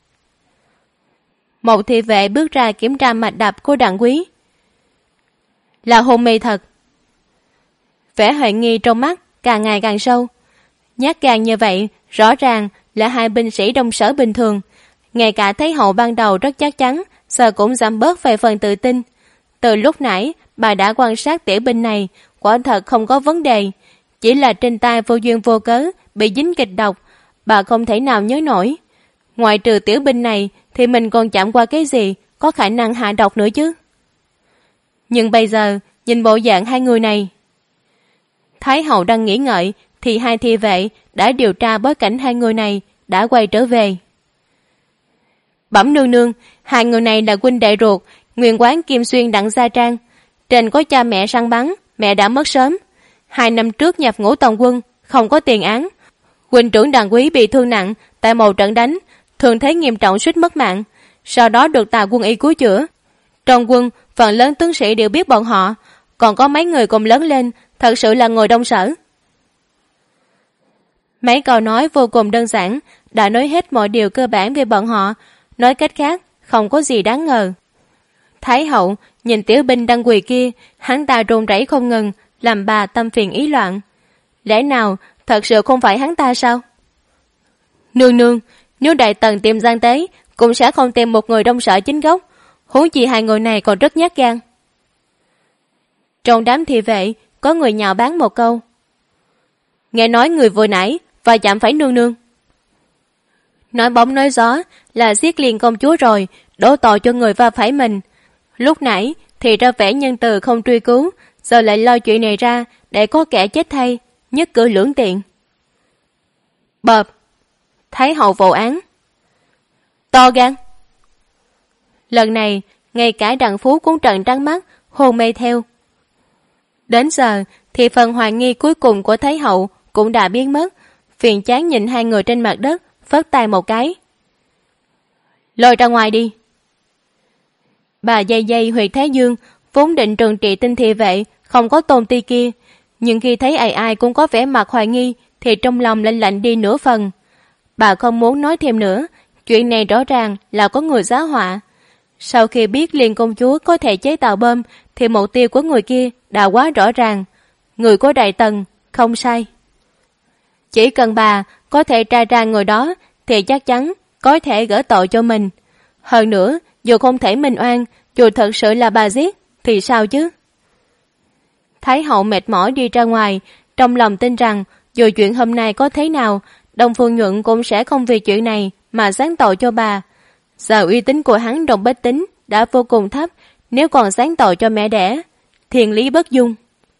S2: Một thị vệ bước ra kiểm tra mạch đập của Đặng Quý. Là hôn mê thật. Vẻ hoài nghi trong mắt càng ngày càng sâu. Nhát gan như vậy rõ ràng là hai binh sĩ Đông Sở bình thường. Ngay cả Thái hậu ban đầu rất chắc chắn, giờ cũng giảm bớt về phần tự tin. Từ lúc nãy bà đã quan sát tiểu binh này, quả thật không có vấn đề, chỉ là trên tay vô duyên vô cớ bị dính kịch độc, bà không thể nào nhớ nổi. Ngoại trừ tiểu binh này thì mình còn chạm qua cái gì có khả năng hạ độc nữa chứ. Nhưng bây giờ nhìn bộ dạng hai người này. Thái hậu đang nghĩ ngợi thì hai thị vệ đã điều tra bối cảnh hai người này đã quay trở về. Bẩm nương nương, hai người này là huynh đệ ruột nguyên quán Kim Xuyên Đặng Gia Trang. Trên có cha mẹ săn bắn, mẹ đã mất sớm. 2 năm trước nhập ngũ toàn quân, không có tiền án. Huynh trưởng Đặng Quý bị thương nặng tại một trận đánh, thương thế nghiêm trọng suýt mất mạng. Sau đó được Tào quân y cứu chữa. Trong quân, phần lớn tướng sĩ đều biết bọn họ, còn có mấy người cùng lớn lên, thật sự là người Đông Sở. Mấy câu nói vô cùng đơn giản, đã nói hết mọi điều cơ bản về bọn họ. Nói cách khác, không có gì đáng ngờ. Thái hậu nhìn tiểu binh đang quỳ kia, hắn ta run rẩy không ngừng, làm bà tâm phiền ý loạn. Lẽ nào thật sự không phải hắn ta sao? Nương nương, nếu Đại Tần tìm gian tế, cũng sẽ không tìm một người Đông Sở chính gốc, huống chi hai người này còn rất nhát gan. Trong đám thị vệ, có người nhạo báng một câu. Nghe nói người vừa nãy và chạm phải nương nương. Nói bóng nói gió là giết liền công chúa rồi, đổ tội cho người va phải mình. Lúc nãy thì ra vẻ nhân từ không truy cứu, giờ lại lo chuyện này ra để có kẻ chết thay, nhất cử lưỡng tiện. Bợp! Thái hậu vô án. To gan! Lần này, ngay cả Đặng Phú cũng trợn trắng mắt, hôn mê theo. Đến giờ thì phần hoài nghi cuối cùng của Thái hậu cũng đã biến mất. Phiền chán nhìn hai người trên mặt đất, phất tay một cái. Lôi ra ngoài đi. Bà dây dây huyệt Thái Dương vốn định trừng trị tinh thị vệ không có tôn ti kia, nhưng khi thấy ai ai cũng có vẻ mặt hoài nghi thì trong lòng lạnh lạnh đi nửa phần. Bà không muốn nói thêm nữa, chuyện này rõ ràng là có người giá họa. Sau khi biết Liên công chúa có thể chế tạo bom thì mục tiêu của người kia đã quá rõ ràng. Người của Đại Tần không sai. Chỉ cần bà có thể tra ra người đó thì chắc chắn có thể gỡ tội cho mình. Hơn nữa, dù không thể minh oan, dù thật sự là bà giết thì sao chứ? Thái hậu mệt mỏi đi ra ngoài, trong lòng tin rằng dù chuyện hôm nay có thế nào, Đông Phương Nhuận cũng sẽ không vì chuyện này mà giáng tội cho bà. Giờ uy tín của hắn trong bách tính đã vô cùng thấp, nếu còn giáng tội cho mẹ đẻ, thiên lý bất dung.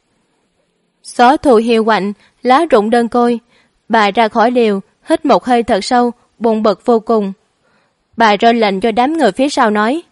S2: Gió thù hiu quạnh, lá rụng đơn côi. Bà ra khỏi liều, hít một hơi thật sâu, buồn bực vô cùng. Bà ra lệnh cho đám người phía sau nói.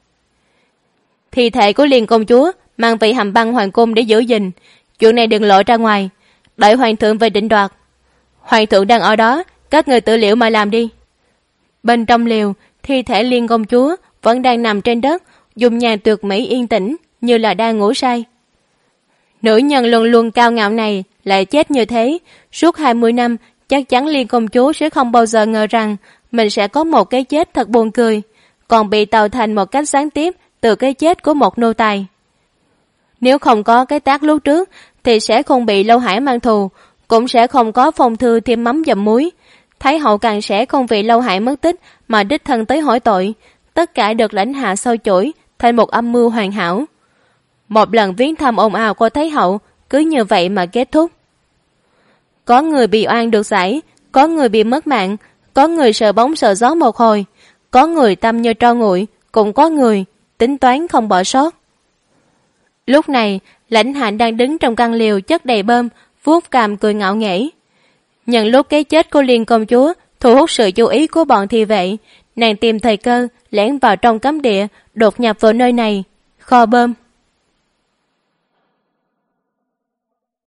S2: Thi thể của Liên công chúa mang vị hầm băng hoàng cung để giữ gìn. Chuyện này đừng lộ ra ngoài, đợi hoàng thượng về định đoạt. Hoàng thượng đang ở đó, các người tự liệu mà làm đi. Bên trong liều, thi thể Liên công chúa vẫn đang nằm trên đất, dùng nhàn tuyệt mỹ yên tĩnh như là đang ngủ say. Nữ nhân luôn luôn cao ngạo này lại chết như thế, suốt 20 năm chắc chắn Liên công chúa sẽ không bao giờ ngờ rằng mình sẽ có một cái chết thật buồn cười, còn bị tạo thành một cách gián tiếp từ cái chết của một nô tài. Nếu không có cái tác lúc trước thì sẽ không bị Lâu Hải mang thù, cũng sẽ không có phong thư thêm mắm dầm muối. Thái hậu càng sẽ không vì Lâu Hải mất tích mà đích thân tới hỏi tội. Tất cả được lãnh hạ sâu chuỗi thành một âm mưu hoàn hảo. Một lần viếng thăm ồn ào của Thái hậu cứ như vậy mà kết thúc. Có người bị oan được giải, có người bị mất mạng, có người sợ bóng sợ gió một hồi, có người tâm như tro nguội, cũng có người tính toán không bỏ sót. Lúc này, lãnh hạ đang đứng trong căn liều chất đầy bơm, vuốt cằm cười ngạo nghễ. Nhận lúc cái chết của Liên công chúa thu hút sự chú ý của bọn thị vệ, nàng tìm thời cơ lẻn vào trong cấm địa, đột nhập vào nơi này, kho bơm.